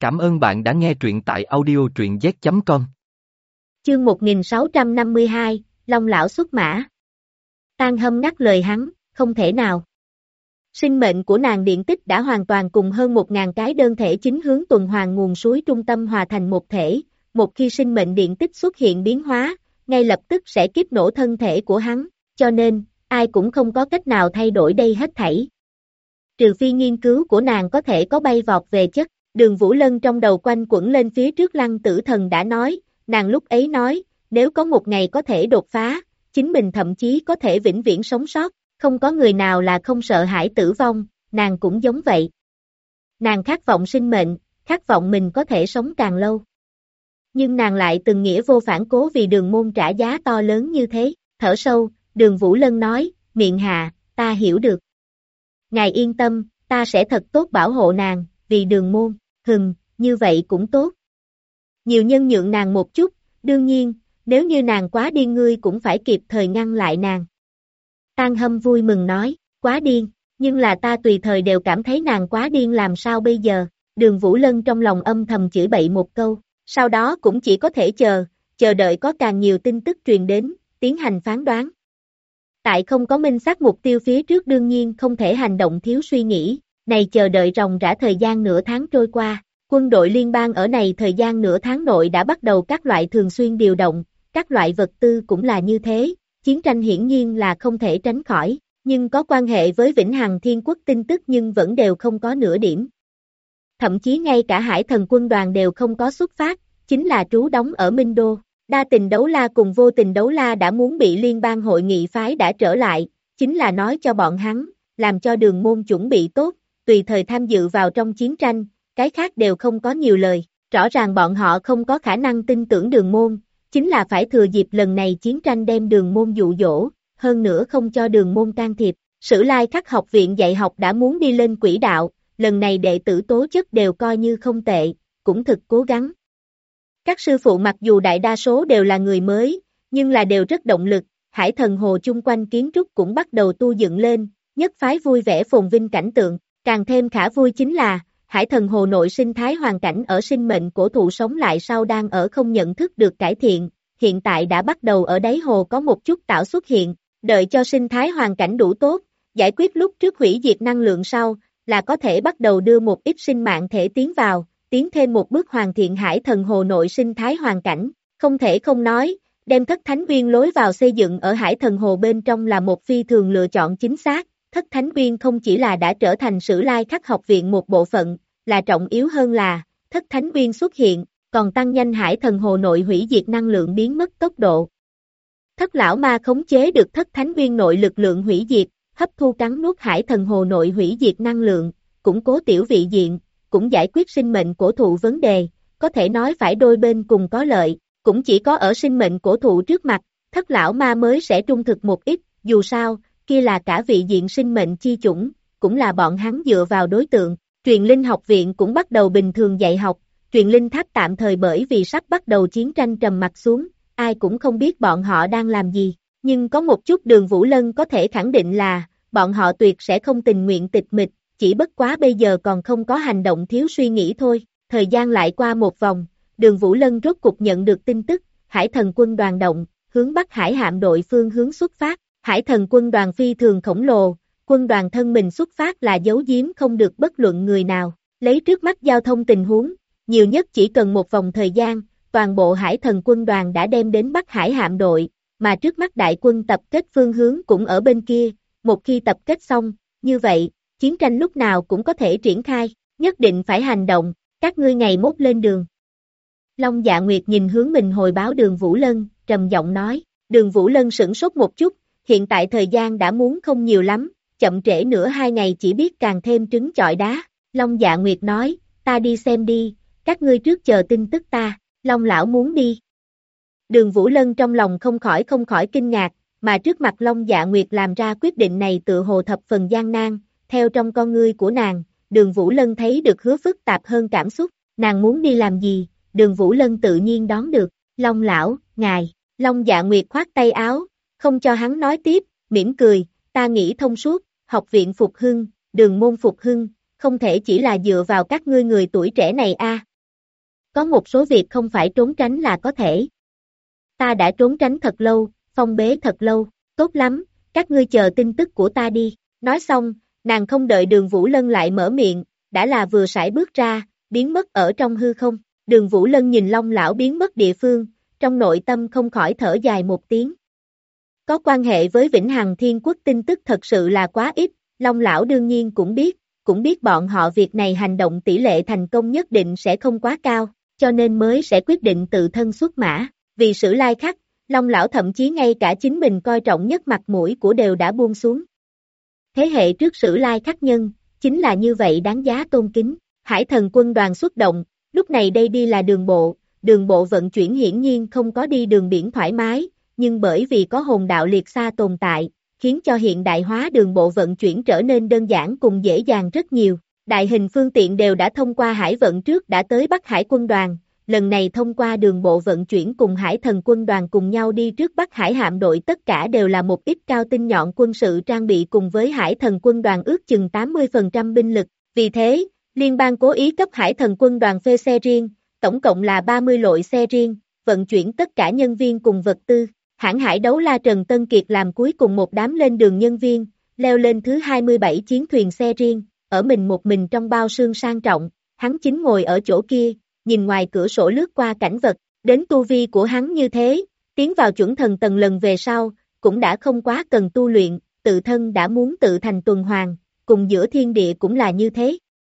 Cảm ơn bạn đã nghe truyện tại audio truyện z.com. Chương 1652, Long lão xuất mã. Tang Hâm ngắt lời hắn, không thể nào. Sinh mệnh của nàng điện tích đã hoàn toàn cùng hơn 1.000 cái đơn thể chính hướng tuần hoàn nguồn suối trung tâm hòa thành một thể, một khi sinh mệnh điện tích xuất hiện biến hóa, ngay lập tức sẽ kiếp nổ thân thể của hắn, cho nên, ai cũng không có cách nào thay đổi đây hết thảy. Trừ phi nghiên cứu của nàng có thể có bay vọt về chất. Đường Vũ Lân trong đầu quanh quẩn lên phía trước Lăng Tử Thần đã nói, nàng lúc ấy nói, nếu có một ngày có thể đột phá, chính mình thậm chí có thể vĩnh viễn sống sót, không có người nào là không sợ hãi tử vong, nàng cũng giống vậy. Nàng khát vọng sinh mệnh, khát vọng mình có thể sống càng lâu. Nhưng nàng lại từng nghĩa vô phản cố vì Đường môn trả giá to lớn như thế, thở sâu, Đường Vũ Lân nói, miệng hạ, ta hiểu được. Ngài yên tâm, ta sẽ thật tốt bảo hộ nàng, vì Đường môn. Như vậy cũng tốt. Nhiều nhân nhượng nàng một chút, đương nhiên, nếu như nàng quá điên ngươi cũng phải kịp thời ngăn lại nàng. Tang Hâm vui mừng nói, quá điên, nhưng là ta tùy thời đều cảm thấy nàng quá điên làm sao bây giờ, Đường Vũ Lân trong lòng âm thầm chửi bậy một câu, sau đó cũng chỉ có thể chờ đợi có càng nhiều tin tức truyền đến, tiến hành phán đoán. Tại không có minh xác mục tiêu phía trước đương nhiên không thể hành động thiếu suy nghĩ. Này chờ đợi ròng rã thời gian nửa tháng trôi qua, quân đội liên bang ở này thời gian nửa tháng nội đã bắt đầu các loại thường xuyên điều động, các loại vật tư cũng là như thế, chiến tranh hiển nhiên là không thể tránh khỏi, nhưng có quan hệ với Vĩnh Hằng Thiên Quốc tin tức nhưng vẫn đều không có nửa điểm. Thậm chí ngay cả Hải Thần quân đoàn đều không có xuất phát, chính là trú đóng ở Minh Đô. Đa tình đấu la cùng vô tình đấu la đã muốn bị liên bang hội nghị phái đã trở lại, chính là nói cho bọn hắn, làm cho Đường môn chuẩn bị tốt, tùy thời tham dự vào trong chiến tranh, cái khác đều không có nhiều lời, rõ ràng bọn họ không có khả năng tin tưởng Đường môn, chính là phải thừa dịp lần này chiến tranh đem Đường môn dụ dỗ, hơn nữa không cho Đường môn can thiệp. Sử Lai Khắc học viện dạy học đã muốn đi lên quỹ đạo, lần này đệ tử tố chất đều coi như không tệ, cũng thực cố gắng. Các sư phụ mặc dù đại đa số đều là người mới, nhưng là đều rất động lực, Hải Thần Hồ chung quanh kiến trúc cũng bắt đầu tu dựng lên, nhất phái vui vẻ phồn vinh cảnh tượng. Càng thêm khả vui chính là, Hải Thần Hồ nội sinh thái hoàn cảnh ở sinh mệnh cổ thụ sống lại sau đang ở không nhận thức được cải thiện, hiện tại đã bắt đầu ở đáy hồ có một chút tảo xuất hiện, đợi cho sinh thái hoàn cảnh đủ tốt, giải quyết lúc trước hủy diệt năng lượng sau, là có thể bắt đầu đưa một ít sinh mạng thể tiến vào, tiến thêm một bước hoàn thiện Hải Thần Hồ nội sinh thái hoàn cảnh, không thể không nói, đem Thất Thánh Viên lối vào xây dựng ở Hải Thần Hồ bên trong là một phi thường lựa chọn chính xác. Thất Thánh Viên không chỉ là đã trở thành Sử Lai Khắc học viện một bộ phận, là trọng yếu hơn là, Thất Thánh Viên xuất hiện, còn tăng nhanh Hải Thần Hồ nội hủy diệt năng lượng biến mất tốc độ. Thất lão ma khống chế được Thất Thánh Viên nội lực lượng hủy diệt, hấp thu cắn nuốt Hải Thần Hồ nội hủy diệt năng lượng, củng cố tiểu vị diện, cũng giải quyết sinh mệnh cổ thụ vấn đề, có thể nói phải đôi bên cùng có lợi, cũng chỉ có ở sinh mệnh cổ thụ trước mặt, Thất lão ma mới sẽ trung thực một ít, dù sao, kia là cả vị diện sinh mệnh chi chủng, cũng là bọn hắn dựa vào đối tượng. Truyền linh học viện cũng bắt đầu bình thường dạy học, truyền linh tháp tạm thời bởi vì sắp bắt đầu chiến tranh trầm mặc xuống, ai cũng không biết bọn họ đang làm gì, nhưng có một chút Đường Vũ Lân có thể khẳng định là, bọn họ tuyệt sẽ không tình nguyện tịch mịch, chỉ bất quá bây giờ còn không có hành động thiếu suy nghĩ thôi. Thời gian lại qua một vòng, Đường Vũ Lân rốt cục nhận được tin tức, Hải Thần quân đoàn động, hướng Bắc Hải hạm đội phương hướng xuất phát. Hải Thần quân đoàn phi thường khổng lồ, quân đoàn thân mình xuất phát là giấu giếm không được bất luận người nào, lấy trước mắt giao thông tình huống, nhiều nhất chỉ cần một vòng thời gian, toàn bộ Hải Thần quân đoàn đã đem đến Bắc Hải hạm đội, mà trước mắt đại quân tập kết phương hướng cũng ở bên kia, một khi tập kết xong, như vậy, chiến tranh lúc nào cũng có thể triển khai, nhất định phải hành động, các ngươi ngày mốt lên đường. Long Dạ Nguyệt nhìn hướng mình hồi báo Đường Vũ Lân, trầm giọng nói, Đường Vũ Lân sửng sốt một chút, hiện tại thời gian đã muốn không nhiều lắm, chậm trễ nữa 2 ngày chỉ biết càng thêm trứng chọi đá. Long Dạ Nguyệt nói, ta đi xem đi, các ngươi trước chờ tin tức ta, Long lão muốn đi. Đường Vũ Lân trong lòng không khỏi kinh ngạc, mà trước mặt Long Dạ Nguyệt làm ra quyết định này tựa hồ thập phần gian nan, theo trong con ngươi của nàng, Đường Vũ Lân thấy được hứa phức tạp hơn cảm xúc, nàng muốn đi làm gì, Đường Vũ Lân tự nhiên đón được, Long lão, ngài, Long Dạ Nguyệt khoát tay áo, không cho hắn nói tiếp, mỉm cười, ta nghĩ thông suốt, học viện phục hưng, Đường môn phục hưng, không thể chỉ là dựa vào các ngươi người tuổi trẻ này a. Có một số việc không phải trốn tránh là có thể. Ta đã trốn tránh thật lâu, phong bế thật lâu, tốt lắm, các ngươi chờ tin tức của ta đi. Nói xong, nàng không đợi Đường Vũ Lân lại mở miệng, đã là vừa sải bước ra, biến mất ở trong hư không. Đường Vũ Lân nhìn Long lão biến mất địa phương, trong nội tâm không khỏi thở dài một tiếng. Có quan hệ với Vĩnh Hằng Thiên Quốc tin tức thật sự là quá ít, Long lão đương nhiên cũng biết bọn họ việc này hành động tỷ lệ thành công nhất định sẽ không quá cao, cho nên mới sẽ quyết định tự thân xuất mã. Vì Sử Lai Khắc, Long lão thậm chí ngay cả chính mình coi trọng nhất mặt mũi của đều đã buông xuống. Thế hệ trước Sử Lai Khắc nhân, chính là như vậy đáng giá tôn kính. Hải Thần quân đoàn xuất động, lúc này đây đi là đường bộ vận chuyển hiển nhiên không có đi đường biển thoải mái, nhưng bởi vì có hồn đạo liệt xa tồn tại, khiến cho hiện đại hóa đường bộ vận chuyển trở nên đơn giản cùng dễ dàng rất nhiều. Đại hình phương tiện đều đã thông qua hải vận trước đã tới Bắc Hải quân đoàn, lần này thông qua đường bộ vận chuyển cùng Hải Thần quân đoàn cùng nhau đi trước Bắc Hải hạm đội tất cả đều là một ít cao tinh nhọn quân sự trang bị cùng với Hải Thần quân đoàn ước chừng 80% binh lực, vì thế, liên bang cố ý cấp Hải Thần quân đoàn phê xe riêng, tổng cộng là 30 lội xe riêng, vận chuyển tất cả nhân viên cùng vật tư. Hãng hải đấu la Trần Tân Kiệt làm cuối cùng một đám lên đường nhân viên, leo lên thứ 27 chiến thuyền xe riêng, ở một mình trong bao sương sang trọng, hắn chính ngồi ở chỗ kia, nhìn ngoài cửa sổ lướt qua cảnh vật, đến tu vi của hắn như thế, tiến vào chuẩn thần tầng lần về sau, cũng đã không quá cần tu luyện, tự thân đã muốn tự thành tuần hoàn, cùng giữa thiên địa cũng là như thế.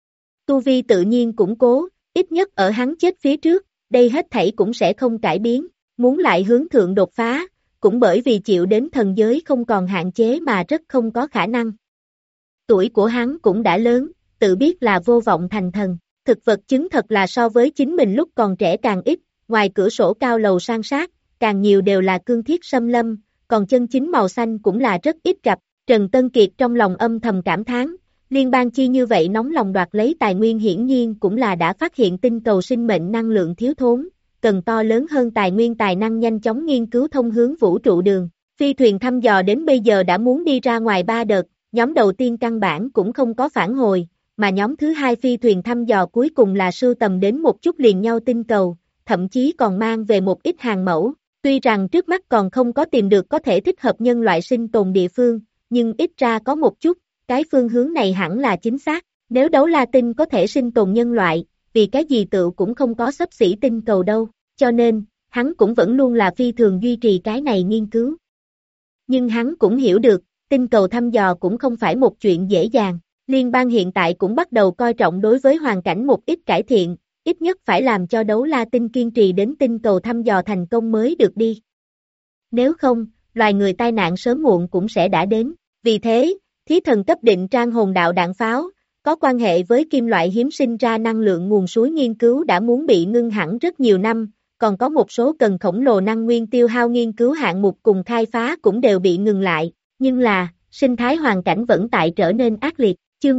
Tu vi tự nhiên củng cố, ít nhất ở hắn chết phía trước, đây hết thảy cũng sẽ không cải biến, muốn lại hướng thượng đột phá, cũng bởi vì chịu đến thần giới không còn hạn chế mà rất không có khả năng. Tuổi của hắn cũng đã lớn, tự biết là vô vọng thành thần, thực vật chứng thật là so với chính mình lúc còn trẻ càng ít, ngoài cửa sổ cao lầu san sát, càng nhiều đều là cương thiết xâm lâm, còn chân chính màu xanh cũng là rất ít gặp. Trần Tân Kiệt trong lòng âm thầm cảm thán, liên bang chi như vậy nóng lòng đoạt lấy tài nguyên hiển nhiên cũng là đã phát hiện tinh cầu sinh mệnh năng lượng thiếu thốn, cần to lớn hơn tài nguyên tài năng nhanh chóng nghiên cứu thông hướng vũ trụ đường. Phi thuyền thăm dò đến bây giờ đã muốn đi ra ngoài 3 đợt, nhóm đầu tiên căn bản cũng không có phản hồi, mà nhóm thứ hai phi thuyền thăm dò cuối cùng là sưu tầm đến một chút liền nhau tinh cầu, thậm chí còn mang về một ít hàng mẫu. Tuy rằng trước mắt còn không có tìm được có thể thích hợp nhân loại sinh tồn địa phương, nhưng ít ra có một chút, cái phương hướng này hẳn là chính xác. Nếu đấu la tinh có thể sinh tồn nhân loại, vì cái gì tựu cũng không có xấp xỉ tinh cầu đâu, cho nên, hắn cũng vẫn luôn là phi thường duy trì cái này nghiên cứu. Nhưng hắn cũng hiểu được, tinh cầu thăm dò cũng không phải một chuyện dễ dàng, liên bang hiện tại cũng bắt đầu coi trọng đối với hoàn cảnh một ít cải thiện, ít nhất phải làm cho đấu la tinh kiên trì đến tinh cầu thăm dò thành công mới được đi. Nếu không, loài người tai nạn sớm muộn cũng sẽ đã đến, vì thế, thí thần cấp định trang hồn đạo đạn pháo, có quan hệ với kim loại hiếm sinh ra năng lượng nguồn suối nghiên cứu đã muốn bị ngưng hẳn rất nhiều năm, còn có một số cần khổng lồ năng nguyên tiêu hao nghiên cứu hạng mục cùng khai phá cũng đều bị ngừng lại, nhưng là, sinh thái hoàn cảnh vẫn tại trở nên ác liệt, chương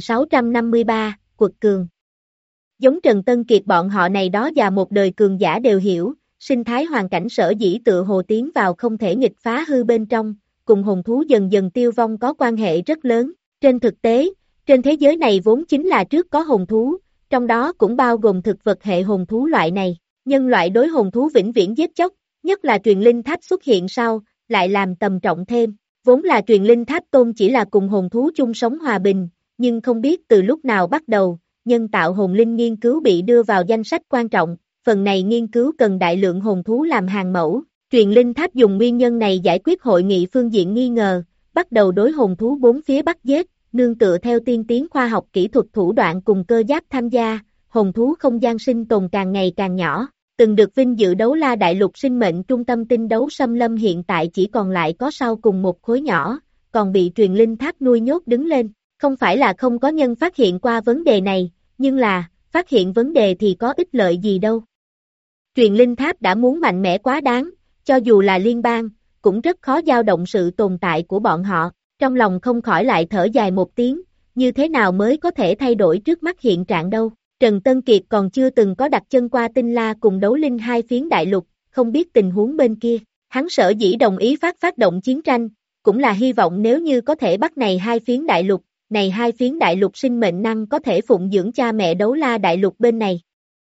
1653, quật cường. Giống Trần Tân Kiệt bọn họ này đó và một đời cường giả đều hiểu, sinh thái hoàn cảnh sở dĩ tựa hồ tiến vào không thể nghịch phá hư bên trong, cùng hồn thú dần dần tiêu vong có quan hệ rất lớn. Trên thực tế, trên thế giới này vốn chính là trước có hồn thú, trong đó cũng bao gồm thực vật hệ hồn thú loại này. Nhân loại đối hồn thú vĩnh viễn giết chóc, nhất là truyền linh tháp xuất hiện sau, lại làm tầm trọng thêm. Vốn là truyền linh tháp tôn chỉ là cùng hồn thú chung sống hòa bình, nhưng không biết từ lúc nào bắt đầu, nhân tạo hồn linh nghiên cứu bị đưa vào danh sách quan trọng, phần này nghiên cứu cần đại lượng hồn thú làm hàng mẫu. Truyền linh tháp dùng nguyên nhân này giải quyết hội nghị phương diện nghi ngờ, bắt đầu đối hồn thú bốn phía bắt giết, nương tựa theo tiên tiến khoa học kỹ thuật thủ đoạn cùng cơ giáp tham gia, hồn thú không gian sinh tồn càng ngày càng nhỏ. Từng được vinh dự đấu la đại lục sinh mệnh trung tâm tinh đấu xâm lâm hiện tại chỉ còn lại có sau cùng một khối nhỏ, còn bị truyền linh tháp nuôi nhốt đứng lên. Không phải là không có nhân phát hiện qua vấn đề này, nhưng là, phát hiện vấn đề thì có ích lợi gì đâu. Truyền linh tháp đã muốn mạnh mẽ quá đáng, cho dù là liên bang, cũng rất khó dao động sự tồn tại của bọn họ, trong lòng không khỏi lại thở dài một tiếng, như thế nào mới có thể thay đổi trước mắt hiện trạng đâu. Trần Tân Kiệt còn chưa từng có đặt chân qua Tinh La cùng Đấu Linh hai phiến đại lục, không biết tình huống bên kia. Hắn sở dĩ đồng ý phát động chiến tranh, cũng là hy vọng nếu như có thể bắt này hai phiến đại lục sinh mệnh năng có thể phụng dưỡng cha mẹ Đấu La đại lục bên này.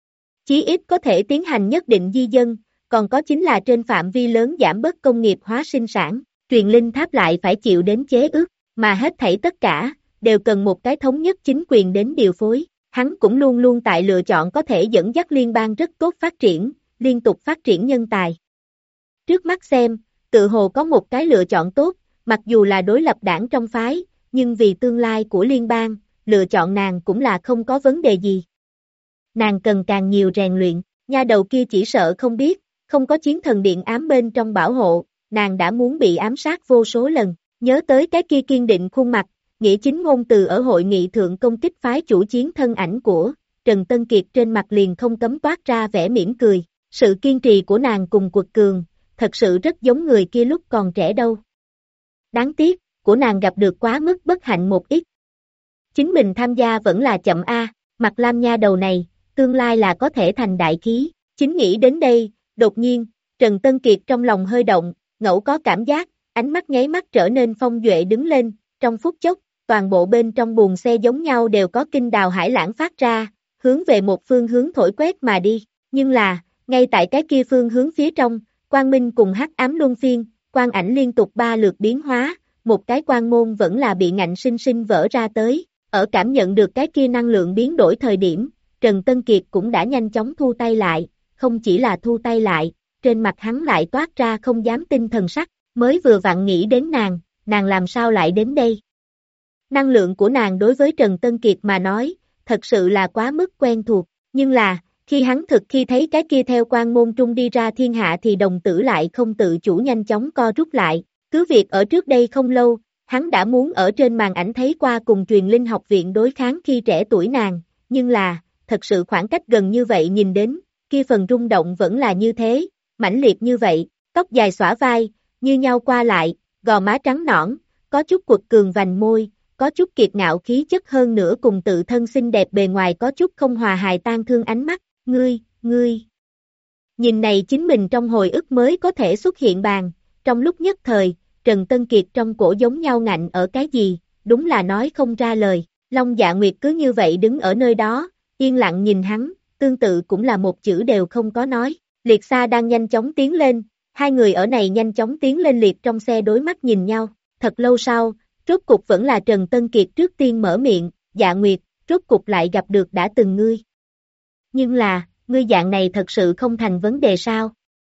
Chí ít có thể tiến hành nhất định di dân, còn có chính là trên phạm vi lớn giảm bớt công nghiệp hóa sinh sản, truyền linh tháp lại phải chịu đến chế ước, mà hết thảy tất cả, đều cần một cái thống nhất chính quyền đến điều phối. Hắn cũng luôn luôn tại lựa chọn có thể dẫn dắt liên bang rất tốt phát triển, liên tục phát triển nhân tài. Trước mắt xem, tự hồ có một cái lựa chọn tốt, mặc dù là đối lập đảng trong phái, nhưng vì tương lai của liên bang, lựa chọn nàng cũng là không có vấn đề gì. Nàng cần càng nhiều rèn luyện, nha đầu kia chỉ sợ không biết, không có chiến thần điện ám bên trong bảo hộ, nàng đã muốn bị ám sát vô số lần, nhớ tới cái kia kiên định khuôn mặt, nghĩa chính ngôn từ ở hội nghị thượng công kích phái chủ chiến thân ảnh của Trần Tân Kiệt trên mặt liền không cấm toát ra vẻ mỉm cười, sự kiên trì của nàng cùng quật cường, thật sự rất giống người kia lúc còn trẻ đâu. Đáng tiếc, của nàng gặp được quá mức bất hạnh một ít. Chính mình tham gia vẫn là chậm Mặt Lam nha đầu này, tương lai là có thể thành đại khí, chính nghĩ đến đây, đột nhiên, Trần Tân Kiệt trong lòng hơi động, ngẫu có cảm giác, ánh mắt nháy mắt trở nên phong duệ đứng lên, trong phút chốc, toàn bộ bên trong buồng xe giống nhau đều có kinh đào hải lãng phát ra, hướng về một phương hướng thổi quét mà đi, nhưng là, ngay tại cái kia phương hướng phía trong, quang minh cùng hắc ám luân phiên, quang ảnh liên tục 3 lượt biến hóa, một cái quang môn vẫn là bị ngạnh sinh sinh vỡ ra tới, ở cảm nhận được cái kia năng lượng biến đổi thời điểm, Trần Tân Kiệt cũng đã nhanh chóng thu tay lại, không chỉ là thu tay lại, trên mặt hắn lại toát ra không dám tin thần sắc, mới vừa vặn nghĩ đến nàng làm sao lại đến đây. Năng lượng của nàng đối với Trần Tân Kiệt mà nói, thật sự là quá mức quen thuộc, nhưng là, khi hắn khi thấy cái kia theo quan môn trung đi ra thiên hạ thì đồng tử lại không tự chủ nhanh chóng co rút lại, cứ việc ở trước đây không lâu, hắn đã muốn ở trên màn ảnh thấy qua cùng truyền linh học viện đối kháng khi trẻ tuổi nàng, nhưng là, thật sự khoảng cách gần như vậy nhìn đến, kia phần rung động vẫn là như thế, mãnh liệt như vậy, tóc dài xõa vai, như nhau qua lại, gò má trắng nõn, có chút quật cường vành môi, có chút kiệt ngạo khí chất hơn nữa cùng tự thân xinh đẹp bề ngoài có chút không hòa hài tan thương ánh mắt, ngươi. Nhìn này chính mình trong hồi ức mới có thể xuất hiện bàn, trong lúc nhất thời, Trần Tân Kiệt trong cổ giống nhau ngạnh ở cái gì, đúng là nói không ra lời, Long Dạ Nguyệt cứ như vậy đứng ở nơi đó, yên lặng nhìn hắn, tương tự cũng là một chữ đều không có nói, Liệt Sa đang nhanh chóng tiến lên, hai người ở này nhanh chóng tiến lên liệt trong xe đối mắt nhìn nhau, thật lâu sau, rốt cục vẫn là Trần Tân Kiệt trước tiên mở miệng, Dạ Nguyệt, rốt cục lại gặp được đã từng ngươi. Nhưng là, ngươi dạng này thật sự không thành vấn đề sao?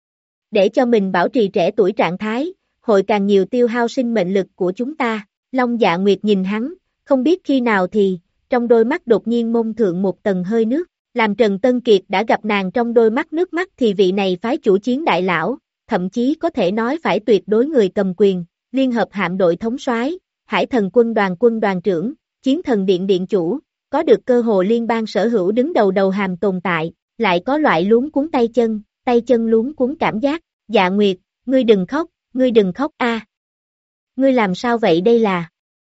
Để cho mình bảo trì trẻ tuổi trạng thái, hội càng nhiều tiêu hao sinh mệnh lực của chúng ta, Long Dạ Nguyệt nhìn hắn, không biết khi nào thì, trong đôi mắt đột nhiên mông thượng một tầng hơi nước, làm Trần Tân Kiệt đã gặp nàng trong đôi mắt nước mắt thì vị này phái chủ chiến đại lão, thậm chí có thể nói phải tuyệt đối người cầm quyền, liên hợp hạm đội thống soái, Hải Thần quân đoàn trưởng, Chiến Thần điện điện chủ, có được cơ hội liên bang sở hữu đứng đầu hàm tồn tại, lại có loại luống cuốn tay chân luống cuốn cảm giác, Dạ Nguyệt, ngươi đừng khóc Ngươi làm sao vậy đây là?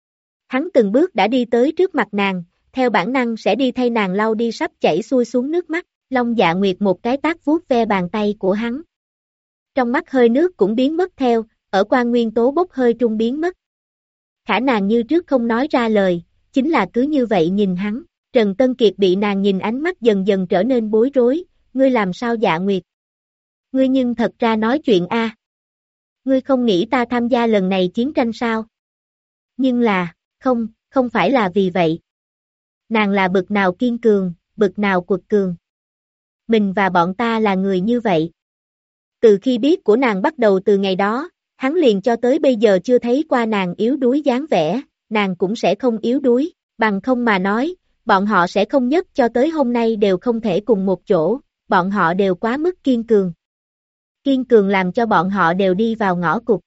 Hắn từng bước đã đi tới trước mặt nàng, theo bản năng sẽ đi thay nàng lau đi sắp chảy xuôi xuống nước mắt, Long Dạ Nguyệt một cái tát vuốt ve bàn tay của hắn. Trong mắt hơi nước cũng biến mất theo, ở quan nguyên tố bốc hơi trung biến mất. Khả nàng như trước không nói ra lời, chính là cứ như vậy nhìn hắn, Trần Tân Kiệt bị nàng nhìn ánh mắt dần dần trở nên bối rối, ngươi làm sao Dạ Nguyệt? Ngươi nhưng thật ra nói chuyện Ngươi không nghĩ ta tham gia lần này chiến tranh sao? Nhưng là, không phải là vì vậy. Nàng là bực nào kiên cường, bực nào quật cường. Mình và bọn ta là người như vậy. Từ khi biết của nàng bắt đầu từ ngày đó, hắn liền cho tới bây giờ chưa thấy qua nàng yếu đuối dáng vẻ, nàng cũng sẽ không yếu đuối, bằng không mà nói, bọn họ sẽ không nhất cho tới hôm nay đều không thể cùng một chỗ, bọn họ đều quá mức kiên cường. Kiên cường làm cho bọn họ đều đi vào ngõ cụt.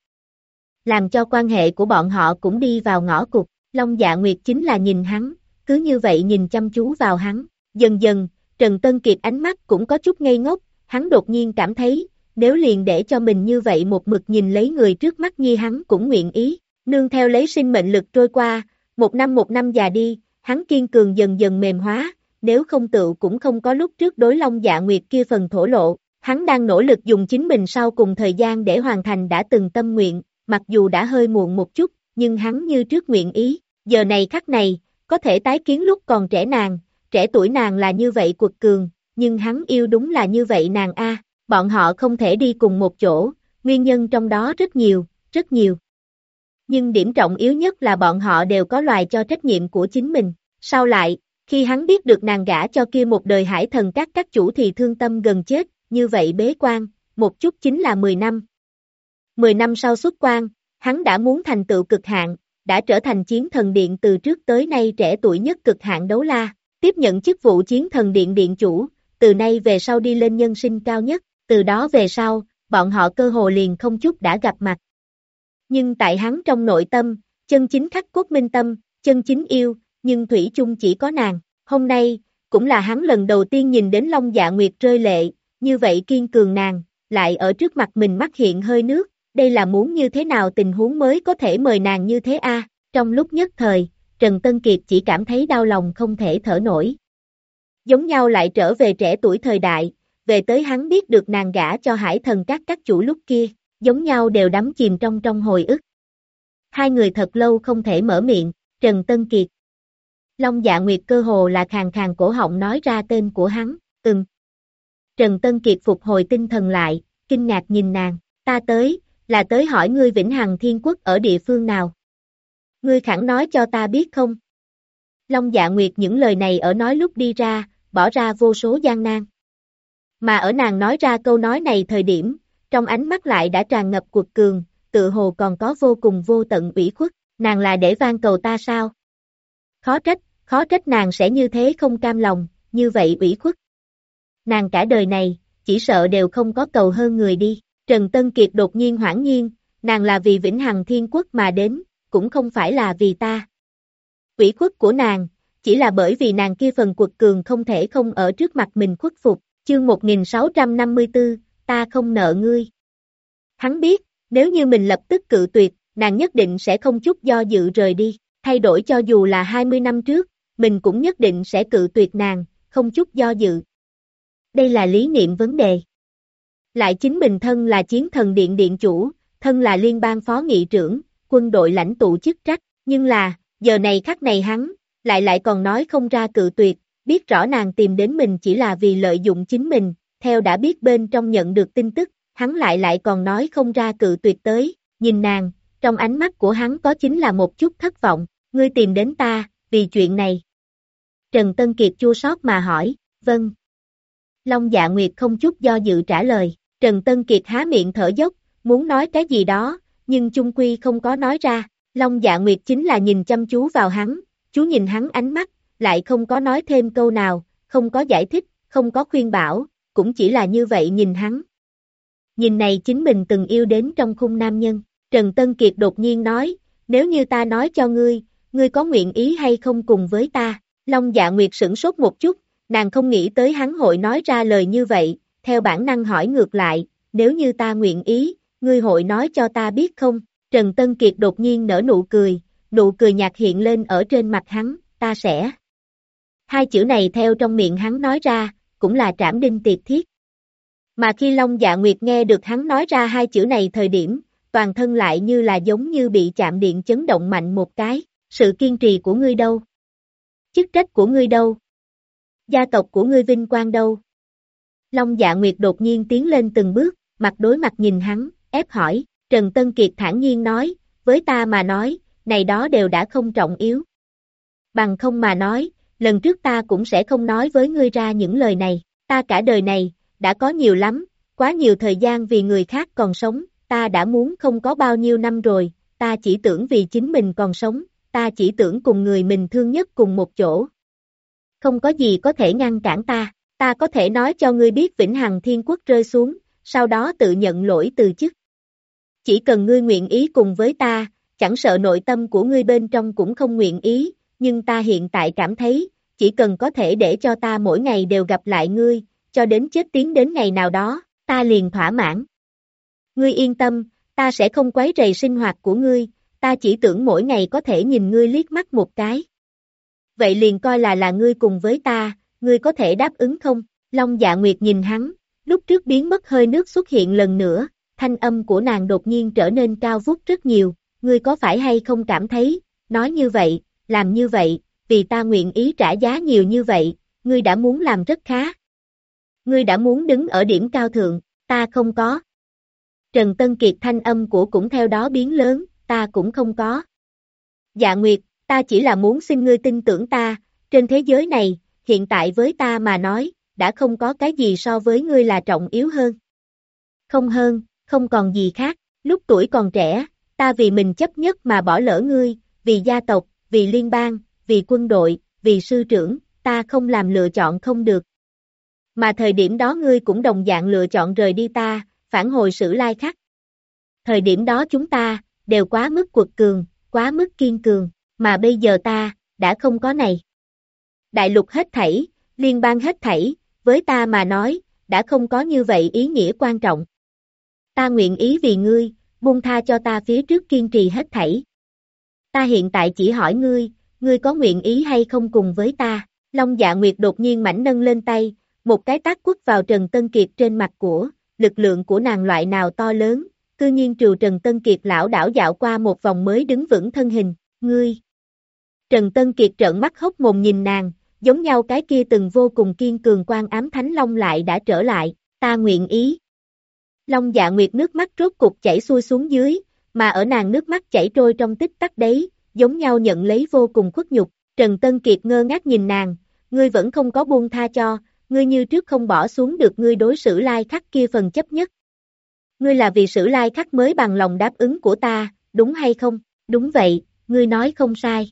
Làm cho quan hệ của bọn họ cũng đi vào ngõ cụt, Long Dạ Nguyệt chính là nhìn hắn, cứ như vậy nhìn chăm chú vào hắn, dần dần, Trần Tân Kiệt ánh mắt cũng có chút ngây ngốc, hắn đột nhiên cảm thấy, nếu liền để cho mình như vậy một mực nhìn lấy người trước mắt như hắn cũng nguyện ý, nương theo lấy sinh mệnh lực trôi qua, một năm già đi, hắn kiên cường dần dần mềm hóa, nếu không tự cũng không có lúc trước đối Long Dạ Nguyệt kia phần thổ lộ, hắn đang nỗ lực dùng chính mình sau cùng thời gian để hoàn thành đã từng tâm nguyện, mặc dù đã hơi muộn một chút, nhưng hắn như trước nguyện ý, giờ này khắc này, có thể tái kiến lúc còn trẻ tuổi nàng là như vậy quật cường, nhưng hắn yêu đúng là như vậy nàng a. Bọn họ không thể đi cùng một chỗ, nguyên nhân trong đó rất nhiều, rất nhiều. Nhưng điểm trọng yếu nhất là bọn họ đều có loài cho trách nhiệm của chính mình. Sau lại, khi hắn biết được nàng gả cho kia một đời hải thần các chủ thì thương tâm gần chết, như vậy bế quan, một chút chính là 10 năm. 10 năm sau xuất quan, hắn đã muốn thành tựu cực hạn, đã trở thành chiến thần điện từ trước tới nay trẻ tuổi nhất cực hạn đấu la, tiếp nhận chức vụ chiến thần điện điện chủ, từ nay về sau đi lên nhân sinh cao nhất, từ đó về sau, bọn họ cơ hồ liền không chút đã gặp mặt. Nhưng tại hắn trong nội tâm, chân chính khắc cốt minh tâm, chân chính yêu, nhưng thủy chung chỉ có nàng. Hôm nay, cũng là hắn lần đầu tiên nhìn đến Long Dạ Nguyệt rơi lệ, như vậy kiên cường nàng, lại ở trước mặt mình mắt hiện hơi nước, đây là muốn như thế nào tình huống mới có thể mời nàng như thế a? Trong lúc nhất thời, Trần Tân Kiệt chỉ cảm thấy đau lòng không thể thở nổi. Giống nhau lại trở về trẻ tuổi thời đại, về tới hắn biết được nàng gả cho hải thần các chủ lúc kia, giống nhau đều đắm chìm trong hồi ức. Hai người thật lâu không thể mở miệng, Trần Tân Kiệt. Long Dạ Nguyệt cơ hồ là khàn khàn cổ họng nói ra tên của hắn, Trần Tân Kiệt phục hồi tinh thần lại, kinh ngạc nhìn nàng, ta tới, là tới hỏi ngươi Vĩnh Hằng Thiên Quốc ở địa phương nào? Ngươi khẳng nói cho ta biết không? Long Dạ Nguyệt những lời này ở nói lúc đi ra, bỏ ra vô số gian nan. Mà ở nàng nói ra câu nói này thời điểm, trong ánh mắt lại đã tràn ngập cuột cường, tự hồ còn có vô cùng vô tận ủy khuất, nàng là để van cầu ta sao? Khó trách nàng sẽ như thế không cam lòng, như vậy ủy khuất. Nàng cả đời này, chỉ sợ đều không có cầu hơn người đi. Trần Tân Kiệt đột nhiên hoảng nhiên, nàng là vì Vĩnh Hằng Thiên Quốc mà đến, cũng không phải là vì ta. Ủy khuất của nàng, chỉ là bởi vì nàng kia phần quật cường không thể không ở trước mặt mình khuất phục. Chương 1654, ta không nợ ngươi. Hắn biết, nếu như mình lập tức cự tuyệt, nàng nhất định sẽ không chút do dự rời đi, thay đổi cho dù là 20 năm trước, mình cũng nhất định sẽ cự tuyệt nàng, không chút do dự. Đây là lý niệm vấn đề. Lại chính mình thân là chiến thần điện điện chủ, thân là liên bang phó nghị trưởng, quân đội lãnh tụ chức trách, nhưng là, giờ này khắc này hắn, lại còn nói không ra cự tuyệt, biết rõ nàng tìm đến mình chỉ là vì lợi dụng chính mình, theo đã biết bên trong nhận được tin tức, hắn lại còn nói không ra cự tuyệt tới, nhìn nàng, trong ánh mắt của hắn có chính là một chút thất vọng, ngươi tìm đến ta, vì chuyện này. Trần Tân Kiệt chua xót mà hỏi, vâng. Long Dạ Nguyệt không chút do dự trả lời, Trần Tân Kiệt há miệng thở dốc, muốn nói cái gì đó, nhưng chung quy không có nói ra, Long Dạ Nguyệt chính là nhìn chăm chú vào hắn, chú nhìn hắn ánh mắt, lại không có nói thêm câu nào, không có giải thích, không có khuyên bảo, cũng chỉ là như vậy nhìn hắn. Nhìn này chính mình từng yêu đến trong khung nam nhân, Trần Tân Kiệt đột nhiên nói, nếu như ta nói cho ngươi, ngươi có nguyện ý hay không cùng với ta? Long Dạ Nguyệt sửng sốt một chút, nàng không nghĩ tới hắn hội nói ra lời như vậy, theo bản năng hỏi ngược lại, nếu như ta nguyện ý, ngươi hội nói cho ta biết không? Trần Tân Kiệt đột nhiên nở nụ cười nhạt hiện lên ở trên mặt hắn, ta sẽ. Hai chữ này theo trong miệng hắn nói ra, cũng là trảm đinh tiệt thiết. Mà khi Long Dạ Nguyệt nghe được hắn nói ra hai chữ này thời điểm, toàn thân lại như là giống như bị chạm điện chấn động mạnh một cái, sự kiên trì của ngươi đâu? Chức trách của ngươi đâu? Gia tộc của ngươi vinh quang đâu? Long Dạ Nguyệt đột nhiên tiến lên từng bước, mặt đối mặt nhìn hắn, ép hỏi, Trần Tân Kiệt thản nhiên nói, với ta mà nói, này đó đều đã không trọng yếu. Bằng không mà nói, lần trước ta cũng sẽ không nói với ngươi ra những lời này, ta cả đời này, đã có nhiều lắm, quá nhiều thời gian vì người khác còn sống, ta đã muốn không có bao nhiêu năm rồi, ta chỉ tưởng vì chính mình còn sống, ta chỉ tưởng cùng người mình thương nhất cùng một chỗ. Không có gì có thể ngăn cản ta có thể nói cho ngươi biết Vĩnh Hằng Thiên Quốc rơi xuống, sau đó tự nhận lỗi từ chức. Chỉ cần ngươi nguyện ý cùng với ta, chẳng sợ nội tâm của ngươi bên trong cũng không nguyện ý, nhưng ta hiện tại cảm thấy, chỉ cần có thể để cho ta mỗi ngày đều gặp lại ngươi, cho đến chết tiến đến ngày nào đó, ta liền thỏa mãn. Ngươi yên tâm, ta sẽ không quấy rầy sinh hoạt của ngươi, ta chỉ tưởng mỗi ngày có thể nhìn ngươi liếc mắt một cái. Vậy liền coi là ngươi cùng với ta, ngươi có thể đáp ứng không? Long Dạ Nguyệt nhìn hắn, lúc trước biến mất hơi nước xuất hiện lần nữa, thanh âm của nàng đột nhiên trở nên cao vút rất nhiều, ngươi có phải hay không cảm thấy, nói như vậy, làm như vậy, vì ta nguyện ý trả giá nhiều như vậy, ngươi đã muốn làm rất khá. ngươi đã muốn đứng ở điểm cao thượng, ta không có. Trần Tân Kiệt thanh âm của cũng theo đó biến lớn, ta cũng không có. Dạ Nguyệt, ta chỉ là muốn xin ngươi tin tưởng ta, trên thế giới này, hiện tại với ta mà nói, đã không có cái gì so với ngươi là trọng yếu hơn. Không hơn, không còn gì khác, lúc tuổi còn trẻ, ta vì mình chấp nhất mà bỏ lỡ ngươi, vì gia tộc, vì liên bang, vì quân đội, vì sư trưởng, ta không làm lựa chọn không được. Mà thời điểm đó ngươi cũng đồng dạng lựa chọn rời đi ta, phản hồi Sử Lai Khắc. Thời điểm đó chúng ta, đều quá mức quật cường, quá mức kiên cường, mà bây giờ ta, đã không có này. Đại lục hết thảy, liên bang hết thảy, với ta mà nói, đã không có như vậy ý nghĩa quan trọng. Ta nguyện ý vì ngươi, buông tha cho ta phía trước kiên trì hết thảy. Ta hiện tại chỉ hỏi ngươi, ngươi có nguyện ý hay không cùng với ta? Long Dạ Nguyệt đột nhiên mảnh nâng lên tay, một cái tát quất vào Trần Tân Kiệt trên mặt của, lực lượng của nàng loại nào to lớn, cư nhiên trừ Trần Tân Kiệt lão đảo dạo qua một vòng mới đứng vững thân hình, ngươi. Trần Tân Kiệt trợn mắt hốc mồm nhìn nàng, giống nhau cái kia từng vô cùng kiên cường quan ám thánh long lại đã trở lại, ta nguyện ý. Long Dạ Nguyệt nước mắt rốt cục chảy xuôi xuống dưới, mà ở nàng nước mắt chảy trôi trong tích tắc đấy, giống nhau nhận lấy vô cùng khuất nhục. Trần Tân Kiệt ngơ ngác nhìn nàng, ngươi vẫn không có buông tha cho, ngươi như trước không bỏ xuống được ngươi đối Sử Lai Khắc kia phần chấp nhất. Ngươi là vì Sử Lai Khắc mới bằng lòng đáp ứng của ta, đúng hay không? Đúng vậy, ngươi nói không sai.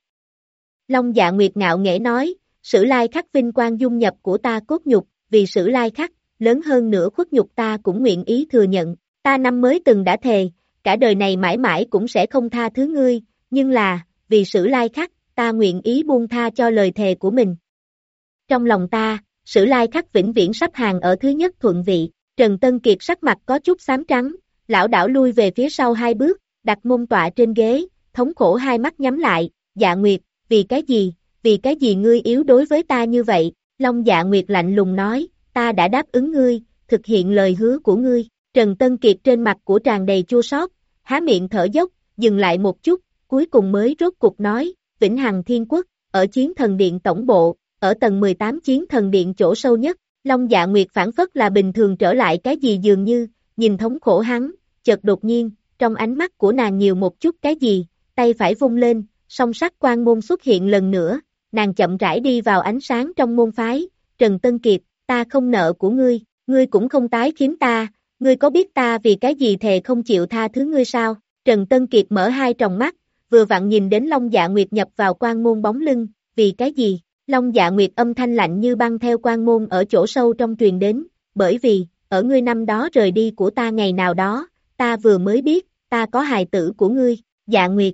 Long Dạ Nguyệt ngạo nghễ nói, Sử Lai Khắc vinh quang dung nhập của ta cốt nhục, vì Sử Lai Khắc, lớn hơn nữa khuất nhục ta cũng nguyện ý thừa nhận, ta năm mới từng đã thề, cả đời này mãi mãi cũng sẽ không tha thứ ngươi, nhưng là, vì Sử Lai Khắc, ta nguyện ý buông tha cho lời thề của mình. Trong lòng ta, Sử Lai Khắc vĩnh viễn sắp hàng ở thứ nhất thuận vị, Trần Tân Kiệt sắc mặt có chút xám trắng, lão đảo lui về phía sau 2 bước, đặt mông tọa trên ghế, thống khổ hai mắt nhắm lại, Dạ Nguyệt, vì cái gì ngươi yếu đối với ta như vậy? Long Dạ Nguyệt lạnh lùng nói, ta đã đáp ứng ngươi, thực hiện lời hứa của ngươi. Trần Tân Kiệt trên mặt của tràn đầy chua xót, há miệng thở dốc, dừng lại một chút, cuối cùng mới rốt cục nói, Vĩnh Hằng Thiên Quốc, ở Chiến Thần Điện tổng bộ, ở tầng 18 Chiến Thần Điện chỗ sâu nhất. Long Dạ Nguyệt phản phất là bình thường trở lại cái gì dường như, nhìn thống khổ hắn, chợt đột nhiên, trong ánh mắt của nàng nhiều một chút cái gì, tay phải vung lên, song sắc quan môn xuất hiện lần nữa, nàng chậm rãi đi vào ánh sáng trong môn phái, Trần Tân Kiệt, ta không nợ của ngươi, ngươi cũng không tái khiếm ta, ngươi có biết ta vì cái gì thề không chịu tha thứ ngươi sao? Trần Tân Kiệt mở hai tròng mắt, vừa vặn nhìn đến Long Dạ Nguyệt nhập vào quan môn bóng lưng, vì cái gì? Long Dạ Nguyệt âm thanh lạnh như băng theo quan môn ở chỗ sâu trong truyền đến, bởi vì, ở ngươi năm đó rời đi của ta ngày nào đó, ta vừa mới biết, ta có hài tử của ngươi, Dạ Nguyệt.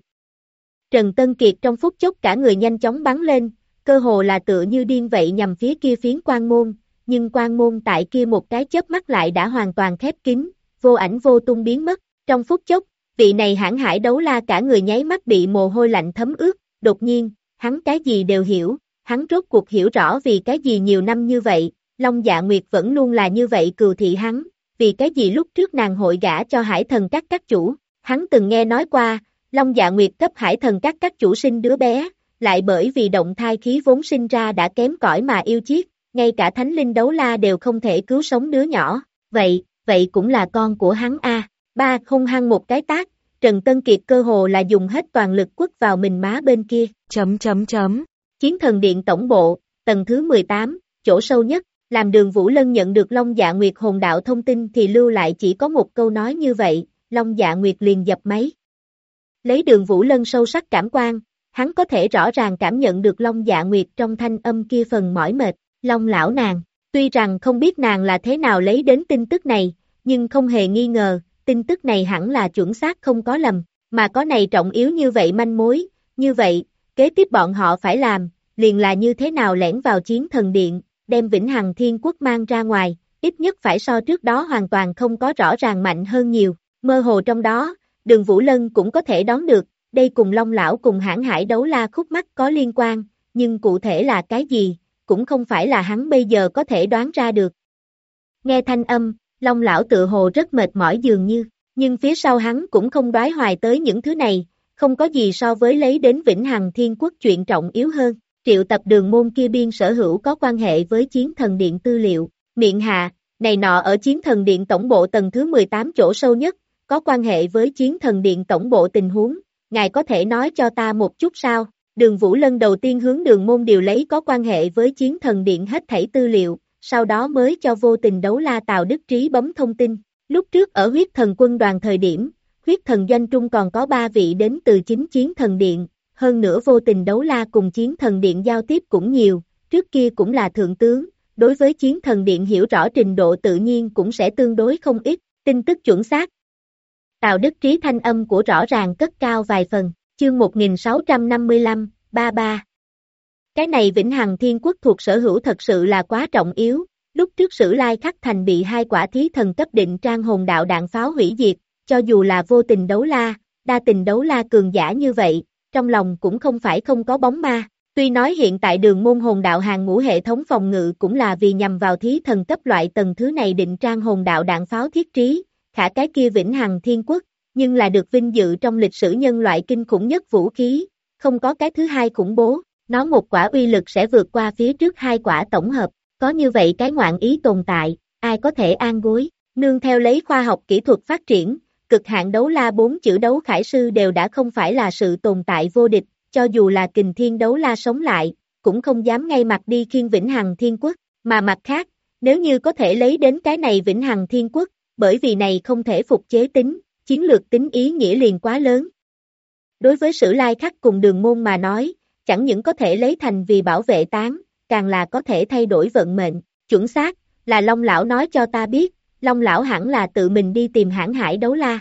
Trần Tân Kiệt trong phút chốc cả người nhanh chóng bắn lên, cơ hồ là tựa như điên vậy nhằm phía kia phiến quan môn, nhưng quan môn tại kia một cái chớp mắt lại đã hoàn toàn khép kín, vô ảnh vô tung biến mất, trong phút chốc, vị này hãn hải đấu la cả người nháy mắt bị mồ hôi lạnh thấm ướt, đột nhiên, hắn cái gì đều hiểu, hắn rốt cuộc hiểu rõ vì cái gì nhiều năm như vậy, Long Dạ Nguyệt vẫn luôn là như vậy cừu thị hắn, vì cái gì lúc trước nàng hội gả cho hải thần các chủ, hắn từng nghe nói qua, Long Dạ Nguyệt cấp hải thần các chủ sinh đứa bé, lại bởi vì động thai khí vốn sinh ra đã kém cỏi mà yêu chiết, ngay cả thánh linh đấu la đều không thể cứu sống đứa nhỏ, vậy cũng là con của hắn a. Ba hung hăng một cái tát, Trần Tân Kiệt cơ hồ là dùng hết toàn lực quất vào mình má bên kia, Chiến Thần Điện tổng bộ, tầng thứ 18, chỗ sâu nhất, làm Đường Vũ Lân nhận được Long Dạ Nguyệt hồn đạo thông tin thì lưu lại chỉ có một câu nói như vậy, Long Dạ Nguyệt liền dập máy. Lấy Đường Vũ Lân sâu sắc cảm quan, hắn có thể rõ ràng cảm nhận được Long Dạ Nguyệt trong thanh âm kia phần mỏi mệt, Long lão nàng, tuy rằng không biết nàng là thế nào lấy đến tin tức này, nhưng không hề nghi ngờ, tin tức này hẳn là chuẩn xác không có lầm, mà có này trọng yếu như vậy manh mối, như vậy, kế tiếp bọn họ phải làm, liền là như thế nào lẻn vào Chiến Thần Điện, đem Vĩnh Hằng Thiên Quốc mang ra ngoài, ít nhất phải so trước đó hoàn toàn không có rõ ràng mạnh hơn nhiều, mơ hồ trong đó, Đường Vũ Lân cũng có thể đoán được, đây cùng Long lão cùng hãn hải đấu la khúc mắc có liên quan, nhưng cụ thể là cái gì, cũng không phải là hắn bây giờ có thể đoán ra được. Nghe thanh âm, Long lão tự hồ rất mệt mỏi dường như, nhưng phía sau hắn cũng không đoái hoài tới những thứ này, không có gì so với lấy đến Vĩnh Hằng Thiên Quốc chuyện trọng yếu hơn, triệu tập Đường môn kia biên sở hữu có quan hệ với Chiến Thần Điện tư liệu, Miệng hạ, này nọ ở Chiến Thần Điện tổng bộ tầng thứ 18 chỗ sâu nhất, có quan hệ với Chiến Thần Điện tổng bộ tình huống, ngài có thể nói cho ta một chút sao? Đường Vũ Lân đầu tiên hướng Đường Môn điều lấy có quan hệ với Chiến Thần Điện hết thảy tư liệu, sau đó mới cho Vô Tình Đấu La Tào Đức Trí bấm thông tin. Lúc trước ở huyết thần quân đoàn thời điểm, huyết thần doanh trung còn có 3 vị đến từ chính Chiến Thần Điện, hơn nữa Vô Tình Đấu La cùng Chiến Thần Điện giao tiếp cũng nhiều, trước kia cũng là thượng tướng, đối với Chiến Thần Điện hiểu rõ trình độ tự nhiên cũng sẽ tương đối không ít, tin tức chuẩn xác. Tào Đức Trí thanh âm của rõ ràng cất cao vài phần, chương 1655, 33. Cái này Vĩnh Hằng Thiên Quốc thuộc sở hữu thật sự là quá trọng yếu, lúc trước Sử Lai Khắc Thành bị 2 quả thí thần cấp định trang hồn đạo đạn pháo hủy diệt, cho dù là Vô Tình Đấu La, Đa Tình Đấu La cường giả như vậy, trong lòng cũng không phải không có bóng ma. Tuy nói hiện tại Đường Môn hồn đạo hàng ngũ hệ thống phòng ngự cũng là vì nhằm vào thí thần cấp loại tầng thứ này định trang hồn đạo đạn pháo thiết trí, khả cái kia Vĩnh Hằng Thiên Quốc, nhưng là được vinh dự trong lịch sử nhân loại kinh khủng nhất vũ khí, không có cái thứ hai khủng bố, nó một quả uy lực sẽ vượt qua phía trước 2 quả tổng hợp, có như vậy cái ngoạn ý tồn tại, ai có thể an gối, nương theo lấy khoa học kỹ thuật phát triển, cực hạn đấu la 4 chữ đấu khải sư đều đã không phải là sự tồn tại vô địch, cho dù là Kình Thiên Đấu La sống lại, cũng không dám ngay mặt đi khiêng Vĩnh Hằng Thiên Quốc, mà mặt khác, nếu như có thể lấy đến cái này Vĩnh Hằng Thiên Quốc, bởi vì này không thể phục chế tính, chiến lược tính ý nghĩa liền quá lớn. Đối với Sử Lai Khắc cùng Đường Môn mà nói, chẳng những có thể lấy thành vì bảo vệ tán, càng là có thể thay đổi vận mệnh, chuẩn xác, là Long Lão nói cho ta biết, Long Lão hẳn là tự mình đi tìm Hãn Hải Đấu La.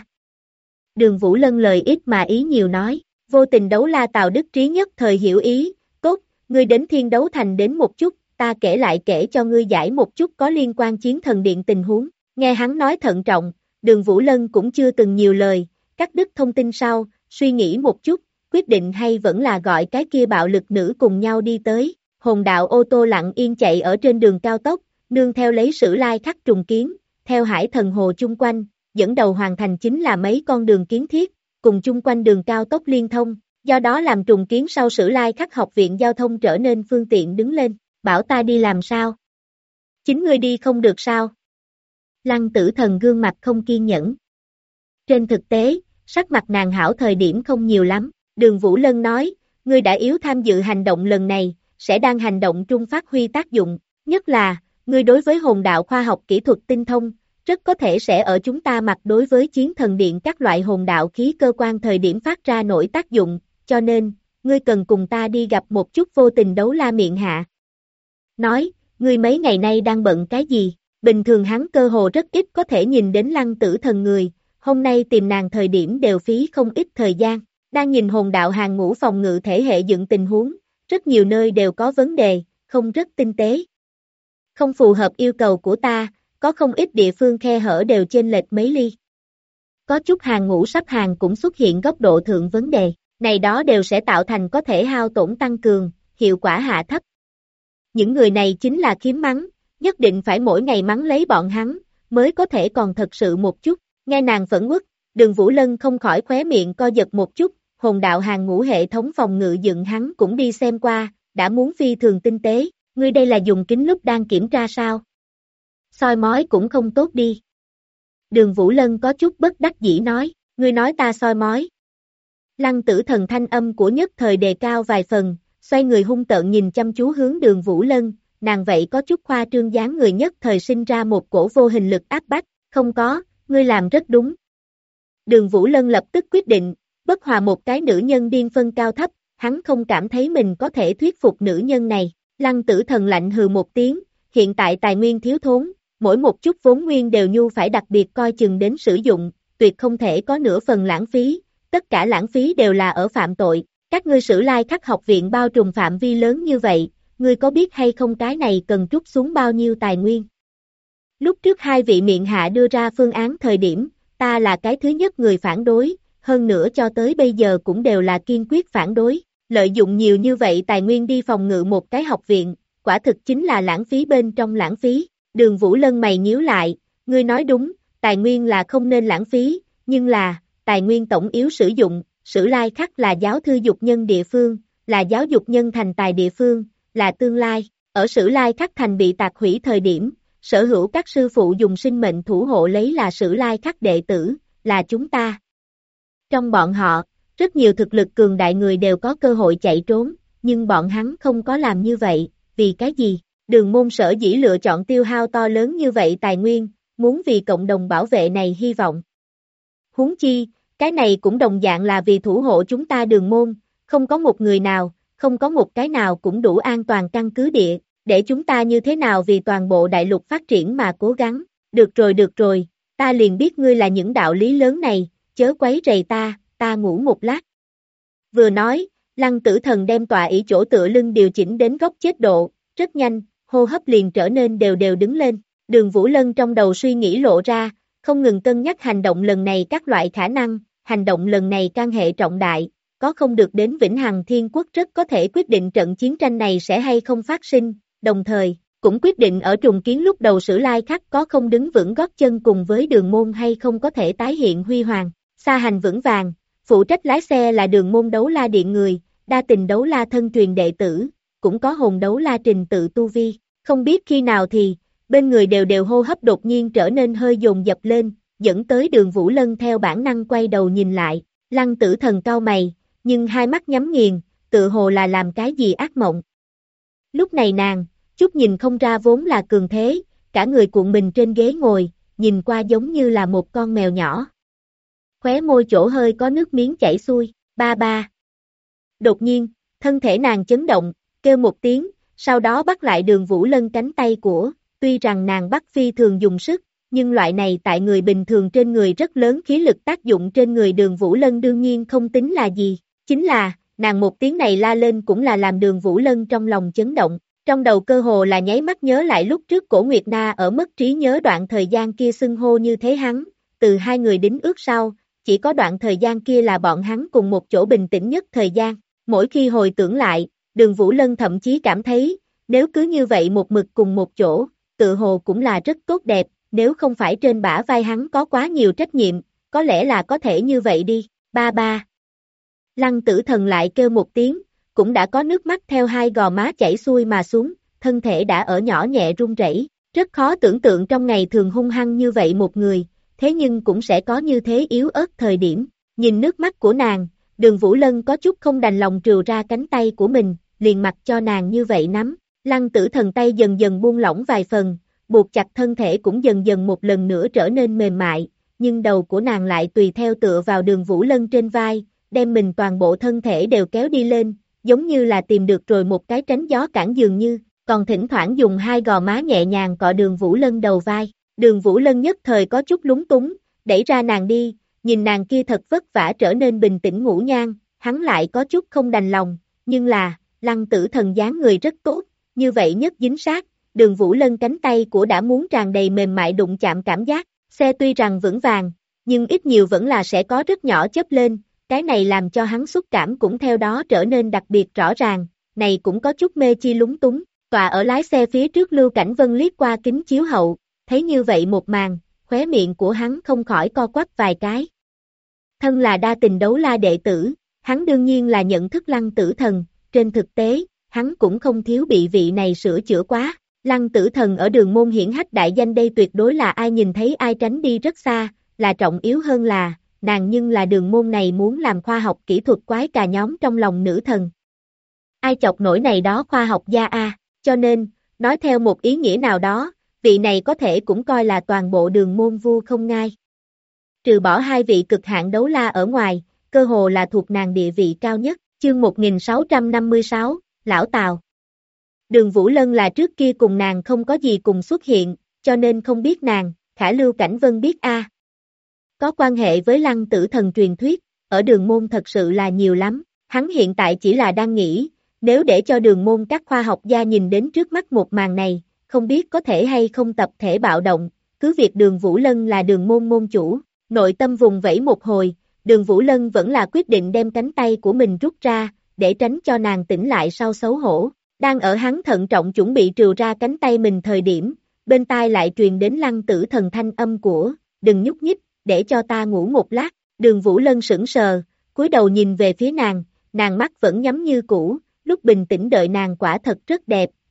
Đường Vũ Lân lời ít mà ý nhiều nói. Vô Tình Đấu La Tào Đức Trí nhất thời hiểu ý, tốt, ngươi đến Thiên Đấu Thành đến một chút, ta kể cho ngươi giải một chút có liên quan Chiến Thần Điện tình huống, nghe hắn nói thận trọng, Đường Vũ Lân cũng chưa từng nhiều lời, cắt đứt thông tin sau, suy nghĩ một chút, quyết định hay vẫn là gọi cái kia bạo lực nữ cùng nhau đi tới, hồn đạo ô tô lặng yên chạy ở trên đường cao tốc, nương theo lấy Sử Lai Khắc trùng kiến, theo hải thần hồ chung quanh, dẫn đầu hoàn thành chính là mấy con đường kiến thiết, cùng chung quanh đường cao tốc liên thông, do đó làm trùng kiến sau Sử Lai Khắc học viện giao thông trở nên phương tiện đứng lên, bảo ta đi làm sao? Chính ngươi đi không được sao? Lăng Tử Thần gương mặt không kiên nhẫn. Trên thực tế, sắc mặt nàng hảo thời điểm không nhiều lắm, Đường Vũ Lân nói, ngươi đã yếu tham dự hành động lần này, sẽ đang hành động trung phát huy tác dụng, nhất là, ngươi đối với hồn đạo khoa học kỹ thuật tinh thông, rất có thể sẽ ở chúng ta mặt đối với Chiến Thần Điện các loại hồn đạo khí cơ quan thời điểm phát ra nổi tác dụng, cho nên, ngươi cần cùng ta đi gặp một chút Vô Tình Đấu La miệng hạ. Nói, ngươi mấy ngày nay đang bận cái gì? Bình thường hắn cơ hồ rất ít có thể nhìn đến Lăng Tử Thần người, hôm nay tìm nàng thời điểm đều phí không ít thời gian, đang nhìn hồn đạo hàng ngũ phòng ngự thể hệ dựng tình huống, rất nhiều nơi đều có vấn đề, không rất tinh tế. Không phù hợp yêu cầu của ta, có không ít địa phương khe hở đều chênh lệch mấy ly. Có chút hàng ngũ sắp hàng cũng xuất hiện góc độ thượng vấn đề, này đó đều sẽ tạo thành có thể hao tổn tăng cường, hiệu quả hạ thấp. Những người này chính là khiếm mắng, nhất định phải mỗi ngày mắng lấy bọn hắn, mới có thể còn thật sự một chút, nghe nàng phẫn uất, Đường Vũ Lân không khỏi khóe miệng co giật một chút, hồn đạo hàng ngũ hệ thống phòng ngự dựng hắn cũng đi xem qua, đã muốn phi thường tinh tế, ngươi đây là dùng kính lúp đang kiểm tra sao? Soi mói cũng không tốt đi. Đường Vũ Lân có chút bất đắc dĩ nói, ngươi nói ta soi mói. Lăng Tử Thần thanh âm của nhất thời đề cao vài phần, xoay người hung tợn nhìn chăm chú hướng Đường Vũ Lân, nàng vậy có chút khoa trương dáng người nhất thời sinh ra một cổ vô hình lực áp bách, không có, ngươi làm rất đúng. Đường Vũ Lân lập tức quyết định, bất hòa một cái nữ nhân điên phân cao thấp, hắn không cảm thấy mình có thể thuyết phục nữ nhân này. Lăng Tử Thần lạnh hừ một tiếng, hiện tại tài nguyên thiếu thốn, mỗi một chút vốn nguyên đều nhu phải đặc biệt coi chừng đến sử dụng, tuyệt không thể có nửa phần lãng phí, tất cả lãng phí đều là ở phạm tội, các ngươi Sử Lai Khắc học viện bao trùm phạm vi lớn như vậy, ngươi có biết hay không cái này cần trút xuống bao nhiêu tài nguyên? Lúc trước 2 vị miệng hạ đưa ra phương án thời điểm, ta là cái thứ nhất người phản đối, hơn nữa cho tới bây giờ cũng đều là kiên quyết phản đối, lợi dụng nhiều như vậy tài nguyên đi phòng ngự một cái học viện, quả thực chính là lãng phí bên trong lãng phí. Đường Vũ Lân mày nhíu lại, ngươi nói đúng, tài nguyên là không nên lãng phí, nhưng là, tài nguyên tổng yếu sử dụng, Sử Lai Khắc là giáo thư dục nhân địa phương, là giáo dục nhân thành tài địa phương, là tương lai, ở Sử Lai Khắc thành bị tạc hủy thời điểm, sở hữu các sư phụ dùng sinh mệnh thủ hộ lấy là Sử Lai Khắc đệ tử, là chúng ta. Trong bọn họ, rất nhiều thực lực cường đại người đều có cơ hội chạy trốn, nhưng bọn hắn không có làm như vậy, vì cái gì? Đường môn sở dĩ lựa chọn tiêu hao to lớn như vậy tài nguyên, muốn vì cộng đồng bảo vệ này hy vọng. Huống chi, cái này cũng đồng dạng là vì thủ hộ chúng ta Đường môn, không có một người nào, không có một cái nào cũng đủ an toàn căn cứ địa, để chúng ta như thế nào vì toàn bộ đại lục phát triển mà cố gắng. Được rồi, ta liền biết ngươi là những đạo lý lớn này, chớ quấy rầy ta ngủ một lát. Vừa nói, Lăng Tử Thần đem tọa ỷ chỗ tựa lưng điều chỉnh đến góc chết độ, rất nhanh, hô hấp liền trở nên đều đứng lên. Đường Vũ Lân trong đầu suy nghĩ lộ ra, không ngừng cân nhắc hành động lần này các loại khả năng, hành động lần này can hệ trọng đại, có không được đến Vĩnh Hằng Thiên Quốc rất có thể quyết định trận chiến tranh này sẽ hay không phát sinh, đồng thời, cũng quyết định ở trùng kiến lúc đầu Sử Lai Khắc có không đứng vững gót chân cùng với Đường môn hay không có thể tái hiện huy hoàng. Xa hành vững vàng, phụ trách lái xe là Đường môn đấu la điện người, đa tình đấu la thân truyền đệ tử, cũng có hồn đấu la trình tự tu vi, không biết khi nào thì, bên người đều hô hấp đột nhiên trở nên hơi dồn dập lên, dẫn tới Đường Vũ Lân theo bản năng quay đầu nhìn lại, Lăng Tử Thần cau mày, nhưng hai mắt nhắm nghiền, tự hồ là làm cái gì ác mộng. Lúc này nàng, chút nhìn không ra vốn là cường thế, cả người cuộn mình trên ghế ngồi, nhìn qua giống như là một con mèo nhỏ. Khóe môi chỗ hơi có nước miếng chảy xuôi, ba. Đột nhiên, thân thể nàng chấn động, kêu một tiếng, sau đó bắt lại Đường Vũ Lân cánh tay của, tuy rằng nàng bắt phi thường dùng sức, nhưng loại này tại người bình thường trên người rất lớn khí lực tác dụng trên người Đường Vũ Lân đương nhiên không tính là gì, chính là, nàng một tiếng này la lên cũng là làm Đường Vũ Lân trong lòng chấn động, trong đầu cơ hồ là nháy mắt nhớ lại lúc trước Cổ Nguyệt Na ở mất trí nhớ đoạn thời gian kia xưng hô như thế hắn, từ hai người đính ước sau, chỉ có đoạn thời gian kia là bọn hắn cùng một chỗ bình tĩnh nhất thời gian, mỗi khi hồi tưởng lại, Đường Vũ Lân thậm chí cảm thấy, nếu cứ như vậy một mực cùng một chỗ, tự hồ cũng là rất tốt đẹp, nếu không phải trên bả vai hắn có quá nhiều trách nhiệm, có lẽ là có thể như vậy đi, ba. Lăng Tử Thần lại kêu một tiếng, cũng đã có nước mắt theo hai gò má chảy xuôi mà xuống, thân thể đã ở nhỏ nhẹ run rẩy, rất khó tưởng tượng trong ngày thường hung hăng như vậy một người, thế nhưng cũng sẽ có như thế yếu ớt thời điểm, nhìn nước mắt của nàng, Đường Vũ Lân có chút không đành lòng trừ ra cánh tay của mình, liền mặc cho nàng như vậy nắm, Lăng Tử Thần tay dần dần buông lỏng vài phần, buộc chặt thân thể cũng dần dần một lần nữa trở nên mềm mại, nhưng đầu của nàng lại tùy theo tựa vào Đường Vũ Lân trên vai, đem mình toàn bộ thân thể đều kéo đi lên, giống như là tìm được rồi một cái tránh gió cản dường như, còn thỉnh thoảng dùng hai gò má nhẹ nhàng cọ Đường Vũ Lân đầu vai. Đường Vũ Lân nhất thời có chút lúng túng, đẩy ra nàng đi, nhìn nàng kia thật vất vả trở nên bình tĩnh ngủ nhan, hắn lại có chút không đành lòng, nhưng là, Lăng Tử Thần dáng người rất tốt, như vậy nhất dính sát, Đường Vũ Lân cánh tay của đã muốn tràn đầy mềm mại đụng chạm cảm giác, xe tuy rằng vững vàng, nhưng ít nhiều vẫn là sẽ có rất nhỏ chớp lên, cái này làm cho hắn xúc cảm cũng theo đó trở nên đặc biệt rõ ràng, này cũng có chút mê chi lúng túng, tọa ở lái xe phía trước Lưu Cảnh Vân liếc qua kính chiếu hậu, thấy như vậy một màn, khóe miệng của hắn không khỏi co quắp vài cái. Thân là đa tình đấu la đệ tử, hắn đương nhiên là nhận thức Lăng Tử Thần, trên thực tế, hắn cũng không thiếu bị vị này sửa chữa quá. Lăng Tử Thần ở Đường môn hiển hách đại danh đây tuyệt đối là ai nhìn thấy ai tránh đi rất xa, là trọng yếu hơn là, nàng nhưng là Đường môn này muốn làm khoa học kỹ thuật quái cà nhóm trong lòng nữ thần. Ai chọc nổi này đó khoa học gia a, cho nên, nói theo một ý nghĩa nào đó, vị này có thể cũng coi là toàn bộ Đường môn vu không ngai. Trừ bỏ hai vị cực hạn đấu la ở ngoài, cơ hồ là thuộc nàng địa vị cao nhất, chương 1656, Lão Tào. Đường Vũ Lân là trước kia cùng nàng không có gì cùng xuất hiện, cho nên không biết nàng, khả Lưu Cảnh Vân biết a. Có quan hệ với Lăng Tử Thần truyền thuyết, ở Đường môn thật sự là nhiều lắm, hắn hiện tại chỉ là đang nghĩ, nếu để cho Đường môn các khoa học gia nhìn đến trước mắt một màn này, không biết có thể hay không tập thể bạo động, cứ việc Đường Vũ Lân là Đường môn môn chủ, nội tâm vùng vẫy một hồi, Đường Vũ Lân vẫn là quyết định đem cánh tay của mình rút ra, để tránh cho nàng tỉnh lại sau xấu hổ. Đang ở hắn thận trọng chuẩn bị trừ ra cánh tay mình thời điểm, bên tai lại truyền đến Lăng Tử Thần thanh âm của, đừng nhúc nhích, để cho ta ngủ một lát, Đường Vũ Lân sững sờ, cúi đầu nhìn về phía nàng mắt vẫn nhắm như cũ, lúc bình tĩnh đợi nàng quả thật rất đẹp,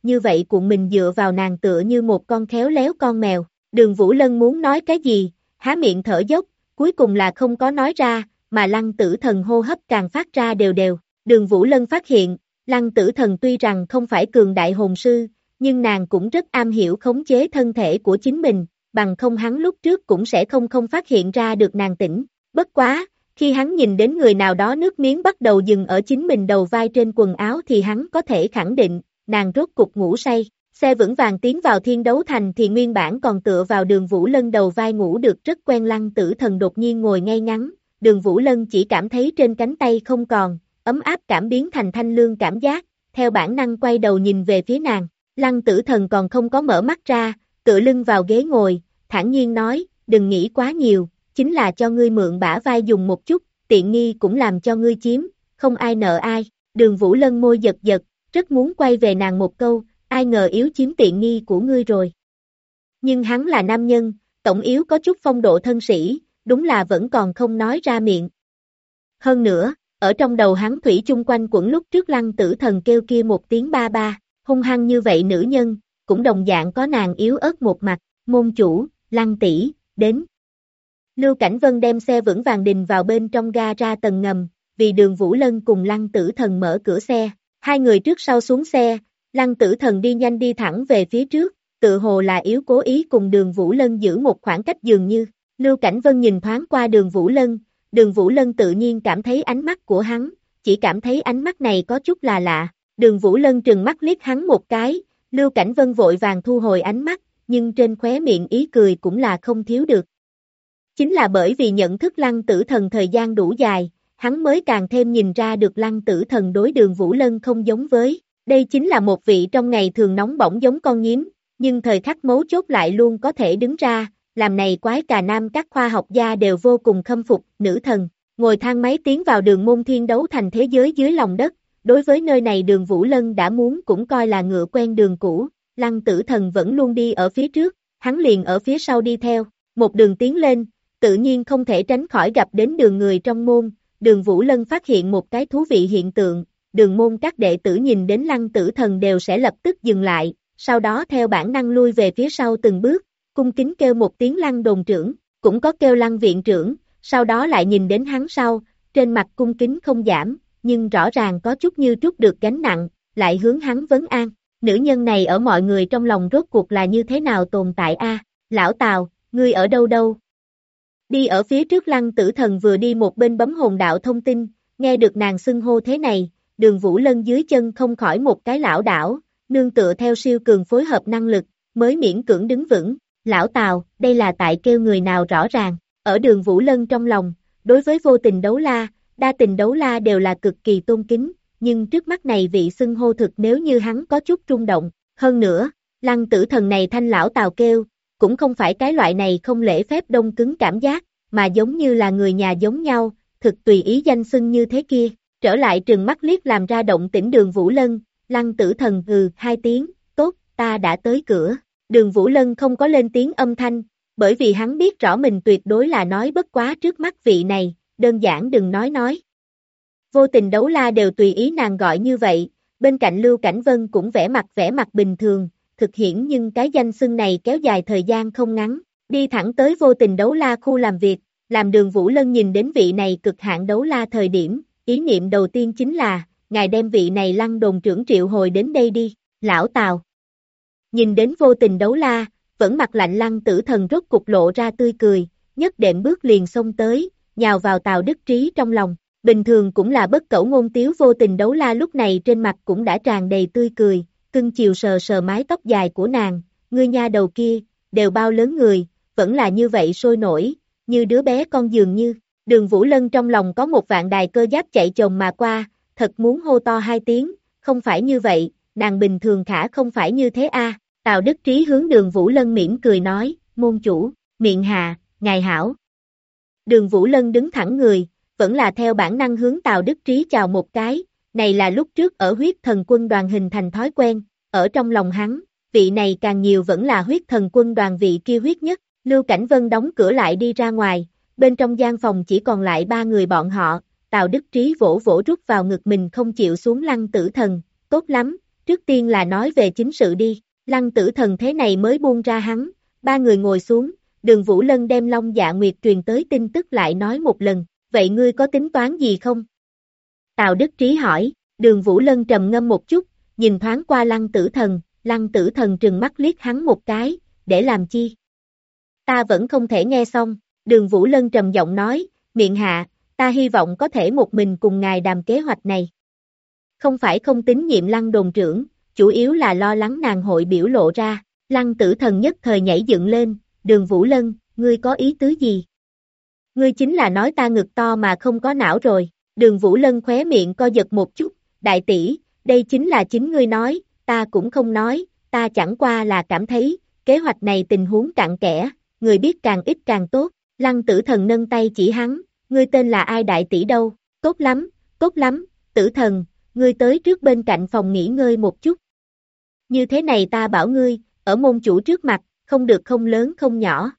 như vậy cuộn mình dựa vào nàng tựa như một con khéo léo con mèo. Đường Vũ Lân muốn nói cái gì, há miệng thở dốc, cuối cùng là không có nói ra, mà Lăng Tử Thần hô hấp càng phát ra đều đều. Đường Vũ Lân phát hiện, Lăng Tử Thần tuy rằng không phải cường đại hồn sư, nhưng nàng cũng rất am hiểu khống chế thân thể của chính mình, bằng không hắn lúc trước cũng sẽ không phát hiện ra được nàng tỉnh. Bất quá, khi hắn nhìn đến người nào đó nước miếng bắt đầu dừng ở chính mình đầu vai trên quần áo thì hắn có thể khẳng định, nàng rốt cục ngủ say. Xe vững vàng tiến vào Thiên Đấu Thành thì nguyên bản còn tựa vào Đường Vũ Lân đầu vai ngủ được rất quen Lăng Tử Thần đột nhiên ngồi ngay ngắn, Đường Vũ Lân chỉ cảm thấy trên cánh tay không còn, ấm áp cảm biến thành thanh lương cảm giác, theo bản năng quay đầu nhìn về phía nàng, Lăng Tử Thần còn không có mở mắt ra, tựa lưng vào ghế ngồi, thản nhiên nói, đừng nghĩ quá nhiều, chính là cho ngươi mượn bả vai dùng một chút, tiện nghi cũng làm cho ngươi chiếm, không ai nợ ai. Đường Vũ Lân môi giật giật, rất muốn quay về nàng một câu, ai ngờ yếu chiếm tiện nghi của ngươi rồi. Nhưng hắn là nam nhân, tổng yếu có chút phong độ thân sĩ, đúng là vẫn còn không nói ra miệng. Hơn nữa, ở trong đầu hắn thủy chung quanh quẩn lúc trước Lăng Tử Thần kêu kia một tiếng ba ba, hung hăng như vậy nữ nhân, cũng đồng dạng có nàng yếu ớt một mặt, môn chủ, Lăng tỷ, đến. Lưu Cảnh Vân đem xe vững vàng đình vào bên trong ga ra tầng ngầm, vì Đường Vũ Lân cùng Lăng Tử Thần mở cửa xe, hai người trước sau xuống xe, Lăng Tử Thần đi nhanh đi thẳng về phía trước, tự hồ là yếu cố ý cùng Đường Vũ Lân giữ một khoảng cách dường như, Lưu Cảnh Vân nhìn thoáng qua Đường Vũ Lân tự nhiên cảm thấy ánh mắt của hắn, chỉ cảm thấy ánh mắt này có chút là lạ, Đường Vũ Lân trừng mắt liếc hắn một cái, Lưu Cảnh Vân vội vàng thu hồi ánh mắt, nhưng trên khóe miệng ý cười cũng là không thiếu được. Chính là bởi vì nhận thức Lăng Tử Thần thời gian đủ dài, hắn mới càng thêm nhìn ra được Lăng Tử Thần đối Đường Vũ Lân không giống với, đây chính là một vị trong ngày thường nóng bỏng giống con nhím, nhưng thời khắc mấu chốt lại luôn có thể đứng ra, làm này quái cà nam các khoa học gia đều vô cùng khâm phục, nữ thần, ngồi thang máy tiến vào đường môn Thiên Đấu Thành thế giới dưới lòng đất, đối với nơi này Đường Vũ Lân đã muốn cũng coi là ngựa quen đường cũ, Lăng Tử Thần vẫn luôn đi ở phía trước, hắn liền ở phía sau đi theo, một đường tiến lên, tự nhiên không thể tránh khỏi gặp đến đường người trong môn, Đường Vũ Lân phát hiện một cái thú vị hiện tượng, đường môn các đệ tử nhìn đến Lăng Tử Thần đều sẽ lập tức dừng lại, sau đó theo bản năng lui về phía sau từng bước, cung kính kêu một tiếng Lăng đồn trưởng, cũng có kêu Lăng viện trưởng, sau đó lại nhìn đến hắn sau, trên mặt cung kính không giảm, nhưng rõ ràng có chút như trút được gánh nặng, lại hướng hắn vấn an, nữ nhân này ở mọi người trong lòng rốt cuộc là như thế nào tồn tại a? Lão Tào, ngươi ở đâu đâu? Đi ở phía trước Lăng Tử Thần vừa đi một bên bấm hồn đạo thông tin, nghe được nàng xưng hô thế này, Đường Vũ Lân dưới chân không khỏi một cái lão đảo, nương tựa theo siêu cường phối hợp năng lực, mới miễn cưỡng đứng vững, lão Tào, đây là tại kêu người nào rõ ràng, ở Đường Vũ Lân trong lòng, đối với vô tình đấu la, đa tình đấu la đều là cực kỳ tôn kính, nhưng trước mắt này vị xưng hô thực nếu như hắn có chút rung động, hơn nữa, Lăng Tử Thần này thanh lão Tào kêu, cũng không phải cái loại này không lễ phép đông cứng cảm giác, mà giống như là người nhà giống nhau, thực tùy ý danh xưng như thế kia, trở lại trừng mắt liếc làm ra động tĩnh Đường Vũ Lân, Lăng Tử Thần hai tiếng, tốt, ta đã tới cửa, Đường Vũ Lân không có lên tiếng âm thanh, bởi vì hắn biết rõ mình tuyệt đối là nói bất quá trước mắt vị này, đơn giản đừng nói. Vô tình đấu la đều tùy ý nàng gọi như vậy, bên cạnh Lưu Cảnh Vân cũng vẻ mặt bình thường, thực hiển nhưng cái danh xưng này kéo dài thời gian không ngắn, đi thẳng tới vô tình đấu la khu làm việc, làm Đường Vũ Lân nhìn đến vị này cực hạn đấu la thời điểm, ý niệm đầu tiên chính là, ngài đem vị này Lăng đồn trưởng triệu hồi đến đây đi, lão Tào. Nhìn đến vô tình đấu la, vẫn mặt lạnh Lăng Tử Thần rốt cục lộ ra tươi cười, nhất đệm bước liền xông tới, nhào vào Tào Đức Trí trong lòng, bình thường cũng là bất cẩu ngôn tiếu vô tình đấu la lúc này trên mặt cũng đã tràn đầy tươi cười, cưng chiều sờ sờ mái tóc dài của nàng, ngươi nha đầu kia, đều bao lớn người, vẫn là như vậy sôi nổi, như đứa bé con dường như, Đường Vũ Lân trong lòng có một vạn đài cơ giáp chạy chồng mà qua, thật muốn hô to hai tiếng, không phải như vậy, nàng bình thường khả không phải như thế a. Tào Đức Trí hướng Đường Vũ Lân mỉm cười nói, môn chủ, miệng hạ, ngài hảo. Đường Vũ Lân đứng thẳng người, vẫn là theo bản năng hướng Tào Đức Trí chào một cái, này là lúc trước ở huyết thần quân đoàn hình thành thói quen, ở trong lòng hắn, vị này càng nhiều vẫn là huyết thần quân đoàn vị kia huyết nhất, Lưu Cảnh Vân đóng cửa lại đi ra ngoài, bên trong gian phòng chỉ còn lại ba người bọn họ, Tào Đức Trí vỗ vỗ rút vào ngực mình không chịu xuống Lăng Tử Thần, tốt lắm, trước tiên là nói về chính sự đi, Lăng Tử Thần thế này mới buông ra hắn, ba người ngồi xuống, Đường Vũ Lân đem Long Dạ Nguyệt truyền tới tin tức lại nói một lần, vậy ngươi có tính toán gì không? Tào Đức Trí hỏi, Đường Vũ Lân trầm ngâm một chút, nhìn thoáng qua Lăng Tử Thần trừng mắt liếc hắn một cái, để làm chi? Ta vẫn không thể nghe xong, Đường Vũ Lân trầm giọng nói, miệng hạ, ta hy vọng có thể một mình cùng ngài đàm kế hoạch này. Không phải không tín nhiệm Lăng đồn trưởng, chủ yếu là lo lắng nàng hội biểu lộ ra, Lăng Tử Thần nhất thời nhảy dựng lên, Đường Vũ Lân, ngươi có ý tứ gì? Ngươi chính là nói ta ngực to mà không có não rồi, Đường Vũ Lân khóe miệng co giật một chút, đại tỷ, đây chính là chính ngươi nói, ta cũng không nói, ta chẳng qua là cảm thấy, kế hoạch này tình huống cặn kẽ, người biết càng ít càng tốt, Lăng Tử Thần nâng tay chỉ hắn, ngươi tên là ai đại tỷ đâu, tốt lắm, Tử Thần, ngươi tới trước bên cạnh phòng nghỉ ngơi một chút. Như thế này ta bảo ngươi, ở môn chủ trước mặt, không được không lớn không nhỏ.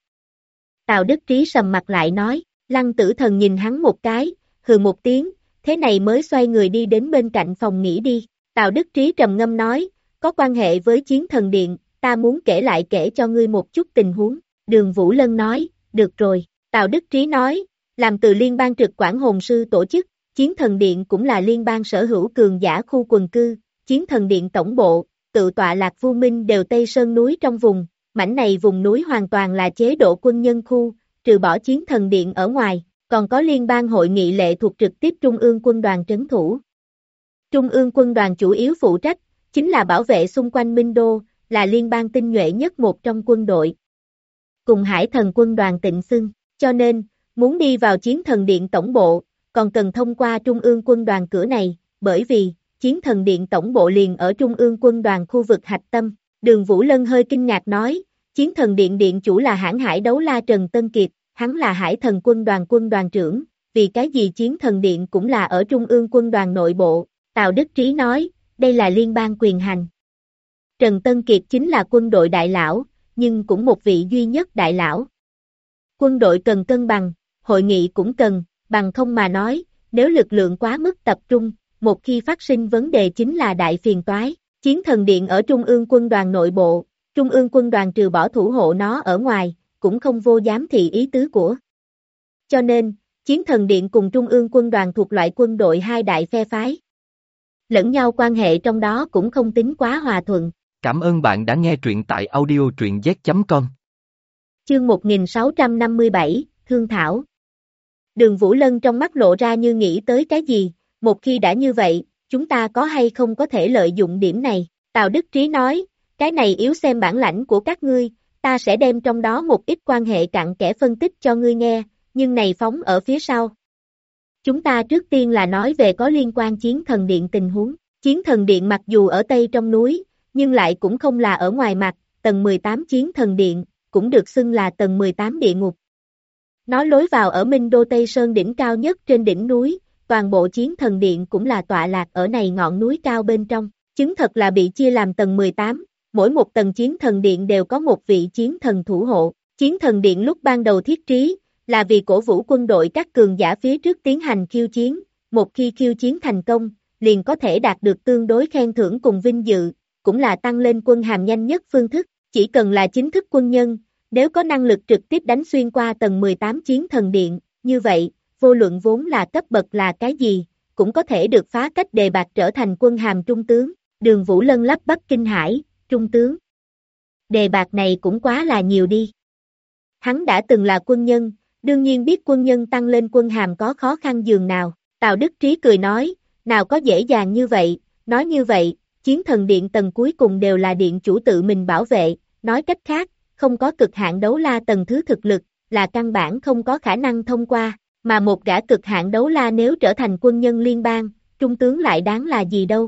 Tào Đức Trí sầm mặt lại nói, Lăng Tử Thần nhìn hắn một cái, hừ một tiếng, thế này mới xoay người đi đến bên cạnh phòng nghỉ đi. Tào Đức Trí trầm ngâm nói, có quan hệ với Chiến Thần Điện, ta muốn kể cho ngươi một chút tình huống. Đường Vũ Lân nói, được rồi. Tào Đức Trí nói, làm từ liên bang trực quản hồn sư tổ chức, Chiến Thần Điện cũng là liên bang sở hữu cường giả khu quần cư, Chiến Thần Điện tổng bộ, tự tọa lạc Vu Minh đều Tây Sơn núi trong vùng, mảnh này vùng núi hoàn toàn là chế độ quân nhân khu, trừ bỏ Chiến Thần Điện ở ngoài, còn có liên bang hội nghị lệ thuộc trực tiếp Trung ương quân đoàn trấn thủ. Trung ương quân đoàn chủ yếu phụ trách, chính là bảo vệ xung quanh Minh Đô, là liên bang tinh nhuệ nhất một trong quân đội. Cùng Hải Thần quân đoàn tịnh xưng, cho nên, muốn đi vào Chiến Thần Điện tổng bộ, còn cần thông qua Trung ương quân đoàn cửa này, bởi vì, Chiến Thần Điện tổng bộ liền ở Trung ương quân đoàn khu vực hạch tâm. Đường Vũ Lân hơi kinh ngạc nói, Chiến Thần Điện điện chủ là hãn hải đấu la Trần Tân Kiệt, hắn là Hải Thần quân đoàn trưởng, vì cái gì Chiến Thần Điện cũng là ở Trung ương quân đoàn nội bộ, Tào Đức Trí nói, đây là liên bang quyền hành. Trần Tân Kiệt chính là quân đội đại lão, nhưng cũng một vị duy nhất đại lão. Quân đội cần cân bằng, hội nghị cũng cần, bằng không mà nói, nếu lực lượng quá mức tập trung, một khi phát sinh vấn đề chính là đại phiền toái. Chiến Thần Điện ở Trung ương quân đoàn nội bộ, Trung ương quân đoàn trừ bỏ thủ hộ nó ở ngoài, cũng không vô giám thị ý tứ của. Cho nên, Chiến Thần Điện cùng Trung ương quân đoàn thuộc loại quân đội hai đại phe phái. Lẫn nhau quan hệ trong đó cũng không tính quá hòa thuận. Cảm ơn bạn đã nghe truyện tại audio truyện z.com. Chương 1657, Thương Thảo. Đường Vũ Lân trong mắt lộ ra như nghĩ tới cái gì, một khi đã như vậy, chúng ta có hay không có thể lợi dụng điểm này, Tào Đức Trí nói, cái này yếu xem bản lãnh của các ngươi, ta sẽ đem trong đó một ít quan hệ cặn kẽ phân tích cho ngươi nghe, nhưng này phóng ở phía sau. Chúng ta trước tiên là nói về có liên quan Chiến Thần Điện tình huống, Chiến Thần Điện mặc dù ở Tây trong núi, nhưng lại cũng không là ở ngoài mặt, tầng 18 Chiến Thần Điện, cũng được xưng là tầng 18 địa ngục. Nó lối vào ở Minh Đô Tây Sơn đỉnh cao nhất trên đỉnh núi, toàn bộ Chiến Thần Điện cũng là tọa lạc ở này ngọn núi cao bên trong, chứng thật là bị chia làm tầng 18, mỗi một tầng Chiến Thần Điện đều có một vị chiến thần thủ hộ. Chiến Thần Điện lúc ban đầu thiết trí, là vì cổ vũ quân đội các cường giả phía trước tiến hành khiêu chiến, một khi khiêu chiến thành công, liền có thể đạt được tương đối khen thưởng cùng vinh dự, cũng là tăng lên quân hàm nhanh nhất phương thức, chỉ cần là chính thức quân nhân, nếu có năng lực trực tiếp đánh xuyên qua tầng 18 Chiến Thần Điện, như vậy, vô luận vốn là cấp bậc là cái gì, cũng có thể được phá cách đề bạt trở thành quân hàm trung tướng. Đường Vũ Lân lắp bắp kinh hãi, trung tướng. Đề bạt này cũng quá là nhiều đi. Hắn đã từng là quân nhân, đương nhiên biết quân nhân tăng lên quân hàm có khó khăn dường nào. Tào Đức Trí cười nói, nào có dễ dàng như vậy, nói như vậy, Chiến Thần Điện tầng cuối cùng đều là điện chủ tự mình bảo vệ, nói cách khác, không có cực hạn đấu la tầng thứ thực lực, là căn bản không có khả năng thông qua, mà một gã cực hạn đấu la nếu trở thành quân nhân liên bang, trung tướng lại đáng là gì đâu.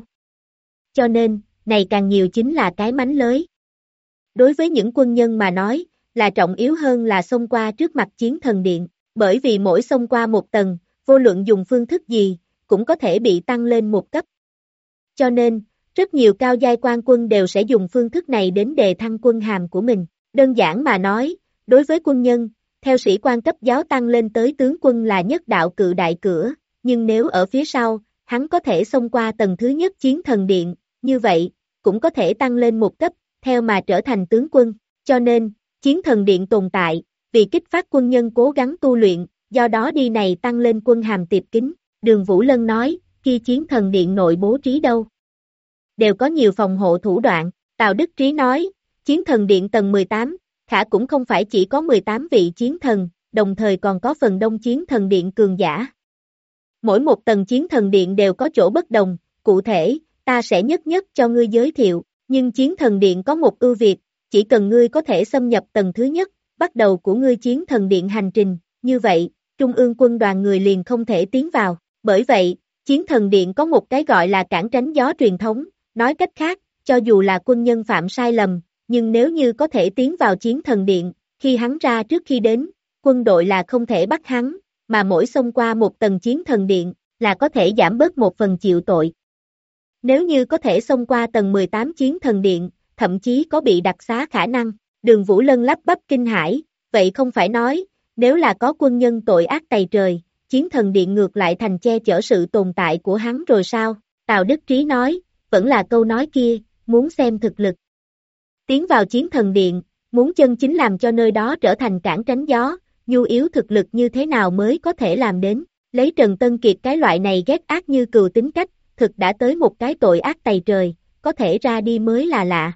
Cho nên, này càng nhiều chính là cái mánh lới. Đối với những quân nhân mà nói, là trọng yếu hơn là xông qua trước mặt Chiến Thần Điện, bởi vì mỗi xông qua một tầng, vô luận dùng phương thức gì, cũng có thể bị tăng lên một cấp. Cho nên, rất nhiều cao giai quan quân đều sẽ dùng phương thức này đến đề thăng quân hàm của mình. Đơn giản mà nói, đối với quân nhân, theo sĩ quan cấp giáo tăng lên tới tướng quân là nhất đạo cự đại cửa, nhưng nếu ở phía sau, hắn có thể xông qua tầng thứ nhất Chiến Thần Điện, như vậy, cũng có thể tăng lên một cấp, theo mà trở thành tướng quân, cho nên, chiến thần điện tồn tại, vì kích phát quân nhân cố gắng tu luyện, do đó đi này tăng lên quân hàm tiệp kính, Đường Vũ Lân nói, khi chiến thần điện nội bố trí đâu? Đều có nhiều phòng hộ thủ đoạn, Tào Đức Trí nói, chiến thần điện tầng 18, khả cũng không phải chỉ có 18 vị chiến thần, đồng thời còn có phần đông chiến thần điện cường giả. Mỗi một tầng chiến thần điện đều có chỗ bất đồng, cụ thể, ta sẽ nhất nhất cho ngươi giới thiệu, nhưng chiến thần điện có một ưu việt, chỉ cần ngươi có thể xâm nhập tầng thứ nhất, bắt đầu của ngươi chiến thần điện hành trình, như vậy, trung ương quân đoàn người liền không thể tiến vào, bởi vậy, chiến thần điện có một cái gọi là cản tránh gió truyền thống, nói cách khác, cho dù là quân nhân phạm sai lầm, nhưng nếu như có thể tiến vào chiến thần điện, khi hắn ra trước khi đến, quân đội là không thể bắt hắn, mà mỗi xông qua một tầng chiến thần điện, là có thể giảm bớt một phần chịu tội. Nếu như có thể xông qua tầng 18 chiến thần điện, thậm chí có bị đặc xá khả năng, Đường Vũ Lân lắp bắp kinh hãi, vậy không phải nói, nếu là có quân nhân tội ác tày trời, chiến thần điện ngược lại thành che chở sự tồn tại của hắn rồi sao? Tào Đức Trí nói, vẫn là câu nói kia, muốn xem thực lực. Tiến vào chiến thần điện, muốn chân chính làm cho nơi đó trở thành cản tránh gió, nhu yếu thực lực như thế nào mới có thể làm đến, lấy Trần Tân Kiệt cái loại này ghét ác như cừu tính cách, thực đã tới một cái tội ác tày trời, có thể ra đi mới là lạ.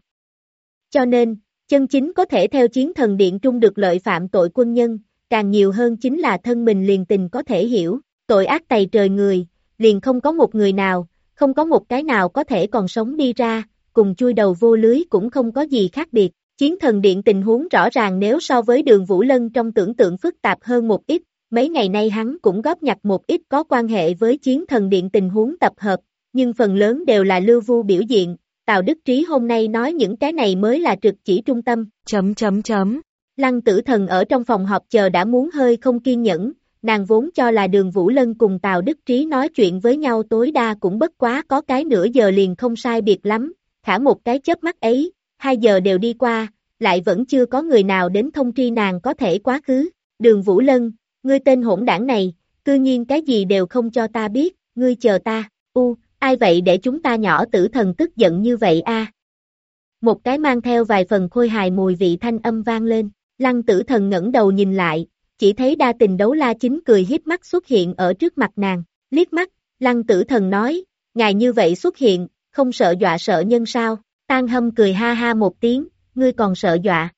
Cho nên, chân chính có thể theo chiến thần điện trung được lợi phạm tội quân nhân, càng nhiều hơn chính là thân mình liền tình có thể hiểu, tội ác tày trời người, liền không có một người nào, không có một cái nào có thể còn sống đi ra, cùng chui đầu vô lưới cũng không có gì khác biệt. Chiến thần điện tình huống rõ ràng nếu so với Đường Vũ Lân trong tưởng tượng phức tạp hơn một ít, mấy ngày nay hắn cũng góp nhặt một ít có quan hệ với chiến thần điện tình huống tập hợp, nhưng phần lớn đều là lưu vu biểu diện, Tào Đức Trí hôm nay nói những cái này mới là trực chỉ trung tâm. Lăng Tử Thần ở trong phòng họp chờ đã muốn hơi không kiên nhẫn, nàng vốn cho là Đường Vũ Lân cùng Tào Đức Trí nói chuyện với nhau tối đa cũng bất quá có cái nửa giờ liền không sai biệt lắm, khả một cái chớp mắt ấy, 2 giờ đều đi qua, lại vẫn chưa có người nào đến thông tri nàng có thể quá khứ. Đường Vũ Lân, ngươi tên hỗn đảng này, cư nhiên cái gì đều không cho ta biết, ngươi chờ ta, ai vậy để chúng ta nhỏ Tử Thần tức giận như vậy a? Một cái mang theo vài phần khôi hài mùi vị thanh âm vang lên, Lăng Tử Thần ngẩng đầu nhìn lại, chỉ thấy đa tình đấu la chính cười hiếp mắt xuất hiện ở trước mặt nàng, liếc mắt, Lăng Tử Thần nói, ngài như vậy xuất hiện, không sợ dọa sợ nhân sao? Tang Hâm cười ha ha một tiếng, ngươi còn sợ dọa.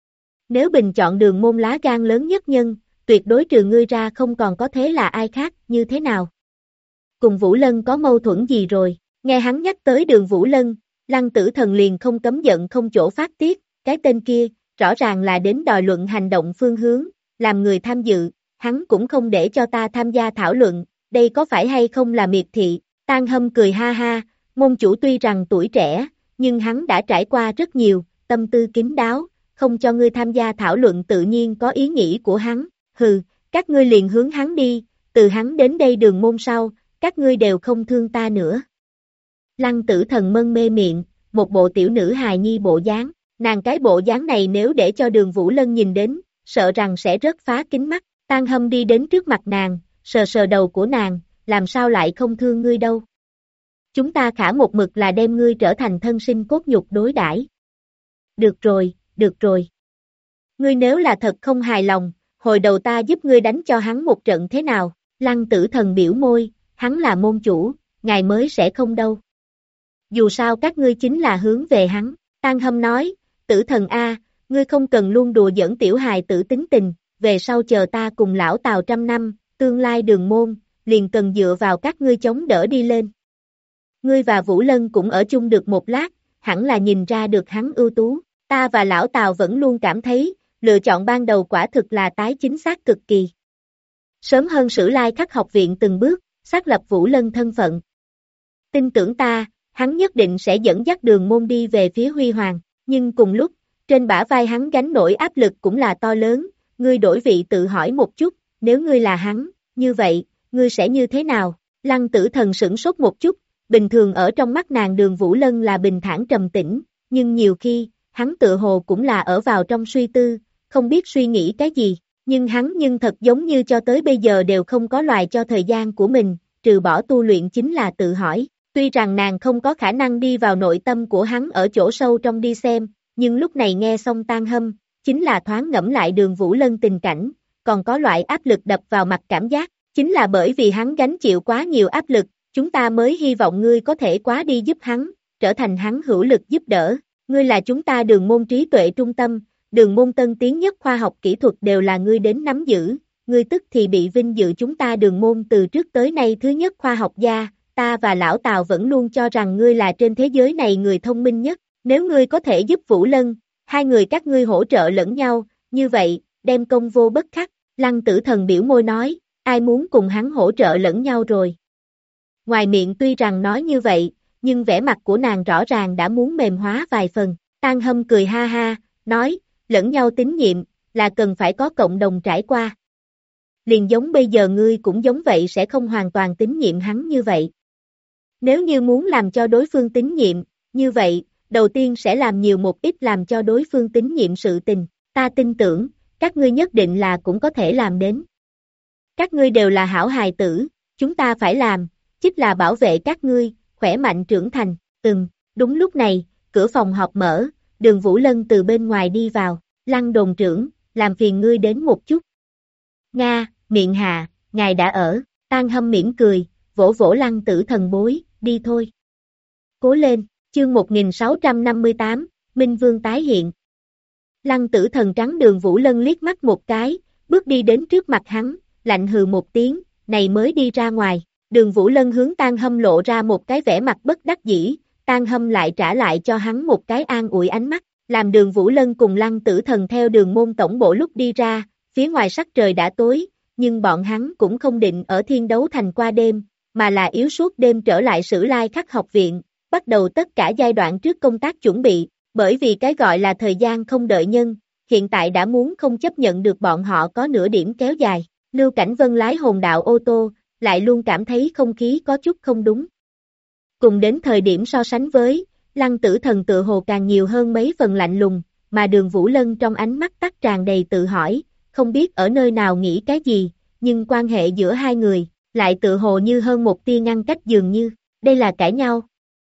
Nếu bình chọn Đường Môn lá gan lớn nhất nhân, tuyệt đối trừ ngươi ra không còn có thế là ai khác, như thế nào? Cùng Vũ Lân có mâu thuẫn gì rồi? Nghe hắn nhắc tới Đường Vũ Lân, Lăng Tử Thần liền không cấm giận không chỗ phát tiết, cái tên kia, rõ ràng là đến đòi luận hành động phương hướng, làm người tham dự, hắn cũng không để cho ta tham gia thảo luận, đây có phải hay không là miệt thị? Tang Hâm cười ha ha, môn chủ tuy rằng tuổi trẻ, nhưng hắn đã trải qua rất nhiều, tâm tư kín đáo, không cho ngươi tham gia thảo luận tự nhiên có ý nghĩ của hắn, hừ, các ngươi liền hướng hắn đi, từ hắn đến đây Đường Môn sau, các ngươi đều không thương ta nữa. Lăng Tử Thần mân mê miệng, một bộ tiểu nữ hài nhi bộ dáng, nàng cái bộ dáng này nếu để cho Đường Vũ Lân nhìn đến, sợ rằng sẽ rớt phá kính mắt. Tang Hâm đi đến trước mặt nàng, sờ sờ đầu của nàng, làm sao lại không thương ngươi đâu. Chúng ta khả một mực là đem ngươi trở thành thân sinh cốt nhục đối đãi. Được rồi, được rồi. Ngươi nếu là thật không hài lòng, hồi đầu ta giúp ngươi đánh cho hắn một trận thế nào? Lăng Tử Thần biểu môi, hắn là môn chủ, ngài mới sẽ không đâu. Dù sao các ngươi chính là hướng về hắn. Tang Hâm nói, Tử Thần a, ngươi không cần luôn đùa giỡn tiểu hài tử tính tình, về sau chờ ta cùng lão Tào 100 năm, tương lai Đường Môn, liền cần dựa vào các ngươi chống đỡ đi lên. Ngươi và Vũ Lân cũng ở chung được một lát, hẳn là nhìn ra được hắn ưu tú, ta và lão Tào vẫn luôn cảm thấy, lựa chọn ban đầu quả thực là tái chính xác cực kỳ. Sớm hơn Sử Lai Khắc học viện từng bước, xác lập Vũ Lân thân phận. Tin tưởng ta, hắn nhất định sẽ dẫn dắt Đường Môn đi về phía huy hoàng, nhưng cùng lúc, trên bả vai hắn gánh nổi áp lực cũng là to lớn, ngươi đổi vị tự hỏi một chút, nếu ngươi là hắn, như vậy, ngươi sẽ như thế nào? Lăng Tử Thần sửng sốt một chút, bình thường ở trong mắt nàng Đường Vũ Lân là bình thản trầm tĩnh, nhưng nhiều khi, hắn tự hồ cũng là ở vào trong suy tư, không biết suy nghĩ cái gì, nhưng hắn thật giống như cho tới bây giờ đều không có loài cho thời gian của mình, trừ bỏ tu luyện chính là tự hỏi, Tuy rằng nàng không có khả năng đi vào nội tâm của hắn ở chỗ sâu trong đi xem, nhưng lúc này nghe xong Tang Hâm, chính là thoáng ngẫm lại Đường Vũ Lân tình cảnh, còn có loại áp lực đập vào mặt cảm giác, chính là bởi vì hắn gánh chịu quá nhiều áp lực, chúng ta mới hy vọng ngươi có thể quá đi giúp hắn, trở thành hắn hữu lực giúp đỡ, ngươi là chúng ta Đường môn trí tuệ trung tâm, Đường môn tân tiến nhất khoa học kỹ thuật đều là ngươi đến nắm giữ, ngươi tức thì bị vinh dự chúng ta Đường môn từ trước tới nay thứ nhất khoa học gia, ta và lão Tào vẫn luôn cho rằng ngươi là trên thế giới này người thông minh nhất, nếu ngươi có thể giúp Vũ Lân, hai người các ngươi hỗ trợ lẫn nhau, như vậy, đem công vô bất khắc, Lăng Tử Thần biểu môi nói, ai muốn cùng hắn hỗ trợ lẫn nhau rồi. Ngoài miệng tuy rằng nói như vậy, nhưng vẻ mặt của nàng rõ ràng đã muốn mềm hóa vài phần, Tang Hâm cười ha ha, nói, lẫn nhau tín nhiệm, là cần phải có cộng đồng trải qua. Liền giống bây giờ ngươi cũng giống vậy sẽ không hoàn toàn tín nhiệm hắn như vậy. Nếu như muốn làm cho đối phương tín nhiệm, như vậy, đầu tiên sẽ làm nhiều một ít làm cho đối phương tín nhiệm sự tình, ta tin tưởng, các ngươi nhất định là cũng có thể làm đến. Các ngươi đều là hảo hài tử, chúng ta phải làm, chính là bảo vệ các ngươi, khỏe mạnh trưởng thành, đúng lúc này, cửa phòng họp mở, Đường Vũ Lân từ bên ngoài đi vào, Lăng đồn trưởng, làm phiền ngươi đến một chút. Nga, miệng hạ, ngài đã ở, Tang Hâm mỉm cười, vỗ vỗ Lăng Tử Thần bối, đi thôi. Cố lên, chương 1658, Minh Vương tái hiện. Lăng Tử Thần trắng Đường Vũ Lân liếc mắt một cái, bước đi đến trước mặt hắn, lạnh hừ một tiếng, này mới đi ra ngoài. Đường Vũ Lân hướng Tang Hâm lộ ra một cái vẻ mặt bất đắc dĩ, Tang Hâm lại trả lại cho hắn một cái an ủi ánh mắt, làm Đường Vũ Lân cùng Lăng Tử Thần theo Đường môn tổng bộ lúc đi ra, phía ngoài sắc trời đã tối, nhưng bọn hắn cũng không định ở Thiên Đấu Thành qua đêm, mà là yếu suốt đêm trở lại Sử Lai Khắc học viện, bắt đầu tất cả giai đoạn trước công tác chuẩn bị, bởi vì cái gọi là thời gian không đợi nhân, hiện tại đã muốn không chấp nhận được bọn họ có nửa điểm kéo dài. Lưu Cảnh Vân lái hồn đạo ô tô, lại luôn cảm thấy không khí có chút không đúng. Cùng đến thời điểm so sánh với, Lăng Tử Thần tự hồ càng nhiều hơn mấy phần lạnh lùng, mà Đường Vũ Lân trong ánh mắt tắt tràn đầy tự hỏi, không biết ở nơi nào nghĩ cái gì, nhưng quan hệ giữa hai người, lại tự hồ như hơn một tia ngăn cách dường như, đây là cãi nhau.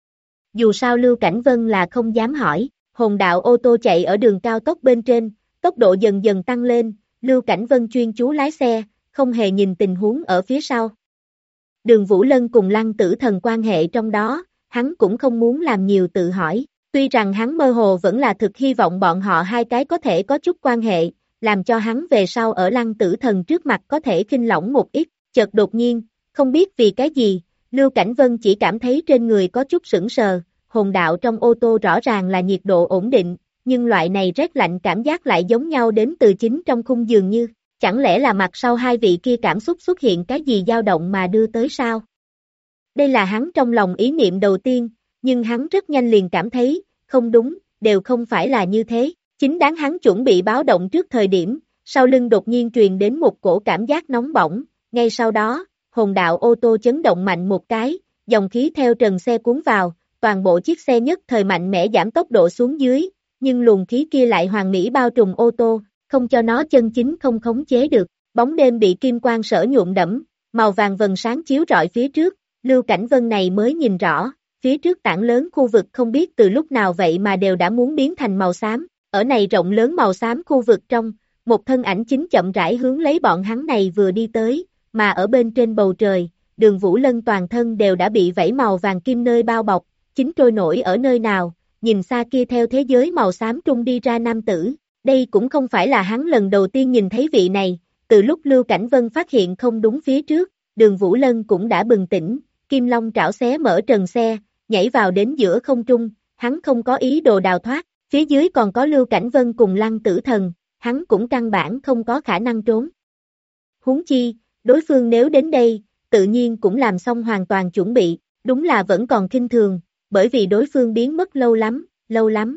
Dù sao Lưu Cảnh Vân là không dám hỏi, hồn đạo ô tô chạy ở đường cao tốc bên trên, tốc độ dần dần tăng lên, Lưu Cảnh Vân chuyên chú lái xe, không hề nhìn tình huống ở phía sau. Đường Vũ Lân cùng Lăng Tử Thần quan hệ trong đó, hắn cũng không muốn làm nhiều tự hỏi, tuy rằng hắn mơ hồ vẫn là thực hy vọng bọn họ hai cái có thể có chút quan hệ, làm cho hắn về sau ở Lăng Tử Thần trước mặt có thể khinh lỏng một ít, chợt đột nhiên, không biết vì cái gì, Lưu Cảnh Vân chỉ cảm thấy trên người có chút sững sờ, hồn đạo trong ô tô rõ ràng là nhiệt độ ổn định, nhưng loại này rét lạnh cảm giác lại giống nhau đến từ chính trong khung dường như. Chẳng lẽ là mặt sau hai vị kia cảm xúc xuất hiện cái gì dao động mà đưa tới sao? Đây là hắn trong lòng ý niệm đầu tiên, nhưng hắn rất nhanh liền cảm thấy, không đúng, đều không phải là như thế. Chính đáng hắn chuẩn bị báo động trước thời điểm, sau lưng đột nhiên truyền đến một cổ cảm giác nóng bỏng, ngay sau đó, hồn đạo ô tô chấn động mạnh một cái, dòng khí theo trần xe cuốn vào, toàn bộ chiếc xe nhất thời mạnh mẽ giảm tốc độ xuống dưới, nhưng luồng khí kia lại hoàn mỹ bao trùm ô tô, không cho nó chân chính không khống chế được, bóng đêm bị kim quang sở nhuộm đẫm, màu vàng vầng sáng chiếu rọi phía trước, Lưu Cảnh Vân này mới nhìn rõ, phía trước tảng lớn khu vực không biết từ lúc nào vậy mà đều đã muốn biến thành màu xám, ở này rộng lớn màu xám khu vực trong, một thân ảnh chính chậm rãi hướng lấy bọn hắn này vừa đi tới, mà ở bên trên bầu trời, Đường Vũ Lân toàn thân đều đã bị vảy màu vàng kim nơi bao bọc, chính trôi nổi ở nơi nào, nhìn xa kia theo thế giới màu xám trung đi ra nam tử. Đây cũng không phải là hắn lần đầu tiên nhìn thấy vị này, từ lúc Lưu Cảnh Vân phát hiện không đúng phía trước, Đường Vũ Lân cũng đã bừng tỉnh, Kim Long trảo xé mở trần xe, nhảy vào đến giữa không trung, hắn không có ý đồ đào thoát, phía dưới còn có Lưu Cảnh Vân cùng Lăng Tử Thần, hắn cũng căn bản không có khả năng trốn. Huống chi, đối phương nếu đến đây, tự nhiên cũng làm xong hoàn toàn chuẩn bị, đúng là vẫn còn khinh thường, bởi vì đối phương biến mất lâu lắm.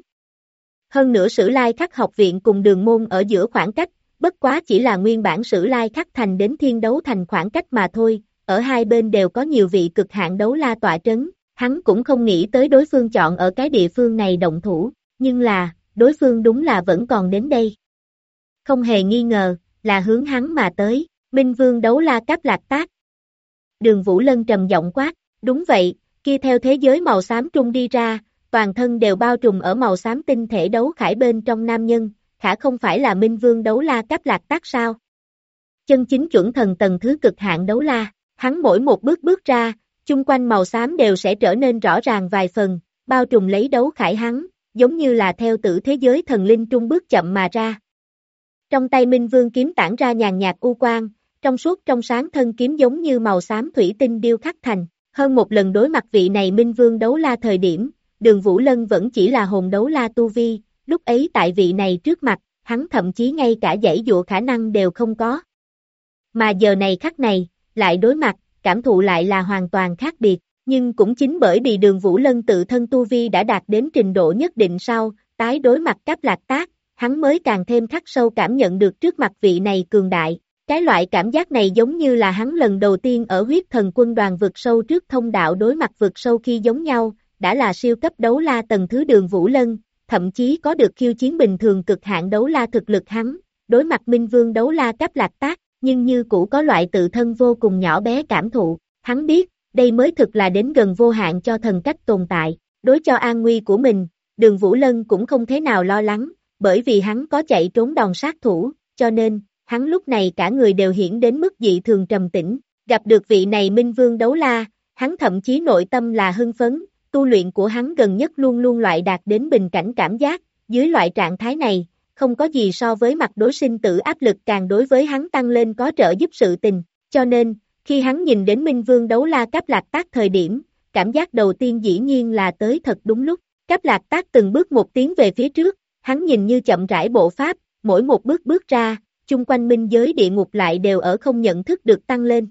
Hơn nữa Sử Lai Khắc học viện cùng Đường môn ở giữa khoảng cách, bất quá chỉ là nguyên bản Sử Lai Khắc thành đến Thiên Đấu Thành khoảng cách mà thôi, ở hai bên đều có nhiều vị cực hạn đấu la tọa trấn, hắn cũng không nghĩ tới đối phương chọn ở cái địa phương này động thủ, nhưng là, đối phương đúng là vẫn còn đến đây. Không hề nghi ngờ, là hướng hắn mà tới, Minh Vương đấu la Cáp Lạc Tác. Đường Vũ Lân trầm giọng quát, đúng vậy, kia theo thế giới màu xám trung đi ra, toàn thân đều bao trùm ở màu xám tinh thể đấu khải bên trong nam nhân, khả không phải là Minh Vương Đấu La Cáp Lạc Tác sao? Chân chính chuẩn thần tầng thứ cực hạn đấu la, hắn mỗi một bước bước ra, chung quanh màu xám đều sẽ trở nên rõ ràng vài phần, bao trùm lấy đấu khải hắn, giống như là theo tử thế giới thần linh trung bước chậm mà ra. Trong tay Minh Vương kiếm tản ra nhàn nhạt u quang, trong suốt trong sáng thân kiếm giống như màu xám thủy tinh điêu khắc thành. Hơn một lần đối mặt vị này Minh Vương Đấu La thời điểm, Đường Vũ Lân vẫn chỉ là hồn đấu la tu vi, lúc ấy tại vị này trước mặt, hắn thậm chí ngay cả giãy dụa khả năng đều không có. Mà giờ này khắc này, lại đối mặt, cảm thụ lại là hoàn toàn khác biệt, nhưng cũng chính bởi vì Đường Vũ Lân tự thân tu vi đã đạt đến trình độ nhất định sau, tái đối mặt Cáp Lạc Tác, hắn mới càng thêm khắc sâu cảm nhận được trước mặt vị này cường đại. Cái loại cảm giác này giống như là hắn lần đầu tiên ở huyết thần quân đoàn vực sâu trước thông đạo đối mặt vực sâu khi giống nhau, đã là siêu cấp đấu la tầng thứ Đường Vũ Lân, thậm chí có được khiêu chiến bình thường cực hạn đấu la thực lực hắn, đối mặt Minh Vương Đấu La Cáp Lạc Tác, nhưng như cũ có loại tự thân vô cùng nhỏ bé cảm thụ, hắn biết, đây mới thực là đến gần vô hạn cho thần cách tồn tại, đối cho an nguy của mình, Đường Vũ Lân cũng không thế nào lo lắng, bởi vì hắn có chạy trốn đòn sát thủ, cho nên, hắn lúc này cả người đều hiển đến mức dị thường trầm tĩnh, gặp được vị này Minh Vương Đấu La, hắn thậm chí nội tâm là hưng phấn, tu luyện của hắn gần nhất luôn luôn loại đạt đến bình cảnh cảm giác, dưới loại trạng thái này, không có gì so với mặt đối sinh tử áp lực càng đối với hắn tăng lên có trợ giúp sự tình, cho nên, khi hắn nhìn đến Minh Vương Đấu La Cáp Lạc Tác thời điểm, cảm giác đầu tiên dĩ nhiên là tới thật đúng lúc, Cáp Lạc Tác từng bước một tiến về phía trước, hắn nhìn như chậm rãi bộ pháp, mỗi một bước bước ra, chung quanh minh giới địa ngục lại đều ở không nhận thức được tăng lên.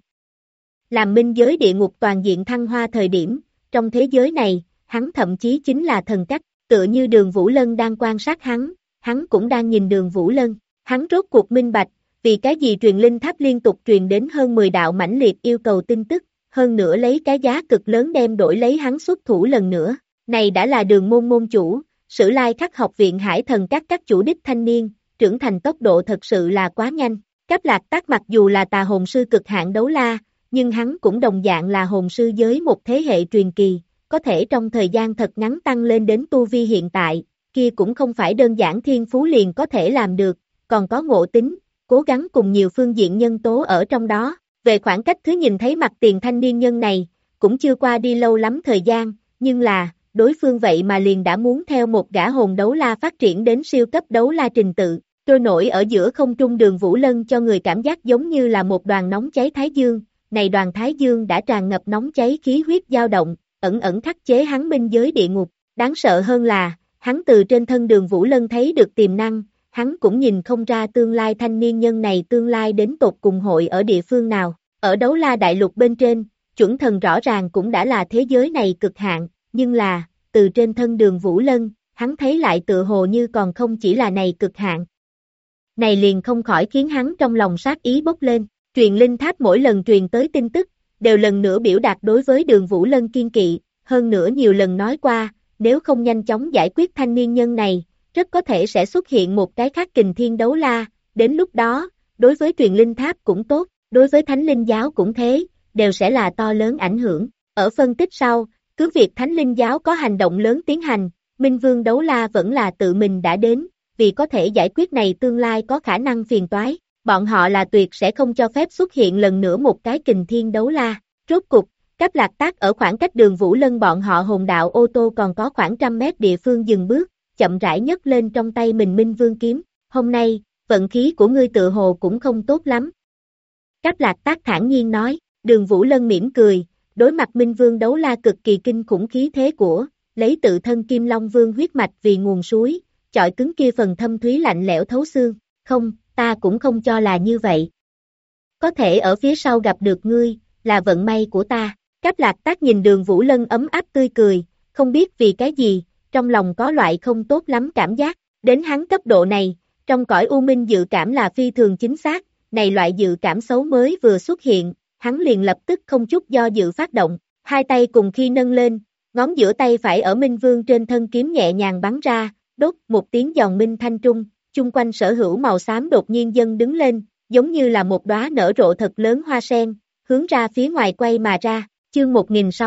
Làm minh giới địa ngục toàn diện thăng hoa thời điểm, trong thế giới này, hắn thậm chí chính là thần cách, tựa như Đường Vũ Lân đang quan sát hắn cũng đang nhìn Đường Vũ Lân, hắn rốt cuộc minh bạch, vì cái gì truyền linh tháp liên tục truyền đến hơn 10 đạo mãnh liệt yêu cầu tin tức, hơn nữa lấy cái giá cực lớn đem đổi lấy hắn xuất thủ lần nữa, này đã là Đường môn môn chủ, Sử Lai Khắc học viện Hải Thần các chủ đích thanh niên, trưởng thành tốc độ thật sự là quá nhanh, Cáp Lạc Tác mặc dù là tà hồn sư cực hạn đấu la, nhưng hắn cũng đồng dạng là hồn sư giới một thế hệ truyền kỳ, có thể trong thời gian thật ngắn tăng lên đến tu vi hiện tại, kia cũng không phải đơn giản thiên phú liền có thể làm được, còn có ngộ tính, cố gắng cùng nhiều phương diện nhân tố ở trong đó. Về khoảng cách thứ nhìn thấy mặt tiền thanh niên nhân này, cũng chưa qua đi lâu lắm thời gian, nhưng là, đối phương vậy mà liền đã muốn theo một gã hồn đấu la phát triển đến siêu cấp đấu la trình tự, trôi nổi ở giữa không trung Đường Vũ Lân cho người cảm giác giống như là một đoàn nóng cháy thái dương, này đoàn thái dương đã tràn ngập nóng cháy khí huyết dao động, ẩn ẩn khắc chế hắn minh giới địa ngục, đáng sợ hơn là, hắn từ trên thân Đường Vũ Lân thấy được tiềm năng, hắn cũng nhìn không ra tương lai thanh niên nhân này tương lai đến tột cùng hội ở địa phương nào, ở đấu la đại lục bên trên, chuẩn thần rõ ràng cũng đã là thế giới này cực hạn, nhưng là, từ trên thân Đường Vũ Lân, hắn thấy lại tựa hồ như còn không chỉ là này cực hạn. Này liền không khỏi khiến hắn trong lòng sát ý bốc lên, truyền linh tháp mỗi lần truyền tới tin tức, đều lần nữa biểu đạt đối với Đường Vũ Lân kiên kỵ, hơn nữa nhiều lần nói qua, nếu không nhanh chóng giải quyết thanh niên nhân này, rất có thể sẽ xuất hiện một cái khác kình thiên đấu la, đến lúc đó, đối với truyền linh tháp cũng tốt, đối với thánh linh giáo cũng thế, đều sẽ là to lớn ảnh hưởng. Ở phân tích sau, cứ việc thánh linh giáo có hành động lớn tiến hành, Minh Vương Đấu La vẫn là tự mình đã đến, vì có thể giải quyết này tương lai có khả năng phiền toái, bọn họ là tuyệt sẽ không cho phép xuất hiện lần nữa một cái kình thiên đấu la. Rốt cục, Cáp Lạc Tác ở khoảng cách Đường Vũ Lân bọn họ hồn đạo ô tô còn có khoảng 100 mét địa phương dừng bước, chậm rãi nhấc lên trong tay mình Minh Vương kiếm, hôm nay, vận khí của ngươi tự hồ cũng không tốt lắm. Cáp Lạc Tác thản nhiên nói, Đường Vũ Lân mỉm cười, đối mặt Minh Vương Đấu La cực kỳ kinh khủng khí thế của, lấy tự thân Kim Long Vương huyết mạch vì nguồn suối, chọi cứng kia phần thâm thúy lạnh lẽo thấu xương, không, ta cũng không cho là như vậy. Có thể ở phía sau gặp được ngươi, là vận may của ta. Cáp Lạc Tác nhìn Đường Vũ Lân ấm áp tươi cười, không biết vì cái gì, trong lòng có loại không tốt lắm cảm giác, đến hắn cấp độ này, trong cõi u minh dự cảm là phi thường chính xác, này loại dự cảm xấu mới vừa xuất hiện, hắn liền lập tức không chút do dự phát động, hai tay cùng khi nâng lên, ngón giữa tay phải ở Minh Vương trên thân kiếm nhẹ nhàng bắn ra, đốt một tiếng giòn minh thanh trung, chung quanh sở hữu màu xám đột nhiên dâng đứng lên, giống như là một đóa nở rộ thật lớn hoa sen, hướng ra phía ngoài quay mà ra, Chương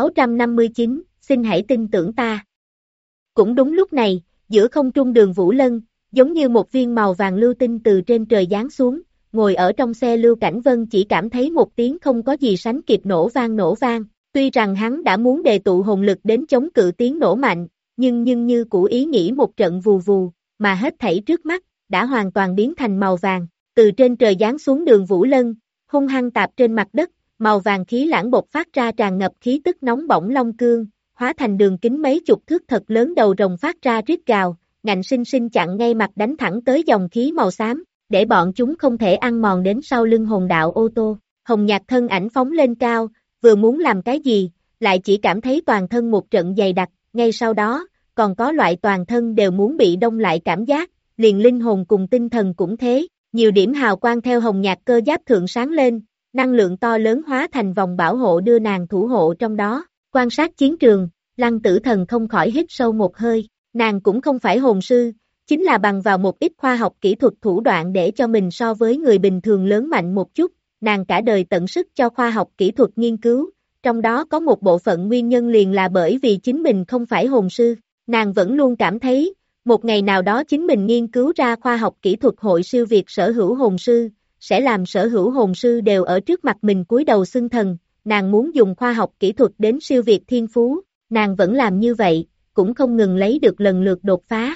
1659, xin hãy tin tưởng ta. Cũng đúng lúc này, giữa không trung Đường Vũ Lân, giống như một viên màu vàng lưu tinh từ trên trời giáng xuống, ngồi ở trong xe Lưu Cảnh Vân chỉ cảm thấy một tiếng không có gì sánh kịp nổ vang. Tuy rằng hắn đã muốn đề tụ hồn lực đến chống cự tiếng nổ mạnh, nhưng như cũ ý nghĩ một trận vù vù, mà hết thảy trước mắt, đã hoàn toàn biến thành màu vàng. Từ trên trời giáng xuống Đường Vũ Lân, hung hăng tạp trên mặt đất, màu vàng khí lãng bộc phát ra tràn ngập khí tức nóng bỏng long cương, hóa thành đường kính mấy chục thước thật lớn đầu rồng phát ra rít gào, ngạnh sinh sinh chặn ngay mặt đánh thẳng tới dòng khí màu xám, để bọn chúng không thể ăn mòn đến sau lưng hồn đạo ô tô. Hồng Nhạc thân ảnh phóng lên cao, vừa muốn làm cái gì, lại chỉ cảm thấy toàn thân một trận dày đặc, ngay sau đó, còn có loại toàn thân đều muốn bị đông lại cảm giác, liền linh hồn cùng tinh thần cũng thế, nhiều điểm hào quang theo Hồng Nhạc cơ giáp thượng sáng lên, năng lượng to lớn hóa thành vòng bảo hộ đưa nàng thủ hộ trong đó. Quan sát chiến trường, Lăng Tử Thần không khỏi hít sâu một hơi, nàng cũng không phải hồn sư, chính là bằng vào một ít khoa học kỹ thuật thủ đoạn để cho mình so với người bình thường lớn mạnh một chút, nàng cả đời tận sức cho khoa học kỹ thuật nghiên cứu, trong đó có một bộ phận nguyên nhân liền là bởi vì chính mình không phải hồn sư, nàng vẫn luôn cảm thấy, một ngày nào đó chính mình nghiên cứu ra khoa học kỹ thuật hội siêu việt sở hữu hồn sư, sẽ làm sở hữu hồn sư đều ở trước mặt mình cúi đầu xưng thần, nàng muốn dùng khoa học kỹ thuật đến siêu việt thiên phú, nàng vẫn làm như vậy, cũng không ngừng lấy được lần lượt đột phá.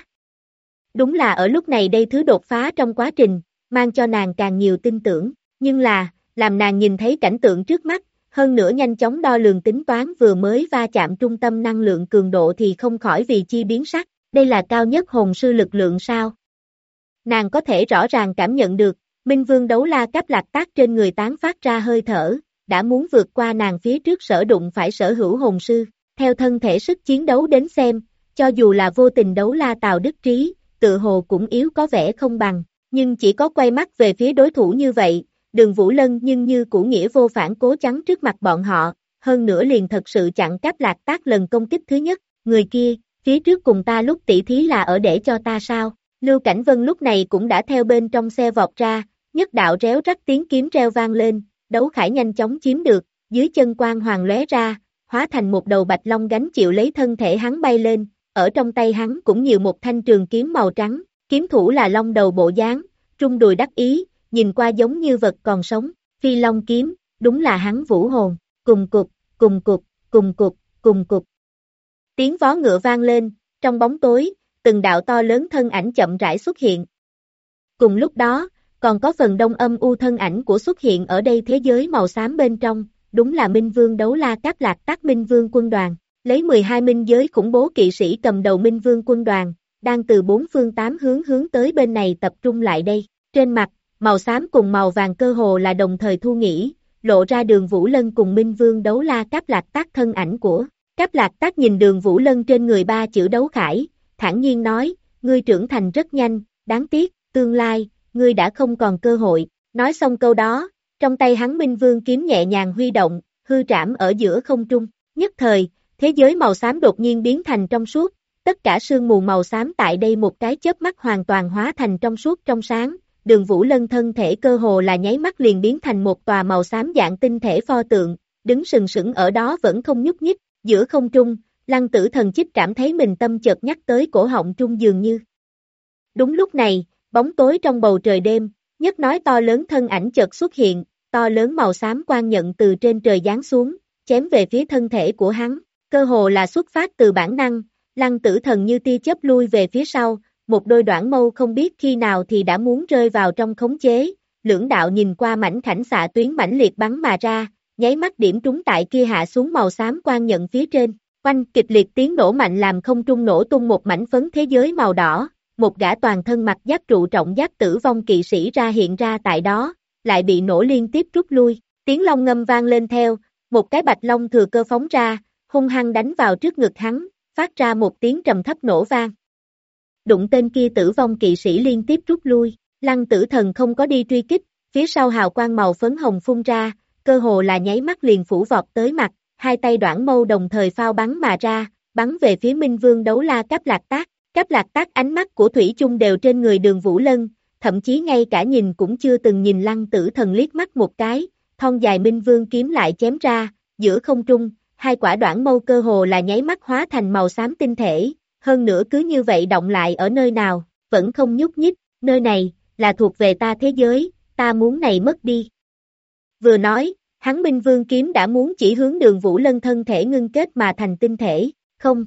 Đúng là ở lúc này đây thứ đột phá trong quá trình, mang cho nàng càng nhiều tin tưởng, nhưng là, làm nàng nhìn thấy cảnh tượng trước mắt, hơn nữa nhanh chóng đo lường tính toán vừa mới va chạm trung tâm năng lượng cường độ thì không khỏi vì chi biến sắc, đây là cao nhất hồn sư lực lượng sao? Nàng có thể rõ ràng cảm nhận được, Minh Vương đấu la cáp lạc tác trên người tán phát ra hơi thở, đã muốn vượt qua nàng phía trước sở đụng phải sở hữu hồn sư, theo thân thể sức chiến đấu đến xem, cho dù là vô tình đấu la Tào Đức Trí, tự hồ cũng yếu có vẻ không bằng, nhưng chỉ có quay mắt về phía đối thủ như vậy, Đường Vũ Lân nhưng như cũ nghĩa vô phản cố chắn trước mặt bọn họ, hơn nữa liền thật sự chặn cáp lạc tác lần công kích thứ nhất, người kia, phía trước cùng ta lúc tỉ thí là ở để cho ta sao, Lưu Cảnh Vân lúc này cũng đã theo bên trong xe vọt ra, nhất đạo réo rắt tiếng kiếm reo vang lên, đấu khải nhanh chóng chiếm được, dưới chân quang hoàng lóe ra, hóa thành một đầu bạch long gánh chịu lấy thân thể hắn bay lên, ở trong tay hắn cũng nhiều một thanh trường kiếm màu trắng, kiếm thủ là long đầu bộ dáng, trung đùi đắc ý, nhìn qua giống như vật còn sống, phi long kiếm, đúng là hắn vũ hồn, cùng cục. Tiếng vó ngựa vang lên, trong bóng tối, từng đạo to lớn thân ảnh chậm rãi xuất hiện. Cùng lúc đó, còn có phần đông âm u thân ảnh của xuất hiện ở đây thế giới màu xám bên trong, đúng là Minh Vương đấu la cáp lạc tác Minh Vương quân đoàn, lấy 12 minh giới khủng bố kỵ sĩ cầm đầu Minh Vương quân đoàn, đang từ bốn phương tám hướng tới bên này tập trung lại đây, trên mặt, màu xám cùng màu vàng cơ hồ là đồng thời thu nghỉ, lộ ra Đường Vũ Lân cùng Minh Vương đấu la cáp lạc tác thân ảnh của, cáp lạc tác nhìn Đường Vũ Lân trên người ba chữ đấu khải, thản nhiên nói, ngươi trưởng thành rất nhanh, đáng tiếc, tương lai, ngươi đã không còn cơ hội, nói xong câu đó, trong tay hắn Minh Vương kiếm nhẹ nhàng huy động, hư trảm ở giữa không trung, nhất thời, thế giới màu xám đột nhiên biến thành trong suốt, tất cả sương mù màu xám tại đây một cái chớp mắt hoàn toàn hóa thành trong suốt trong sáng, Đường Vũ Lân thân thể cơ hồ là nháy mắt liền biến thành một tòa màu xám dạng tinh thể pho tượng, đứng sừng sững ở đó vẫn không nhúc nhích, giữa không trung, Lăng Tử Thần chích cảm thấy mình tâm chợt nhắc tới cổ họng trung dường như. Đúng lúc này, bóng tối trong bầu trời đêm, nhất nói to lớn thân ảnh chợt xuất hiện, to lớn màu xám quang nhận từ trên trời giáng xuống, chém về phía thân thể của hắn, cơ hồ là xuất phát từ bản năng, Lăng Tử Thần như tia chớp lui về phía sau, một đôi đoạn mâu không biết khi nào thì đã muốn rơi vào trong khống chế, lưỡng đạo nhìn qua mảnh khảnh xạ tuyến mãnh liệt bắn mà ra, nháy mắt điểm trúng tại kia hạ xuống màu xám quang nhận phía trên, oanh kịch liệt tiếng nổ mạnh làm không trung nổ tung một mảnh phấn thế giới màu đỏ, một gã toàn thân mặc giáp trụ trọng giáp tử vong kỵ sĩ hiện ra tại đó, lại bị nổ liên tiếp rút lui, tiếng long ngâm vang lên theo, một cái bạch long thừa cơ phóng ra, hung hăng đánh vào trước ngực hắn, phát ra một tiếng trầm thấp nổ vang. Đụng tên kia tử vong kỵ sĩ liên tiếp rút lui, Lăng Tử Thần không có đi truy kích, phía sau hào quang màu phấn hồng phun ra, cơ hồ là nháy mắt liền phủ vọt tới mặt, hai tay đoạn mâu đồng thời phao bắn mà ra, bắn về phía Minh Vương đấu la cáp lạc tác. Cáp lạc tác ánh mắt của Thủy chung đều trên người Đường Vũ Lân, thậm chí ngay cả nhìn cũng chưa từng nhìn Lăng Tử Thần liếc mắt một cái, thon dài Minh Vương kiếm lại chém ra, giữa không trung, hai quả đoạn mâu cơ hồ là nháy mắt hóa thành màu xám tinh thể, hơn nữa cứ như vậy động lại ở nơi nào, vẫn không nhúc nhích, nơi này, là thuộc về ta thế giới, ta muốn này mất đi. Vừa nói, hắn Minh Vương kiếm đã muốn chỉ hướng Đường Vũ Lân thân thể ngưng kết mà thành tinh thể, không.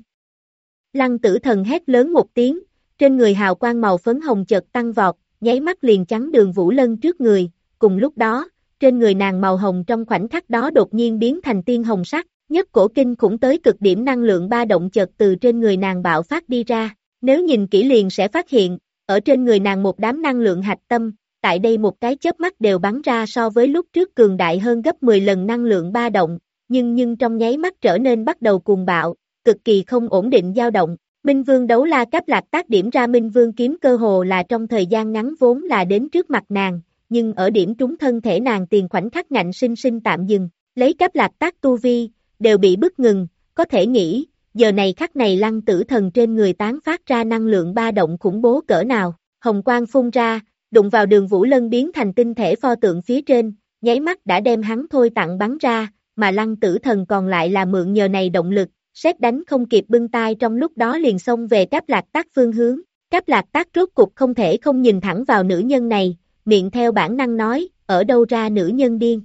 Lăng Tử Thần hét lớn một tiếng, trên người hào quang màu phấn hồng chợt tăng vọt, nháy mắt liền chắn Đường Vũ Lân trước người, cùng lúc đó, trên người nàng màu hồng trong khoảnh khắc đó đột nhiên biến thành tiên hồng sắc, nhất cổ kinh khủng tới cực điểm năng lượng ba động chợt từ trên người nàng bạo phát đi ra, nếu nhìn kỹ liền sẽ phát hiện, ở trên người nàng một đám năng lượng hạch tâm, tại đây một cái chớp mắt đều bắn ra so với lúc trước cường đại hơn gấp 10 lần năng lượng ba động, nhưng trong nháy mắt trở nên bắt đầu cuồng bạo, cực kỳ không ổn định dao động. Minh Vương đấu la cáp lạc tác điểm ra Minh Vương kiếm cơ hồ là trong thời gian ngắn vốn là đến trước mặt nàng, nhưng ở điểm trúng thân thể nàng tiền khoảnh khắc ngạnh sinh sinh tạm dừng, lấy cáp lạc tác tu vi, đều bị bức ngừng, có thể nghĩ, giờ này khắc này Lăng Tử Thần trên người tán phát ra năng lượng ba động khủng bố cỡ nào, hồng quang phun ra, đụng vào Đường Vũ Lân biến thành tinh thể pho tượng phía trên, nháy mắt đã đem hắn thôi tặng bắn ra, mà Lăng Tử Thần còn lại là mượn nhờ này động lực, sét đánh không kịp bưng tay trong lúc đó liền xông về Cáp Lạc Tác phương hướng. Cáp Lạc Tác rốt cục không thể không nhìn thẳng vào nữ nhân này, miệng theo bản năng nói, ở đâu ra nữ nhân điên.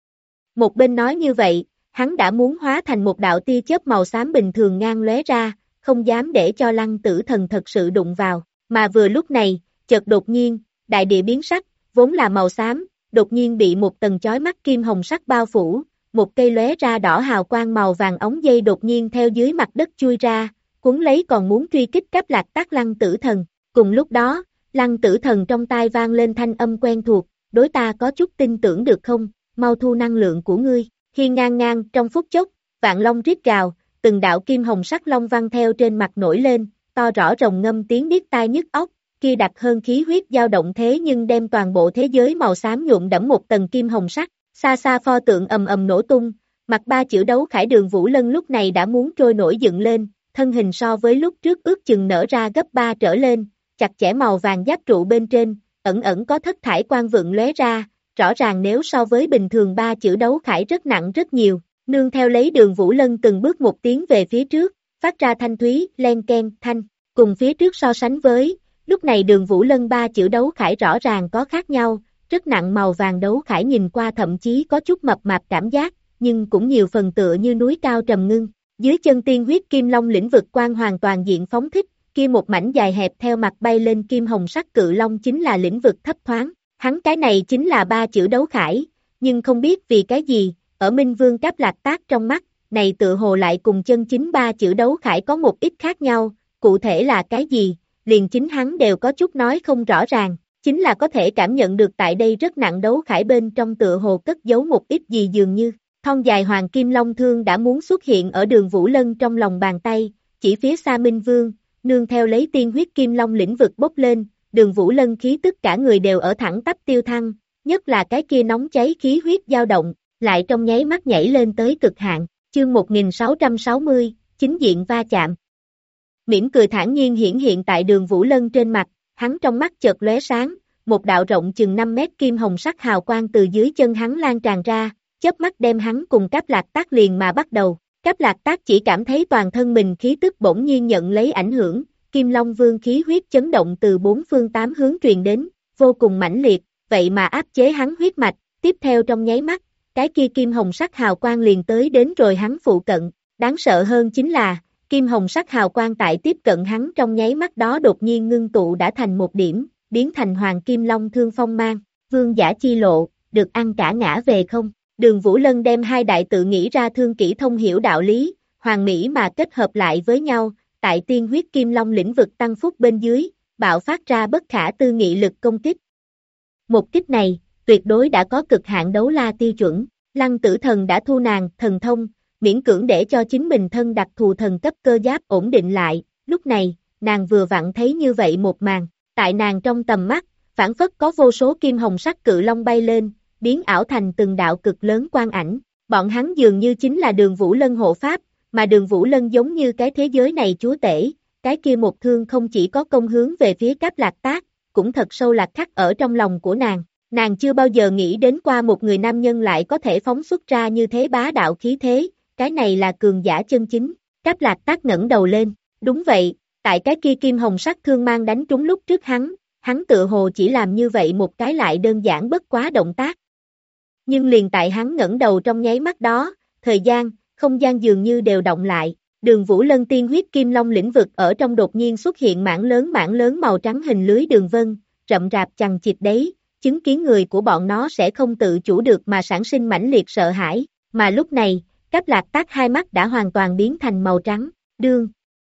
Một bên nói như vậy, hắn đã muốn hóa thành một đạo tia chớp màu xám bình thường ngang lóe ra, không dám để cho Lăng Tử Thần thật sự đụng vào, mà vừa lúc này, chợt đột nhiên, đại địa biến sắc, vốn là màu xám, đột nhiên bị một tầng chói mắt kim hồng sắc bao phủ, một cây lóe ra đỏ hào quang màu vàng ống dây đột nhiên theo dưới mặt đất chui ra, cuốn lấy còn muốn truy kích Cáp Lạc Tác Lăng Tử Thần. Cùng lúc đó, Lăng Tử Thần trong tai vang lên thanh âm quen thuộc, đối ta có chút tin tưởng được không, mau thu năng lượng của ngươi. Hiên ngang ngang trong phút chốc, vạn long rít gào, từng đạo kim hồng sắc long văn theo trên mặt nổi lên, to rõ rồng ngâm tiếng điếc tai nhức óc, kia đặc hơn khí huyết dao động thế nhưng đem toàn bộ thế giới màu xám nhuộm đẫm một tầng kim hồng sắc, xa xa pho tượng ầm ầm nổ tung, mặt ba chữ đấu khải Đường Vũ Lân lúc này đã muốn trôi nổi dựng lên, thân hình so với lúc trước ước chừng nở ra gấp 3 trở lên, chặt chẽ màu vàng giáp trụ bên trên, ẩn ẩn có thất thải quang vượng lóe ra, rõ ràng nếu so với bình thường ba chữ đấu khải rất nặng rất nhiều, nương theo lấy Đường Vũ Lân từng bước một tiến về phía trước, phát ra thanh thúy, len ken, thanh, cùng phía trước so sánh với, lúc này Đường Vũ Lân ba chữ đấu khải rõ ràng có khác nhau, rất nặng màu vàng đấu khải nhìn qua thậm chí có chút mập mạp cảm giác, nhưng cũng nhiều phần tựa như núi cao trầm ngưng, dưới chân tiên huyết kim long lĩnh vực quang hoàn toàn diện phóng thích, kia một mảnh dài hẹp theo mặt bay lên kim hồng sắc cự long chính là lĩnh vực thấp thoáng. Hắn cái này chính là ba chữ đấu khải, nhưng không biết vì cái gì, ở Minh Vương Cáp Lạc Tác trong mắt, này tự hồ lại cùng chân chính ba chữ đấu khải có một ít khác nhau, cụ thể là cái gì, liền chính hắn đều có chút nói không rõ ràng, chính là có thể cảm nhận được tại đây rất nặng đấu khải bên trong tự hồ cất giấu một ít gì dường như, thon dài hoàng kim long thương đã muốn xuất hiện ở Đường Vũ Lân trong lòng bàn tay, chỉ phía xa Minh Vương, nương theo lấy tiên huyết kim long lĩnh vực bốc lên. Đường Vũ Lân khí tất cả người đều ở thẳng tắp tiêu thăng, nhất là cái kia nóng cháy khí huyết dao động, lại trong nháy mắt nhảy lên tới cực hạn, chương 1660, chính diện va chạm. Mỉm cười thản nhiên hiển hiện tại Đường Vũ Lân trên mặt, hắn trong mắt chợt lóe sáng, một đạo rộng chừng 5 mét kim hồng sắc hào quang từ dưới chân hắn lan tràn ra, chớp mắt đem hắn cùng Cáp Lạc Tác liền mà bắt đầu. Cáp Lạc Tác chỉ cảm thấy toàn thân mình khí tức bỗng nhiên nhận lấy ảnh hưởng. Kim Long Vương khí huyết chấn động từ bốn phương tám hướng truyền đến, vô cùng mãnh liệt, vậy mà áp chế hắn huyết mạch, tiếp theo trong nháy mắt, cái kia kim hồng sắc hào quang liền tới đến rồi hắn phụ cận, đáng sợ hơn chính là, kim hồng sắc hào quang tại tiếp cận hắn trong nháy mắt đó đột nhiên ngưng tụ đã thành một điểm, biến thành Hoàng Kim Long Thương phong mang, vương giả chi lộ, được ăn cả ngã về không, Đường Vũ Lân đem hai đại tự nghĩ ra thương kỹ thông hiểu đạo lý, hoàn mỹ mà kết hợp lại với nhau, tại tiên huyết kim long lĩnh vực tăng phúc bên dưới, bạo phát ra bất khả tư nghị lực công kích. Một kích này, tuyệt đối đã có cực hạn đấu la tiêu chuẩn, Lăng Tử Thần đã thu nàng thần thông, miễn cưỡng để cho chính mình thân đặc thù thần cấp cơ giáp ổn định lại, lúc này, nàng vừa vặn thấy như vậy một màn, tại nàng trong tầm mắt, phảng phất có vô số kim hồng sắc cự long bay lên, biến ảo thành từng đạo cực lớn quang ảnh, bọn hắn dường như chính là Đường Vũ Lân hộ pháp, mà Đường Vũ Lân giống như cái thế giới này chúa tể, cái kia một thương không chỉ có công hướng về phía Cáp Lạc Tác, cũng thật sâu lạc khắc ở trong lòng của nàng chưa bao giờ nghĩ đến qua một người nam nhân lại có thể phóng xuất ra như thế bá đạo khí thế, cái này là cường giả chân chính. Cáp Lạc Tác ngẩng đầu lên, đúng vậy, tại cái kia kim hồng sắc thương mang đánh trúng lúc trước hắn tự hồ chỉ làm như vậy một cái lại đơn giản bất quá động tác. Nhưng liền tại hắn ngẩng đầu trong nháy mắt đó, thời gian, không gian dường như đều động lại, Đường Vũ Lân tiên huyết kim long lĩnh vực ở trong đột nhiên xuất hiện mảng lớn màu trắng hình lưới đường vân, rậm rạp chằng chịt đấy, chứng kiến người của bọn nó sẽ không tự chủ được mà sản sinh mãnh liệt sợ hãi, mà lúc này, Cáp Lạc Tác hai mắt đã hoàn toàn biến thành màu trắng, đương.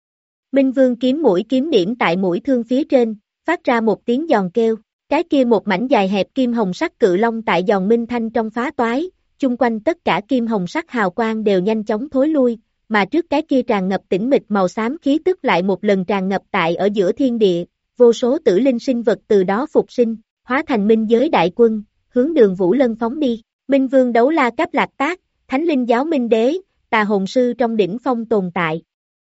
Minh Vương kiếm mũi kiếm điểm tại mũi thương phía trên, phát ra một tiếng giòn kêu, cái kia một mảnh dài hẹp kim hồng sắc cự long tại giòn minh thanh trong phá toái, chung quanh tất cả kim hồng sắc hào quang đều nhanh chóng thối lui, mà trước cái kia tràn ngập tĩnh mịch màu xám khí tức lại một lần tràn ngập tại ở giữa thiên địa, vô số tử linh sinh vật từ đó phục sinh, hóa thành minh giới đại quân, hướng Đường Vũ Lân phóng đi, Minh Vương đấu la Cáp Lạc Tác, Thánh Linh Giáo Minh Đế, Tà Hồn Sư trong đỉnh phong tồn tại.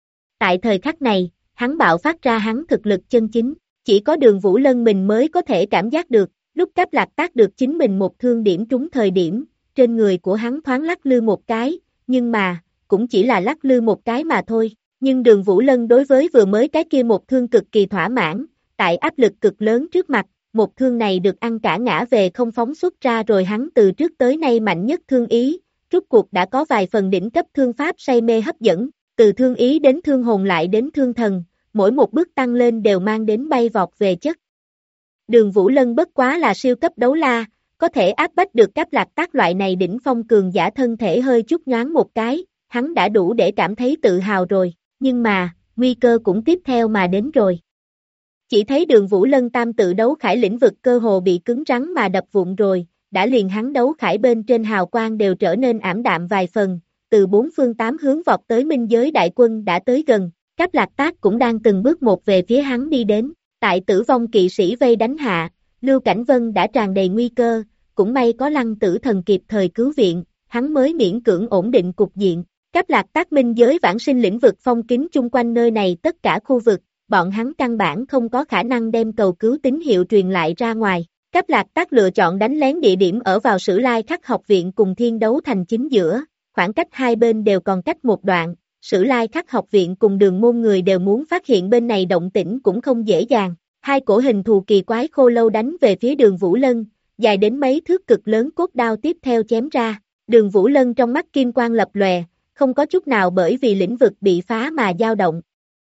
Tại thời khắc này, hắn bạo phát ra hắn thực lực chân chính, chỉ có Đường Vũ Lân mình mới có thể cảm giác được, lúc Cáp Lạc Tác được chính mình một thương điểm trúng thời điểm, trên người của hắn thoáng lắc lư một cái, nhưng mà, cũng chỉ là lắc lư một cái mà thôi, nhưng Đường Vũ Lân đối với vừa mới cái kia một thương cực kỳ thỏa mãn, tại áp lực cực lớn trước mặt, một thương này được ăn cả ngã về không phóng xuất ra rồi hắn từ trước tới nay mạnh nhất thương ý, rốt cuộc đã có vài phần đỉnh cấp thương pháp say mê hấp dẫn, từ thương ý đến thương hồn lại đến thương thần, mỗi một bước tăng lên đều mang đến bay vọt về chất. Đường Vũ Lân bất quá là siêu cấp đấu la, có thể áp bách được Cáp Lạc Tác loại này đỉnh phong cường giả thân thể hơi chút nhoáng một cái, hắn đã đủ để cảm thấy tự hào rồi, nhưng mà, nguy cơ cũng tiếp theo mà đến rồi. Chỉ thấy Đường Vũ Lân tam tự đấu khải lĩnh vực cơ hồ bị cứng rắn mà đập vụn rồi, đã liền hắn đấu khải bên trên hào quang đều trở nên ảm đạm vài phần, từ bốn phương tám hướng vọt tới minh giới đại quân đã tới gần, Cáp Lạc Tác cũng đang từng bước một về phía hắn đi đến, tại tử vong kỵ sĩ vây đánh hạ, Lưu Cảnh Vân đã tràn đầy nguy cơ, cũng may có Lăng Tử Thần kịp thời cứu viện, hắn mới miễn cưỡng ổn định cục diện. Cáp Lạc Tác minh giới vãng sinh lĩnh vực phong kín chung quanh nơi này tất cả khu vực, bọn hắn căn bản không có khả năng đem cầu cứu tín hiệu truyền lại ra ngoài. Cáp Lạc Tác lựa chọn đánh lén địa điểm ở vào Sử Lai Khắc học viện cùng Thiên Đấu Thành chính giữa, khoảng cách hai bên đều còn cách một đoạn, Sử Lai Khắc học viện cùng Đường Môn người đều muốn phát hiện bên này động tĩnh cũng không dễ dàng. Hai cổ hình thù kỳ quái khô lâu đánh về phía Đường Vũ Lân, dài đến mấy thước cực lớn cốt đao tiếp theo chém ra, Đường Vũ Lân trong mắt kim quang lập lòe, không có chút nào bởi vì lĩnh vực bị phá mà dao động.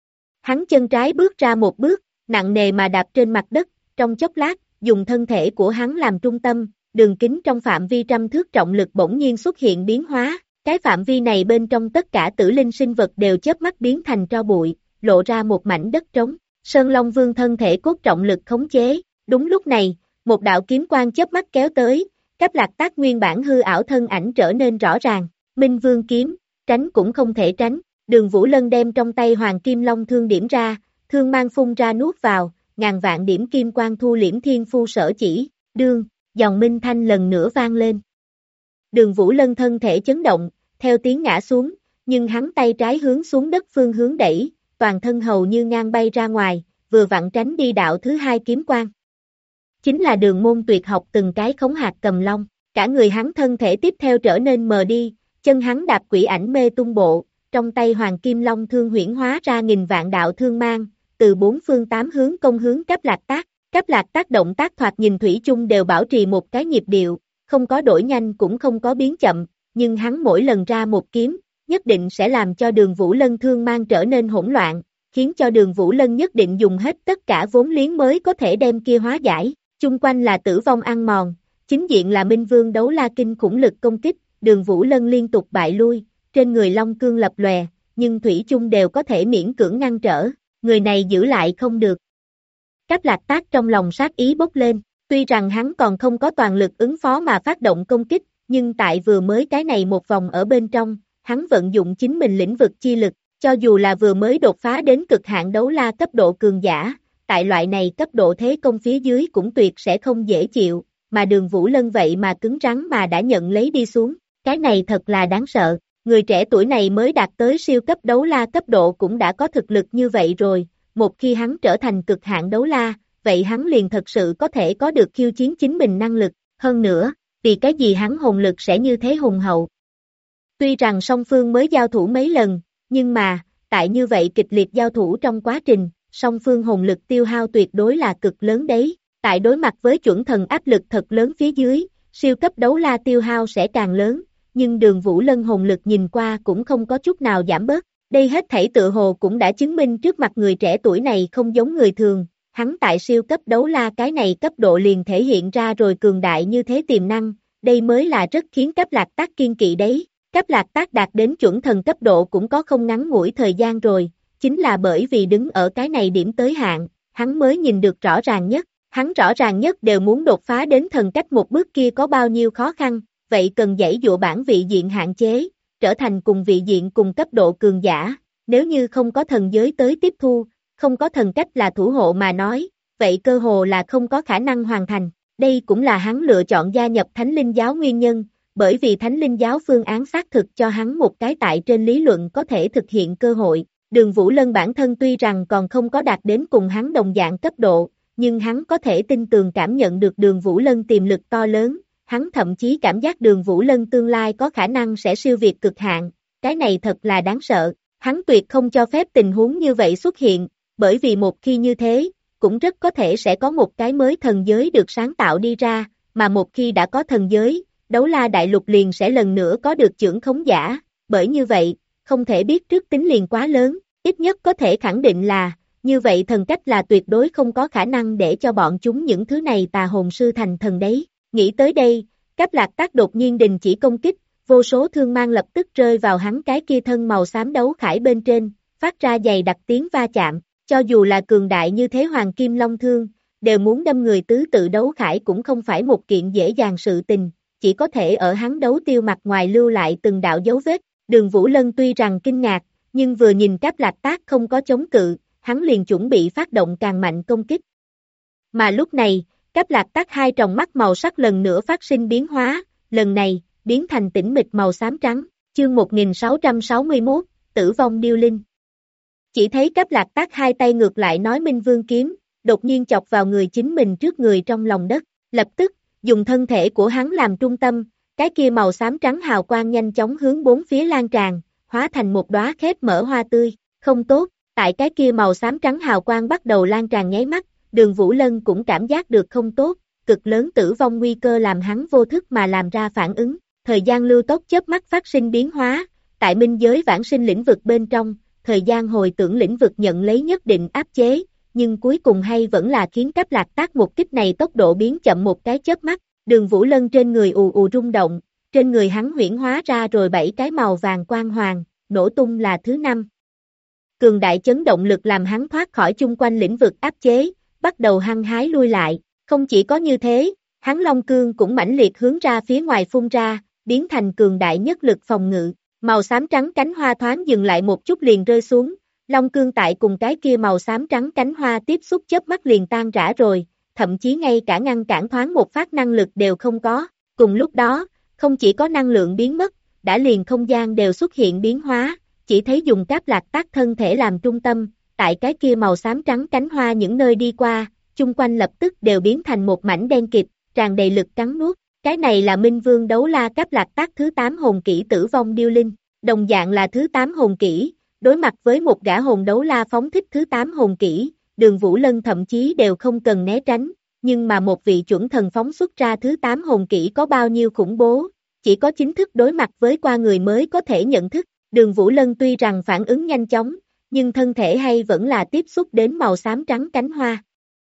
Hắn chân trái bước ra một bước, nặng nề mà đạp trên mặt đất, trong chốc lát, dùng thân thể của hắn làm trung tâm, đường kính trong phạm vi trăm thước trọng lực bỗng nhiên xuất hiện biến hóa, cái phạm vi này bên trong tất cả tử linh sinh vật đều chớp mắt biến thành tro bụi, lộ ra một mảnh đất trống. Sơn Long Vương thân thể cốt trọng lực khống chế, đúng lúc này, một đạo kiếm quang chớp mắt kéo tới, Cáp Lạc Tác nguyên bản hư ảo thân ảnh trở nên rõ ràng, Minh Vương kiếm, tránh cũng không thể tránh, Đường Vũ Lân đem trong tay Hoàng Kim Long thương điểm ra, thương mang phun ra nuốt vào, ngàn vạn điểm kim quang thu liễm thiên phu sở chỉ, đương, dòng minh thanh lần nữa vang lên. Đường Vũ Lân thân thể chấn động, theo tiếng ngã xuống, nhưng hắn tay trái hướng xuống đất phương hướng đẩy, toàn thân hầu như ngang bay ra ngoài, vừa vặn tránh đi đạo thứ hai kiếm quang. Chính là Đường Môn tuyệt học từng cái khống hạt cầm long, cả người hắn thân thể tiếp theo trở nên mờ đi, chân hắn đạp quỷ ảnh mê tung bộ, trong tay Hoàng Kim Long thương huyễn hóa ra nghìn vạn đạo thương mang, từ bốn phương tám hướng công hướng Cáp Lạc Tác. Cáp Lạc Tác động tác thoạt nhìn thủy chung đều bảo trì một cái nhịp điệu, không có đổi nhanh cũng không có biến chậm, nhưng hắn mỗi lần ra một kiếm, nhất định sẽ làm cho Đường Vũ Lân thương mang trở nên hỗn loạn, khiến cho Đường Vũ Lân nhất định dùng hết tất cả vốn liếng mới có thể đem kia hóa giải, chung quanh là tử vong ăn mòn, chính diện là Minh Vương đấu la kinh khủng lực công kích, Đường Vũ Lân liên tục bại lui, trên người long cương lập lòe, nhưng thủy chung đều có thể miễn cưỡng ngăn trở, người này giữ lại không được. Cáp Lạc Tác trong lòng sát ý bốc lên, tuy rằng hắn còn không có toàn lực ứng phó mà phát động công kích, nhưng tại vừa mới cái này một vòng ở bên trong, hắn vận dụng chính mình lĩnh vực chi lực, cho dù là vừa mới đột phá đến cực hạn đấu la cấp độ cường giả, tại loại này cấp độ thế công phía dưới cũng tuyệt sẽ không dễ chịu, mà Đường Vũ Lân vậy mà cứng rắn mà đã nhận lấy đi xuống, cái này thật là đáng sợ, người trẻ tuổi này mới đạt tới siêu cấp đấu la cấp độ cũng đã có thực lực như vậy rồi, một khi hắn trở thành cực hạn đấu la, vậy hắn liền thật sự có thể có được khiêu chiến chính mình năng lực, hơn nữa, vì cái gì hắn hồn lực sẽ như thế hùng hậu. Tuy rằng song phương mới giao thủ mấy lần, nhưng mà, tại như vậy kịch liệt giao thủ trong quá trình, song phương hồn lực tiêu hao tuyệt đối là cực lớn đấy. Tại đối mặt với chuẩn thần áp lực thật lớn phía dưới, siêu cấp đấu la tiêu hao sẽ càng lớn, nhưng Đường Vũ Lân hồn lực nhìn qua cũng không có chút nào giảm bớt. Đây hết thảy tự hồ cũng đã chứng minh trước mặt người trẻ tuổi này không giống người thường, hắn tại siêu cấp đấu la cái này cấp độ liền thể hiện ra rồi cường đại như thế tiềm năng, đây mới là rất khiến Cáp Lạc Tác kiên kỵ đấy. Cáp Lạc Tác đạt đến chuẩn thần cấp độ cũng có không ngắn ngủi thời gian rồi, chính là bởi vì đứng ở cái này điểm tới hạn, hắn mới nhìn được rõ ràng nhất, hắn rõ ràng nhất đều muốn đột phá đến thần cách một bước kia có bao nhiêu khó khăn, vậy cần giãy dụa bản vị diện hạn chế, trở thành cùng vị diện cùng cấp độ cường giả, nếu như không có thần giới tới tiếp thu, không có thần cách là thủ hộ mà nói, vậy cơ hồ là không có khả năng hoàn thành, đây cũng là hắn lựa chọn gia nhập Thánh Linh Giáo nguyên nhân, bởi vì Thánh Linh Giáo phương án xác thực cho hắn một cái tại trên lý luận có thể thực hiện cơ hội. Đường Vũ Lân bản thân tuy rằng còn không có đạt đến cùng hắn đồng dạng cấp độ, nhưng hắn có thể tin tường cảm nhận được Đường Vũ Lân tiềm lực to lớn, hắn thậm chí cảm giác Đường Vũ Lân tương lai có khả năng sẽ siêu việt cực hạn, cái này thật là đáng sợ, hắn tuyệt không cho phép tình huống như vậy xuất hiện, bởi vì một khi như thế, cũng rất có thể sẽ có một cái mới thần giới được sáng tạo đi ra, mà một khi đã có thần giới, Đấu La Đại Lục liền sẽ lần nữa có được chưởng khống giả, bởi như vậy, không thể biết trước tính liền quá lớn, ít nhất có thể khẳng định là, như vậy thần cách là tuyệt đối không có khả năng để cho bọn chúng những thứ này tà hồn sư thành thần đấy. Nghĩ tới đây, Cáp Lạc Tác đột nhiên đình chỉ công kích, vô số thương mang lập tức rơi vào hắn cái kia thân màu xám đấu khải bên trên, phát ra dày đặc tiếng va chạm, cho dù là cường đại như thế Hoàng Kim Long Thương, đều muốn đâm người tứ tự đấu khải cũng không phải một kiện dễ dàng sự tình, chỉ có thể ở hắn đấu tiêu mặt ngoài lưu lại từng đạo dấu vết. Đường Vũ Lân tuy rằng kinh ngạc, nhưng vừa nhìn Cáp Lạc Tác không có chống cự, hắn liền chuẩn bị phát động càng mạnh công kích. Mà lúc này, Cáp Lạc Tác hai tròng mắt màu sắc lần nữa phát sinh biến hóa, lần này, biến thành tĩnh mịch màu xám trắng, chương 1661, Tử vong điêu linh. Chỉ thấy Cáp Lạc Tác hai tay ngược lại nói Minh Vương kiếm, đột nhiên chọc vào người chính mình trước người trong lòng đất, lập tức, dùng thân thể của hắn làm trung tâm, cái kia màu xám trắng hào quang nhanh chóng hướng bốn phía lan tràn, hóa thành một đóa khép mở hoa tươi, không tốt, tại cái kia màu xám trắng hào quang bắt đầu lan tràn nháy mắt, Đường Vũ Lân cũng cảm giác được không tốt, cực lớn tử vong nguy cơ làm hắn vô thức mà làm ra phản ứng, thời gian lưu tốc chớp mắt phát sinh biến hóa, tại minh giới vãng sinh lĩnh vực bên trong, thời gian hồi tưởng lĩnh vực nhận lấy nhất định áp chế, nhưng cuối cùng hay vẫn là khiến Cáp Lạc Tác một kích này tốc độ biến chậm một cái chớp mắt, Đường Vũ Lân trên người ù ù rung động, trên người hắn huyễn hóa ra rồi 7 cái màu vàng quang hoàng, nổ tung là thứ 5. Cường đại chấn động lực làm hắn thoát khỏi chung quanh lĩnh vực áp chế, bắt đầu hăng hái lui lại, không chỉ có như thế, hắn Long Cương cũng mãnh liệt hướng ra phía ngoài phun ra, biến thành cường đại nhất lực phòng ngự, màu xám trắng cánh hoa thoáng dừng lại một chút liền rơi xuống, Long Cương tại cùng cái kia màu xám trắng cánh hoa tiếp xúc chớp mắt liền tan rã rồi, thậm chí ngay cả ngăn cản thoáng một phát năng lực đều không có, cùng lúc đó, không chỉ có năng lượng biến mất, đã liền không gian đều xuất hiện biến hóa, chỉ thấy dùng Cáp Lạc Tác thân thể làm trung tâm, tại cái kia màu xám trắng cánh hoa những nơi đi qua, chung quanh lập tức đều biến thành một mảnh đen kịt, tràn đầy lực cắn nuốt, cái này là Minh Vương Đấu La Cáp Lạc Tác thứ 8 hồn kỹ Tử vong điêu linh, đồng dạng là thứ 8 hồn kỹ, đối mặt với một gã hồn đấu la phóng thích thứ 8 hồn kỹ, Đường Vũ Lân thậm chí đều không cần né tránh, nhưng mà một vị chuẩn thần phóng xuất ra thứ 8 hồn kỹ có bao nhiêu khủng bố, chỉ có chính thức đối mặt với qua người mới có thể nhận thức, Đường Vũ Lân tuy rằng phản ứng nhanh chóng, nhưng thân thể hay vẫn là tiếp xúc đến màu xám trắng cánh hoa.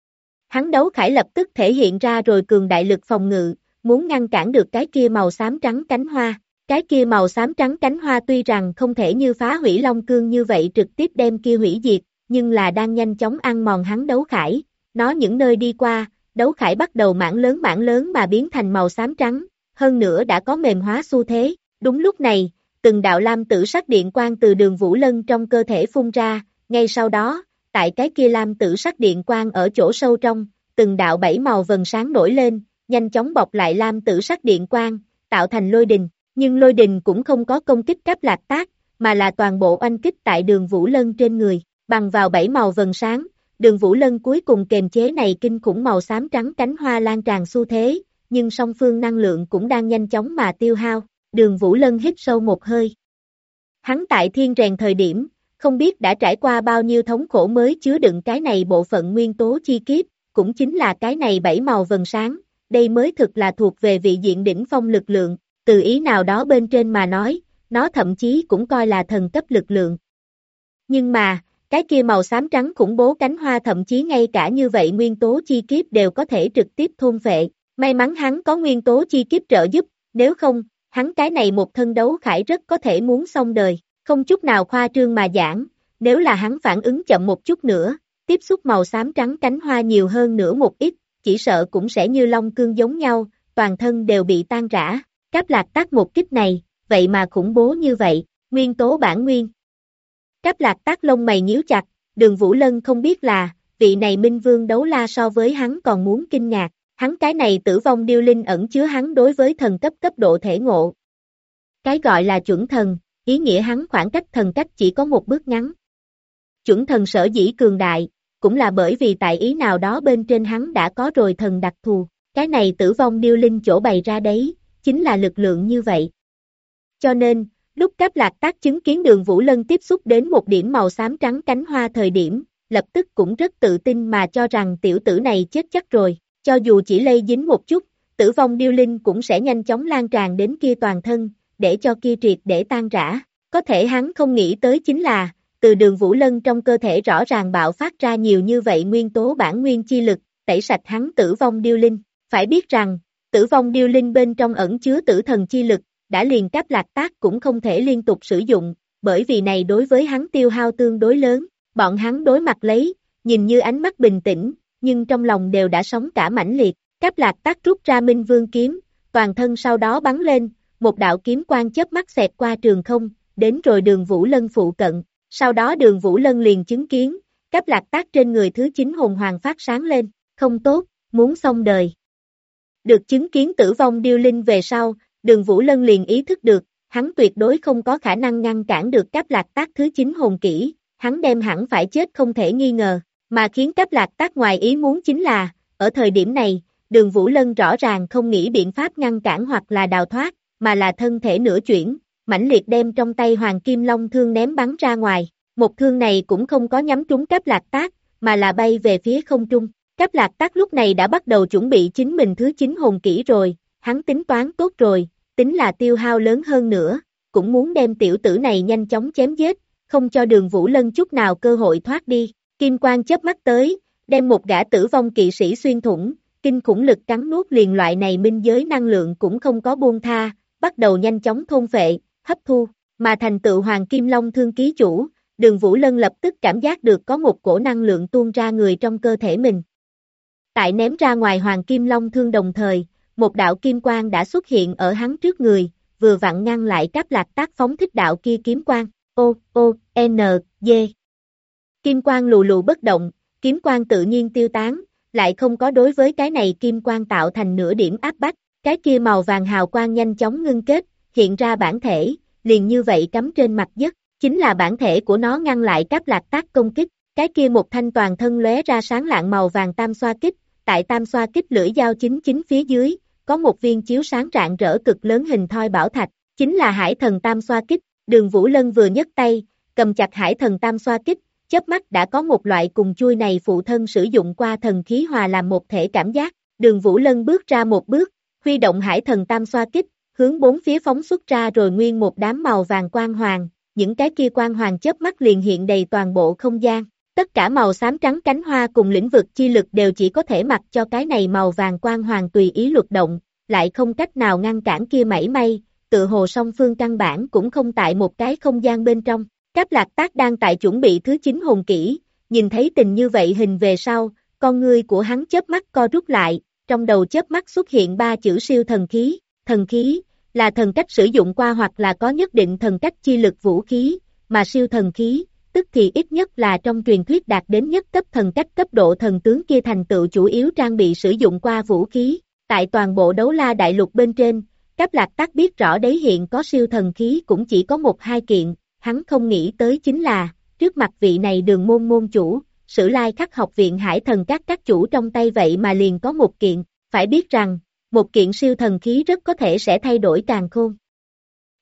Hắn đấu khải lập tức thể hiện ra rồi cường đại lực phòng ngự, muốn ngăn cản được cái kia màu xám trắng cánh hoa. Cái kia màu xám trắng cánh hoa tuy rằng không thể như phá hủy Long Cương như vậy trực tiếp đem kia hủy diệt, nhưng là đang nhanh chóng ăn mòn hắn đấu khải. Nó những nơi đi qua, đấu khải bắt đầu mảng lớn mà biến thành màu xám trắng, hơn nữa đã có mềm hóa xu thế. Đúng lúc này, từng đạo lam tử sắc điện quang từ Đường Vũ Lân trong cơ thể phun ra, ngay sau đó, tại cái kia lam tử sắc điện quang ở chỗ sâu trong, từng đạo 7 màu vầng sáng nổi lên, nhanh chóng bọc lại lam tử sắc điện quang, tạo thành lôi đình. Nhưng lôi đình cũng không có công kích Cáp Lạc Tác, mà là toàn bộ oanh kích tại Đường Vũ Lân trên người, bằng vào 7 màu vầng sáng, Đường Vũ Lân cuối cùng kềm chế này kinh khủng màu xám trắng cánh hoa lan tràn xu thế, nhưng song phương năng lượng cũng đang nhanh chóng mà tiêu hao. Đường Vũ Lân hít sâu một hơi. Hắn tại thiên rèn thời điểm, không biết đã trải qua bao nhiêu thống khổ mới chứa đựng cái này bộ phận nguyên tố chi kiếp, cũng chính là cái này 7 màu vầng sáng, đây mới thực là thuộc về vị diện đỉnh phong lực lượng, từ ý nào đó bên trên mà nói, nó thậm chí cũng coi là thần cấp lực lượng. Nhưng mà, cái kia màu xám trắng khủng bố cánh hoa thậm chí ngay cả như vậy nguyên tố chi kiếp đều có thể trực tiếp thôn phệ, may mắn hắn có nguyên tố chi kiếp trợ giúp, nếu không, hắn cái này một thân đấu khải rất có thể muốn xong đời, không chút nào khoa trương mà giảng, nếu là hắn phản ứng chậm một chút nữa, tiếp xúc màu xám trắng cánh hoa nhiều hơn nữa một ít, chỉ sợ cũng sẽ như long cương giống nhau, toàn thân đều bị tan rã, Cáp Lạc Tác một kích này, vậy mà khủng bố như vậy, nguyên tố bản nguyên. Cáp Lạc Tác lông mày nhíu chặt, Đường Vũ Lân không biết là, vị này Minh Vương đấu la so với hắn còn muốn kinh ngạc, hắn cái này tử vong điêu linh ẩn chứa hắn đối với thần cấp cấp độ thể ngộ. Cái gọi là chuẩn thần, ý nghĩa hắn khoảng cách thần cách chỉ có một bước ngắn. Chuẩn thần sở dĩ cường đại, cũng là bởi vì tại ý nào đó bên trên hắn đã có rồi thần đặc thù, cái này tử vong điêu linh chỗ bày ra đấy, chính là lực lượng như vậy. Cho nên, lúc Cáp Lạc Tác chứng kiến Đường Vũ Lân tiếp xúc đến một điểm màu xám trắng cánh hoa thời điểm, lập tức cũng rất tự tin mà cho rằng tiểu tử này chết chắc rồi, cho dù chỉ lây dính một chút, tử vong điêu linh cũng sẽ nhanh chóng lan tràn đến kia toàn thân, để cho kia triệt để tan rã. Có thể hắn không nghĩ tới chính là, từ Đường Vũ Lân trong cơ thể rõ ràng bạo phát ra nhiều như vậy nguyên tố bản nguyên chi lực, tẩy sạch hắn tử vong điêu linh. Phải biết rằng, tử vong điêu linh bên trong ẩn chứa tử thần chi lực, đã liền Cáp Lạc Tác cũng không thể liên tục sử dụng, bởi vì này đối với hắn tiêu hao tương đối lớn, bọn hắn đối mặt lấy, nhìn như ánh mắt bình tĩnh, nhưng trong lòng đều đã sóng cả mãnh liệt. Cáp Lạc Tác rút ra Minh Vương kiếm, toàn thân sau đó bắn lên, một đạo kiếm quang chớp mắt xẹt qua trường không, đến rồi Đường Vũ Lân phụ cận, sau đó Đường Vũ Lân liền chứng kiến, Cáp Lạc Tác trên người thứ 9 hồn hoàng phát sáng lên, không tốt, muốn xong đời. Được chứng kiến tử vong điêu linh về sau, Đường Vũ Lân liền ý thức được, hắn tuyệt đối không có khả năng ngăn cản được Cáp Lạc Tác thứ 9 hồn kỹ, hắn đem hẳn phải chết không thể nghi ngờ, mà khiến Cáp Lạc Tác ngoài ý muốn chính là, ở thời điểm này, Đường Vũ Lân rõ ràng không nghĩ biện pháp ngăn cản hoặc là đào thoát, mà là thân thể nửa chuyển, mãnh liệt đem trong tay Hoàng Kim Long thương ném bắn ra ngoài, một thương này cũng không có nhắm trúng Cáp Lạc Tác, mà là bay về phía không trung. Cáp Lạc Tác lúc này đã bắt đầu chuẩn bị chính mình thứ 9 hồn kỹ rồi, hắn tính toán tốt rồi, tính là tiêu hao lớn hơn nữa, cũng muốn đem tiểu tử này nhanh chóng chém giết, không cho Đường Vũ Lân chút nào cơ hội thoát đi. Kim quang chớp mắt tới, đem một gã tử vong kỵ sĩ xuyên thủng, kinh khủng lực cắn nuốt liền loại này minh giới năng lượng cũng không có buông tha, bắt đầu nhanh chóng thôn phệ, hấp thu, mà thành tựu Hoàng Kim Long thương ký chủ, Đường Vũ Lân lập tức cảm giác được có một cổ năng lượng tuôn ra người trong cơ thể mình. Tại ném ra ngoài Hoàng Kim Long thương đồng thời, một đạo kim quang đã xuất hiện ở hắn trước người, vừa vặn ngăn lại Cáp Lạc Tác phóng thích đạo kia kiếm quang, G. Kim quang lù lù bất động, kiếm quang tự nhiên tiêu tán, lại không có đối với cái này kim quang tạo thành nửa điểm áp bách, cái kia màu vàng hào quang nhanh chóng ngưng kết, hiện ra bản thể, liền như vậy cắm trên mặt đất, chính là bản thể của nó ngăn lại Cáp Lạc Tác công kích, cái kia một thanh toàn thân lóe ra sáng lạng màu vàng tam xoa kích, tại tam xoa kích lưỡi dao chính phía dưới, có một viên chiếu sáng rạng rỡ cực lớn hình thoi bảo thạch, chính là Hải Thần tam xoa kích. Đường Vũ Lân vừa nhấc tay, cầm chặt Hải Thần tam xoa kích, chớp mắt đã có một loại cùng chui này phụ thân sử dụng qua thần khí hòa làm một thể cảm giác. Đường Vũ Lân bước ra một bước, huy động Hải Thần tam xoa kích, hướng bốn phía phóng xuất ra rồi nguyên một đám màu vàng quang hoàng, những cái kia quang hoàng chớp mắt liền hiện đầy toàn bộ không gian. Tất cả màu xám trắng cánh hoa cùng lĩnh vực chi lực đều chỉ có thể mặc cho cái này màu vàng quang hoàng tùy ý luật động, lại không cách nào ngăn cản kia mảy may, tự hồ song phương căn bản cũng không tại một cái không gian bên trong. Cáp Lạc Tác đang tại chuẩn bị thứ 9 hồn kỹ, nhìn thấy tình như vậy hình về sau, con ngươi của hắn chớp mắt co rút lại, trong đầu chớp mắt xuất hiện 3 chữ siêu thần khí, là thần cách sử dụng qua hoặc là có nhất định thần cách chi lực vũ khí, mà siêu thần khí, tức thì ít nhất là trong truyền thuyết đạt đến nhất cấp thần cách cấp độ thần tướng kia thành tựu chủ yếu trang bị sử dụng qua vũ khí. Tại toàn bộ đấu la đại lục bên trên, Cáp Lạc Tác biết rõ đấy hiện có siêu thần khí cũng chỉ có 1-2 kiện, hắn không nghĩ tới chính là, trước mặt vị này Đường môn môn chủ, Sử Lai Khắc học viện Hải Thần các chủ trong tay vậy mà liền có một kiện, phải biết rằng, một kiện siêu thần khí rất có thể sẽ thay đổi càn khôn.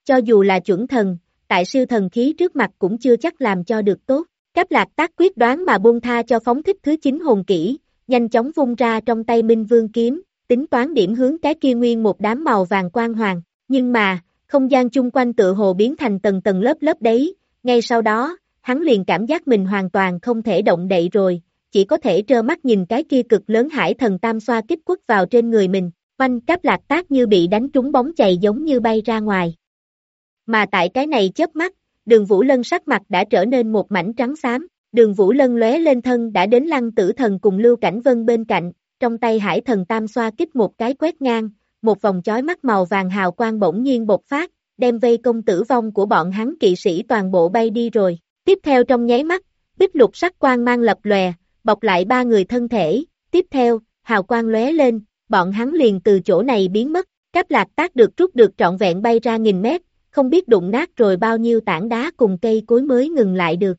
cho dù là chuẩn thần, tại siêu thần khí trước mặt cũng chưa chắc làm cho được tốt. Cáp Lạc Tác quyết đoán mà buông tha cho phóng thích thứ 9 hồn kỹ, nhanh chóng vung ra trong tay Minh Vương kiếm, tính toán điểm hướng cái kia nguyên một đám màu vàng quang hoàng. Nhưng mà, không gian chung quanh tựa hồ biến thành tầng tầng lớp lớp đấy, ngay sau đó, hắn liền cảm giác mình hoàn toàn không thể động đậy rồi, chỉ có thể trơ mắt nhìn cái kia cực lớn hải thần tam xoa kích quất vào trên người mình, oanh Cáp Lạc Tác như bị đánh trúng bóng chày giống như bay ra ngoài. Mà tại cái này chớp mắt, Đường Vũ Lân sắc mặt đã trở nên một mảnh trắng xám, Đường Vũ Lân lóe lên thân đã đến Lăng Tử Thần cùng Lưu Cảnh Vân bên cạnh, trong tay hải thần tam xoa kích một cái quét ngang, một vòng chói mắt màu vàng hào quang bỗng nhiên bộc phát, đem vây công tử vong của bọn hắn kỵ sĩ toàn bộ bay đi rồi. Tiếp theo trong nháy mắt, bích lục sắc quang mang lập lòe, bọc lại ba người thân thể, tiếp theo, hào quang lóe lên, bọn hắn liền từ chỗ này biến mất, Cáp Lạc Tác được rút được trọn vẹn bay ra nghìn mét, không biết đụng nát rồi bao nhiêu tảng đá cùng cây cối mới ngừng lại được.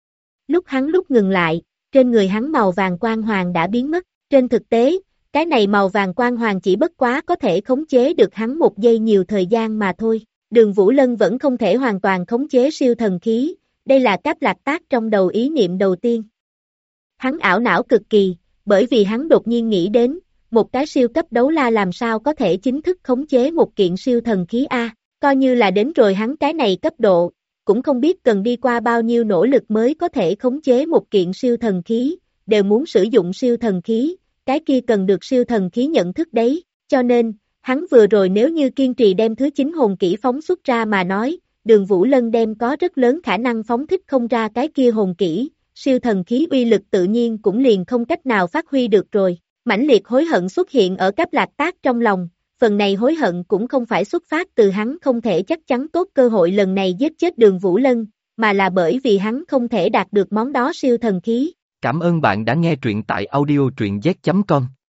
Lúc ngừng lại, trên người hắn màu vàng quang hoàng đã biến mất, trên thực tế, cái này màu vàng quang hoàng chỉ bất quá có thể khống chế được hắn một giây nhiều thời gian mà thôi. Đường Vũ Lân vẫn không thể hoàn toàn khống chế siêu thần khí, đây là Cáp Lạc Tác trong đầu ý niệm đầu tiên. Hắn ảo não cực kỳ, bởi vì hắn đột nhiên nghĩ đến, một cái siêu cấp đấu la làm sao có thể chính thức khống chế một kiện siêu thần khí A, coi như là đến rồi hắn cái này cấp độ, cũng không biết cần đi qua bao nhiêu nỗ lực mới có thể khống chế một kiện siêu thần khí, đều muốn sử dụng siêu thần khí, cái kia cần được siêu thần khí nhận thức đấy, cho nên, hắn vừa rồi nếu như kiên trì đem thứ 9 hồn kỹ phóng xuất ra mà nói, Đường Vũ Lân đem có rất lớn khả năng phóng thích không ra cái kia hồn kỹ, siêu thần khí uy lực tự nhiên cũng liền không cách nào phát huy được rồi. Mãnh liệt hối hận xuất hiện ở Cáp Lạc Tác trong lòng, phần này hối hận cũng không phải xuất phát từ hắn không thể chắc chắn tốt cơ hội lần này giết chết Đường Vũ Lân, mà là bởi vì hắn không thể đạt được món đó siêu thần khí. Cảm ơn bạn đã nghe truyện tại audio truyện z.com.